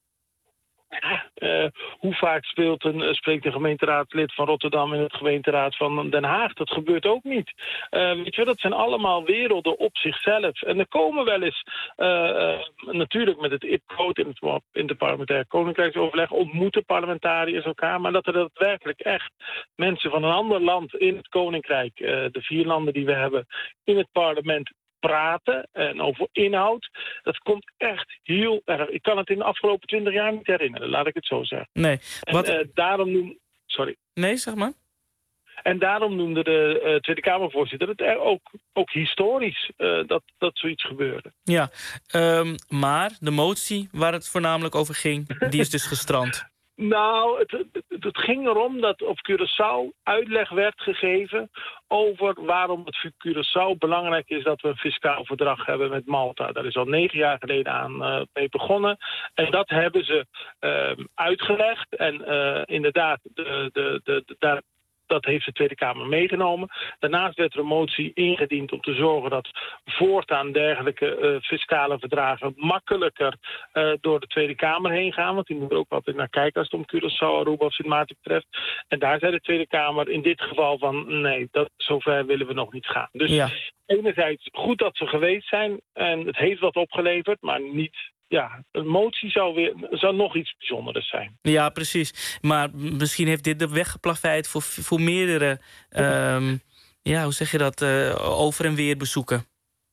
Ja, uh, hoe vaak speelt een, uh, spreekt een gemeenteraadslid van Rotterdam in het gemeenteraad van Den Haag? Dat gebeurt ook niet. Uh, weet je, dat zijn allemaal werelden op zichzelf. En er komen wel eens, uh, uh, natuurlijk met het I P-code in het interparlementair koninkrijksoverleg, ontmoeten parlementariërs elkaar, maar dat er daadwerkelijk echt mensen van een ander land in het koninkrijk, uh, de vier landen die we hebben, in het parlement praten en over inhoud, dat komt echt heel erg. Ik kan het in de afgelopen twintig jaar niet herinneren, laat ik het zo zeggen. Nee. Wat... En, uh, daarom noem... Sorry. Nee, zeg maar. En daarom noemde de uh, Tweede Kamervoorzitter het er ook, ook historisch uh, dat, dat zoiets gebeurde. Ja, um, maar de motie waar het voornamelijk over ging, die is dus gestrand. Nou, het, het, het ging erom dat op Curaçao uitleg werd gegeven over waarom het voor Curaçao belangrijk is dat we een fiscaal verdrag hebben met Malta. Daar is al negen jaar geleden aan uh, mee begonnen. En dat hebben ze uh, uitgelegd. En uh, inderdaad, de, de, de, de, daar... dat heeft de Tweede Kamer meegenomen. Daarnaast werd er een motie ingediend om te zorgen dat voortaan dergelijke uh, fiscale verdragen makkelijker uh, door de Tweede Kamer heen gaan. Want die moet er ook altijd naar kijken als het om Curaçao, Aruba of Sint Maarten betreft. En daar zei de Tweede Kamer in dit geval van nee, dat, zover willen we nog niet gaan. Dus ja. Enerzijds goed dat ze geweest zijn en het heeft wat opgeleverd, maar niet... Ja, een motie zou, weer, zou nog iets bijzonders zijn. Ja, precies. Maar misschien heeft dit de weg geplaveid voor, voor meerdere... Um, ja, hoe zeg je dat? Uh, over- en weer bezoeken.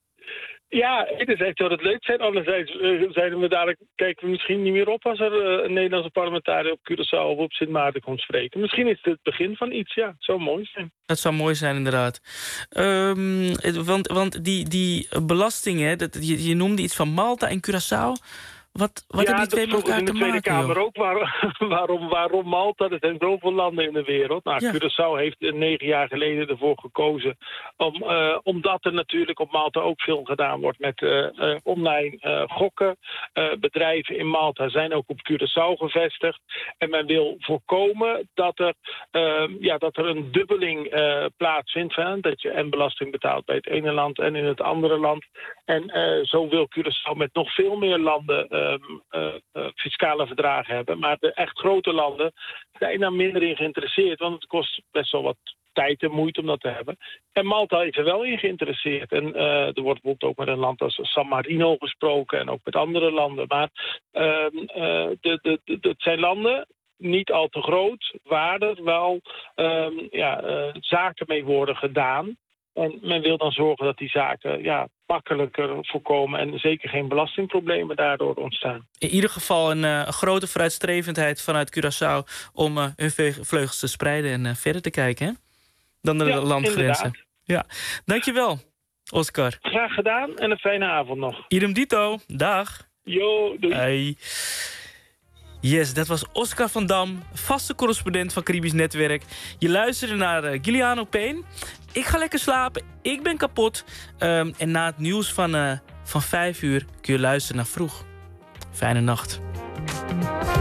Ja, enerzijds zou het leuk zijn. Anderzijds uh, zijn we dadelijk, kijken we misschien niet meer op als er uh, een Nederlandse parlementariër op Curaçao of op Sint Maarten komt spreken. Misschien is het het begin van iets, ja. Het zou mooi zijn. Dat zou mooi zijn, inderdaad. Um, want want die, die belastingen, dat, je, je noemde iets van Malta en Curaçao. Wat, wat ja, hebben die twee met elkaar te maken? Ja, dat vroeg in de Tweede Kamer ook. Waar, waarom, waarom Malta? Er zijn zoveel landen in de wereld. Nou, ja. Curaçao heeft negen jaar geleden ervoor gekozen. Om, uh, omdat er natuurlijk op Malta ook veel gedaan wordt met uh, uh, online uh, gokken. Uh, bedrijven in Malta zijn ook op Curaçao gevestigd. En men wil voorkomen dat er, uh, ja, dat er een dubbeling uh, plaatsvindt. Hè? Dat je en belasting betaalt bij het ene land en in het andere land. En uh, zo wil Curaçao met nog veel meer landen Uh, Um, uh, uh, fiscale verdragen hebben. Maar de echt grote landen zijn daar minder in geïnteresseerd. Want het kost best wel wat tijd en moeite om dat te hebben. En Malta is er wel in geïnteresseerd. En uh, er wordt bijvoorbeeld ook met een land als San Marino gesproken. En ook met andere landen. Maar uh, uh, de, de, de, het zijn landen niet al te groot, waar er wel um, ja, uh, zaken mee worden gedaan. En men wil dan zorgen dat die zaken ja, makkelijker voorkomen en zeker geen belastingproblemen daardoor ontstaan. In ieder geval een uh, grote vooruitstrevendheid vanuit Curaçao om uh, hun vleugels te spreiden en uh, verder te kijken, hè? Dan de ja, landgrenzen. Inderdaad. Ja, dankjewel, Oscar. Graag gedaan en een fijne avond nog. Idem dito, dag. Jo, doei. Hey. Yes, dat was Oscar van Dam, vaste correspondent van Caribisch Netwerk. Je luisterde naar uh, Giuliano Payne. Ik ga lekker slapen, ik ben kapot. Um, en na het nieuws van, uh, van vijf uur kun je luisteren naar Vroeg. Fijne nacht.